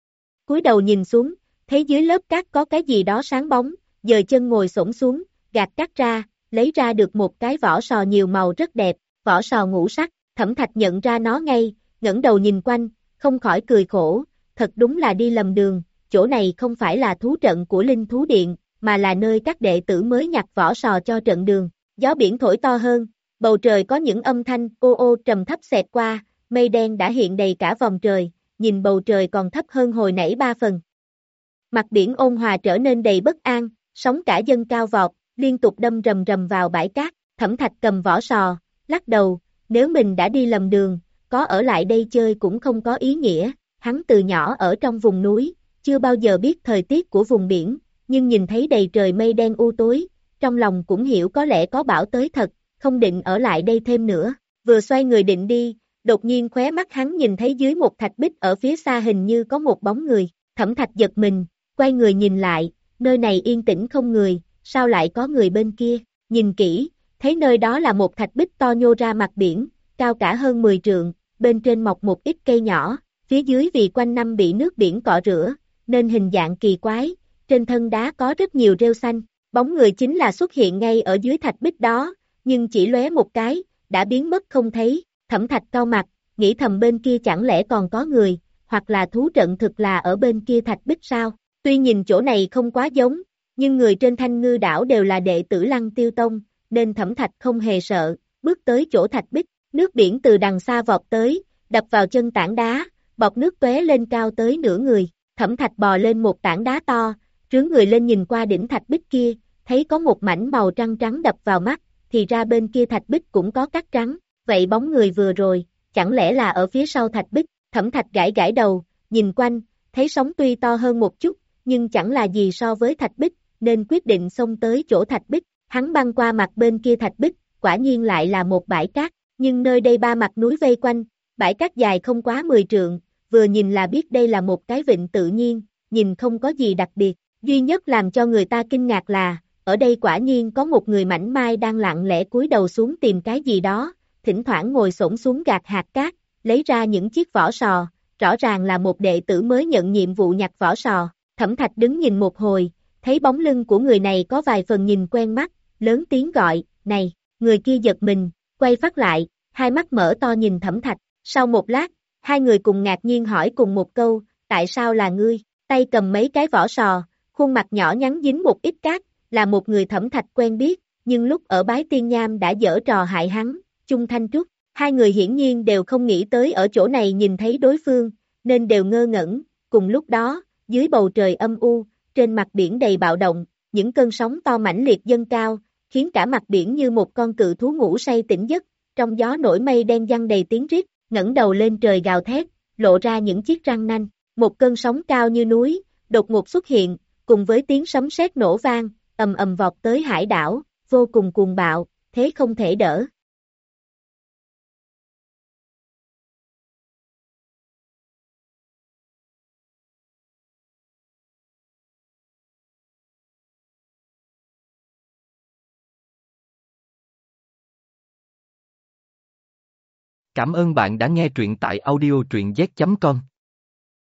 B: Cúi đầu nhìn xuống, thấy dưới lớp cát có cái gì đó sáng bóng, dời chân ngồi xổm xuống, gạt cát ra, lấy ra được một cái vỏ sò nhiều màu rất đẹp, vỏ sò ngũ sắc. Thẩm Thạch nhận ra nó ngay, ngẩng đầu nhìn quanh, không khỏi cười khổ, thật đúng là đi lầm đường, chỗ này không phải là thú trận của Linh Thú Điện, mà là nơi các đệ tử mới nhặt vỏ sò cho trận đường. Gió biển thổi to hơn, bầu trời có những âm thanh ô ô trầm thấp xẹt qua, mây đen đã hiện đầy cả vòng trời, nhìn bầu trời còn thấp hơn hồi nãy ba phần. Mặt biển ôn hòa trở nên đầy bất an, sóng cả dâng cao vọt, liên tục đâm rầm rầm vào bãi cát. Thẩm Thạch cầm vỏ sò, lắc đầu, nếu mình đã đi lầm đường, có ở lại đây chơi cũng không có ý nghĩa. Hắn từ nhỏ ở trong vùng núi, chưa bao giờ biết thời tiết của vùng biển, nhưng nhìn thấy đầy trời mây đen u tối, trong lòng cũng hiểu có lẽ có bão tới thật, không định ở lại đây thêm nữa. Vừa xoay người định đi, đột nhiên khóe mắt hắn nhìn thấy dưới một thạch bích ở phía xa hình như có một bóng người. Thẩm Thạch giật mình, quay người nhìn lại, nơi này yên tĩnh không người, sao lại có người bên kia? Nhìn kỹ, thấy nơi đó là một thạch bích to nhô ra mặt biển, cao cả hơn mười trượng, bên trên mọc một ít cây nhỏ, phía dưới vì quanh năm bị nước biển cọ rửa, nên hình dạng kỳ quái, trên thân đá có rất nhiều rêu xanh. Bóng người chính là xuất hiện ngay ở dưới thạch bích đó, nhưng chỉ lóe một cái, đã biến mất không thấy. Thẩm Thạch cau mặt, nghĩ thầm bên kia chẳng lẽ còn có người, hoặc là thú trận thực là ở bên kia thạch bích sao? Tuy nhìn chỗ này không quá giống, nhưng người trên Thanh Ngư đảo đều là đệ tử Lăng Tiêu Tông, nên Thẩm Thạch không hề sợ, bước tới chỗ thạch bích, nước biển từ đằng xa vọt tới, đập vào chân tảng đá, bọt nước tóe lên cao tới nửa người. Thẩm Thạch bò lên một tảng đá to, rướn người lên nhìn qua đỉnh thạch bích kia, thấy có một mảnh màu trắng trắng đập vào mắt, thì ra bên kia thạch bích cũng có cát trắng, vậy bóng người vừa rồi, chẳng lẽ là ở phía sau thạch bích? Thẩm Thạch gãi gãi đầu, nhìn quanh, thấy sóng tuy to hơn một chút, nhưng chẳng là gì so với thạch bích, nên quyết định xông tới chỗ thạch bích. Hắn băng qua mặt bên kia thạch bích, quả nhiên lại là một bãi cát, nhưng nơi đây ba mặt núi vây quanh, bãi cát dài không quá mười trượng, vừa nhìn là biết đây là một cái vịnh tự nhiên, nhìn không có gì đặc biệt, duy nhất làm cho người ta kinh ngạc là, ở đây quả nhiên có một người mảnh mai đang lặng lẽ cúi đầu xuống tìm cái gì đó, thỉnh thoảng ngồi xổm xuống gạt hạt cát, lấy ra những chiếc vỏ sò, rõ ràng là một đệ tử mới nhận nhiệm vụ nhặt vỏ sò. Thẩm Thạch đứng nhìn một hồi, thấy bóng lưng của người này có vài phần nhìn quen mắt, lớn tiếng gọi, này, người kia giật mình, quay phát lại, hai mắt mở to nhìn Thẩm Thạch, sau một lát, hai người cùng ngạc nhiên hỏi cùng một câu, tại sao là ngươi? Tay cầm mấy cái vỏ sò, khuôn mặt nhỏ nhắn dính một ít cát, là một người Thẩm Thạch quen biết, nhưng lúc ở Bái Tiên Nham đã giở trò hại hắn, Chung Thanh Trúc. Hai người hiển nhiên đều không nghĩ tới ở chỗ này nhìn thấy đối phương, nên đều ngơ ngẩn. Cùng lúc đó, dưới bầu trời âm u, trên mặt biển đầy bạo động, những cơn sóng to mãnh liệt dâng cao, khiến cả mặt biển như một con cự thú ngủ say tỉnh giấc, trong gió nổi mây đen giăng đầy tiếng rít, ngẩng đầu lên trời gào thét, lộ ra những chiếc răng nanh. Một cơn sóng cao như núi, đột ngột xuất hiện, cùng với tiếng sấm sét nổ vang, ầm ầm vọt tới hải đảo, vô cùng cuồng bạo, thế không thể đỡ.
A: Cảm ơn bạn đã nghe truyện tại audio truyện z chấm com.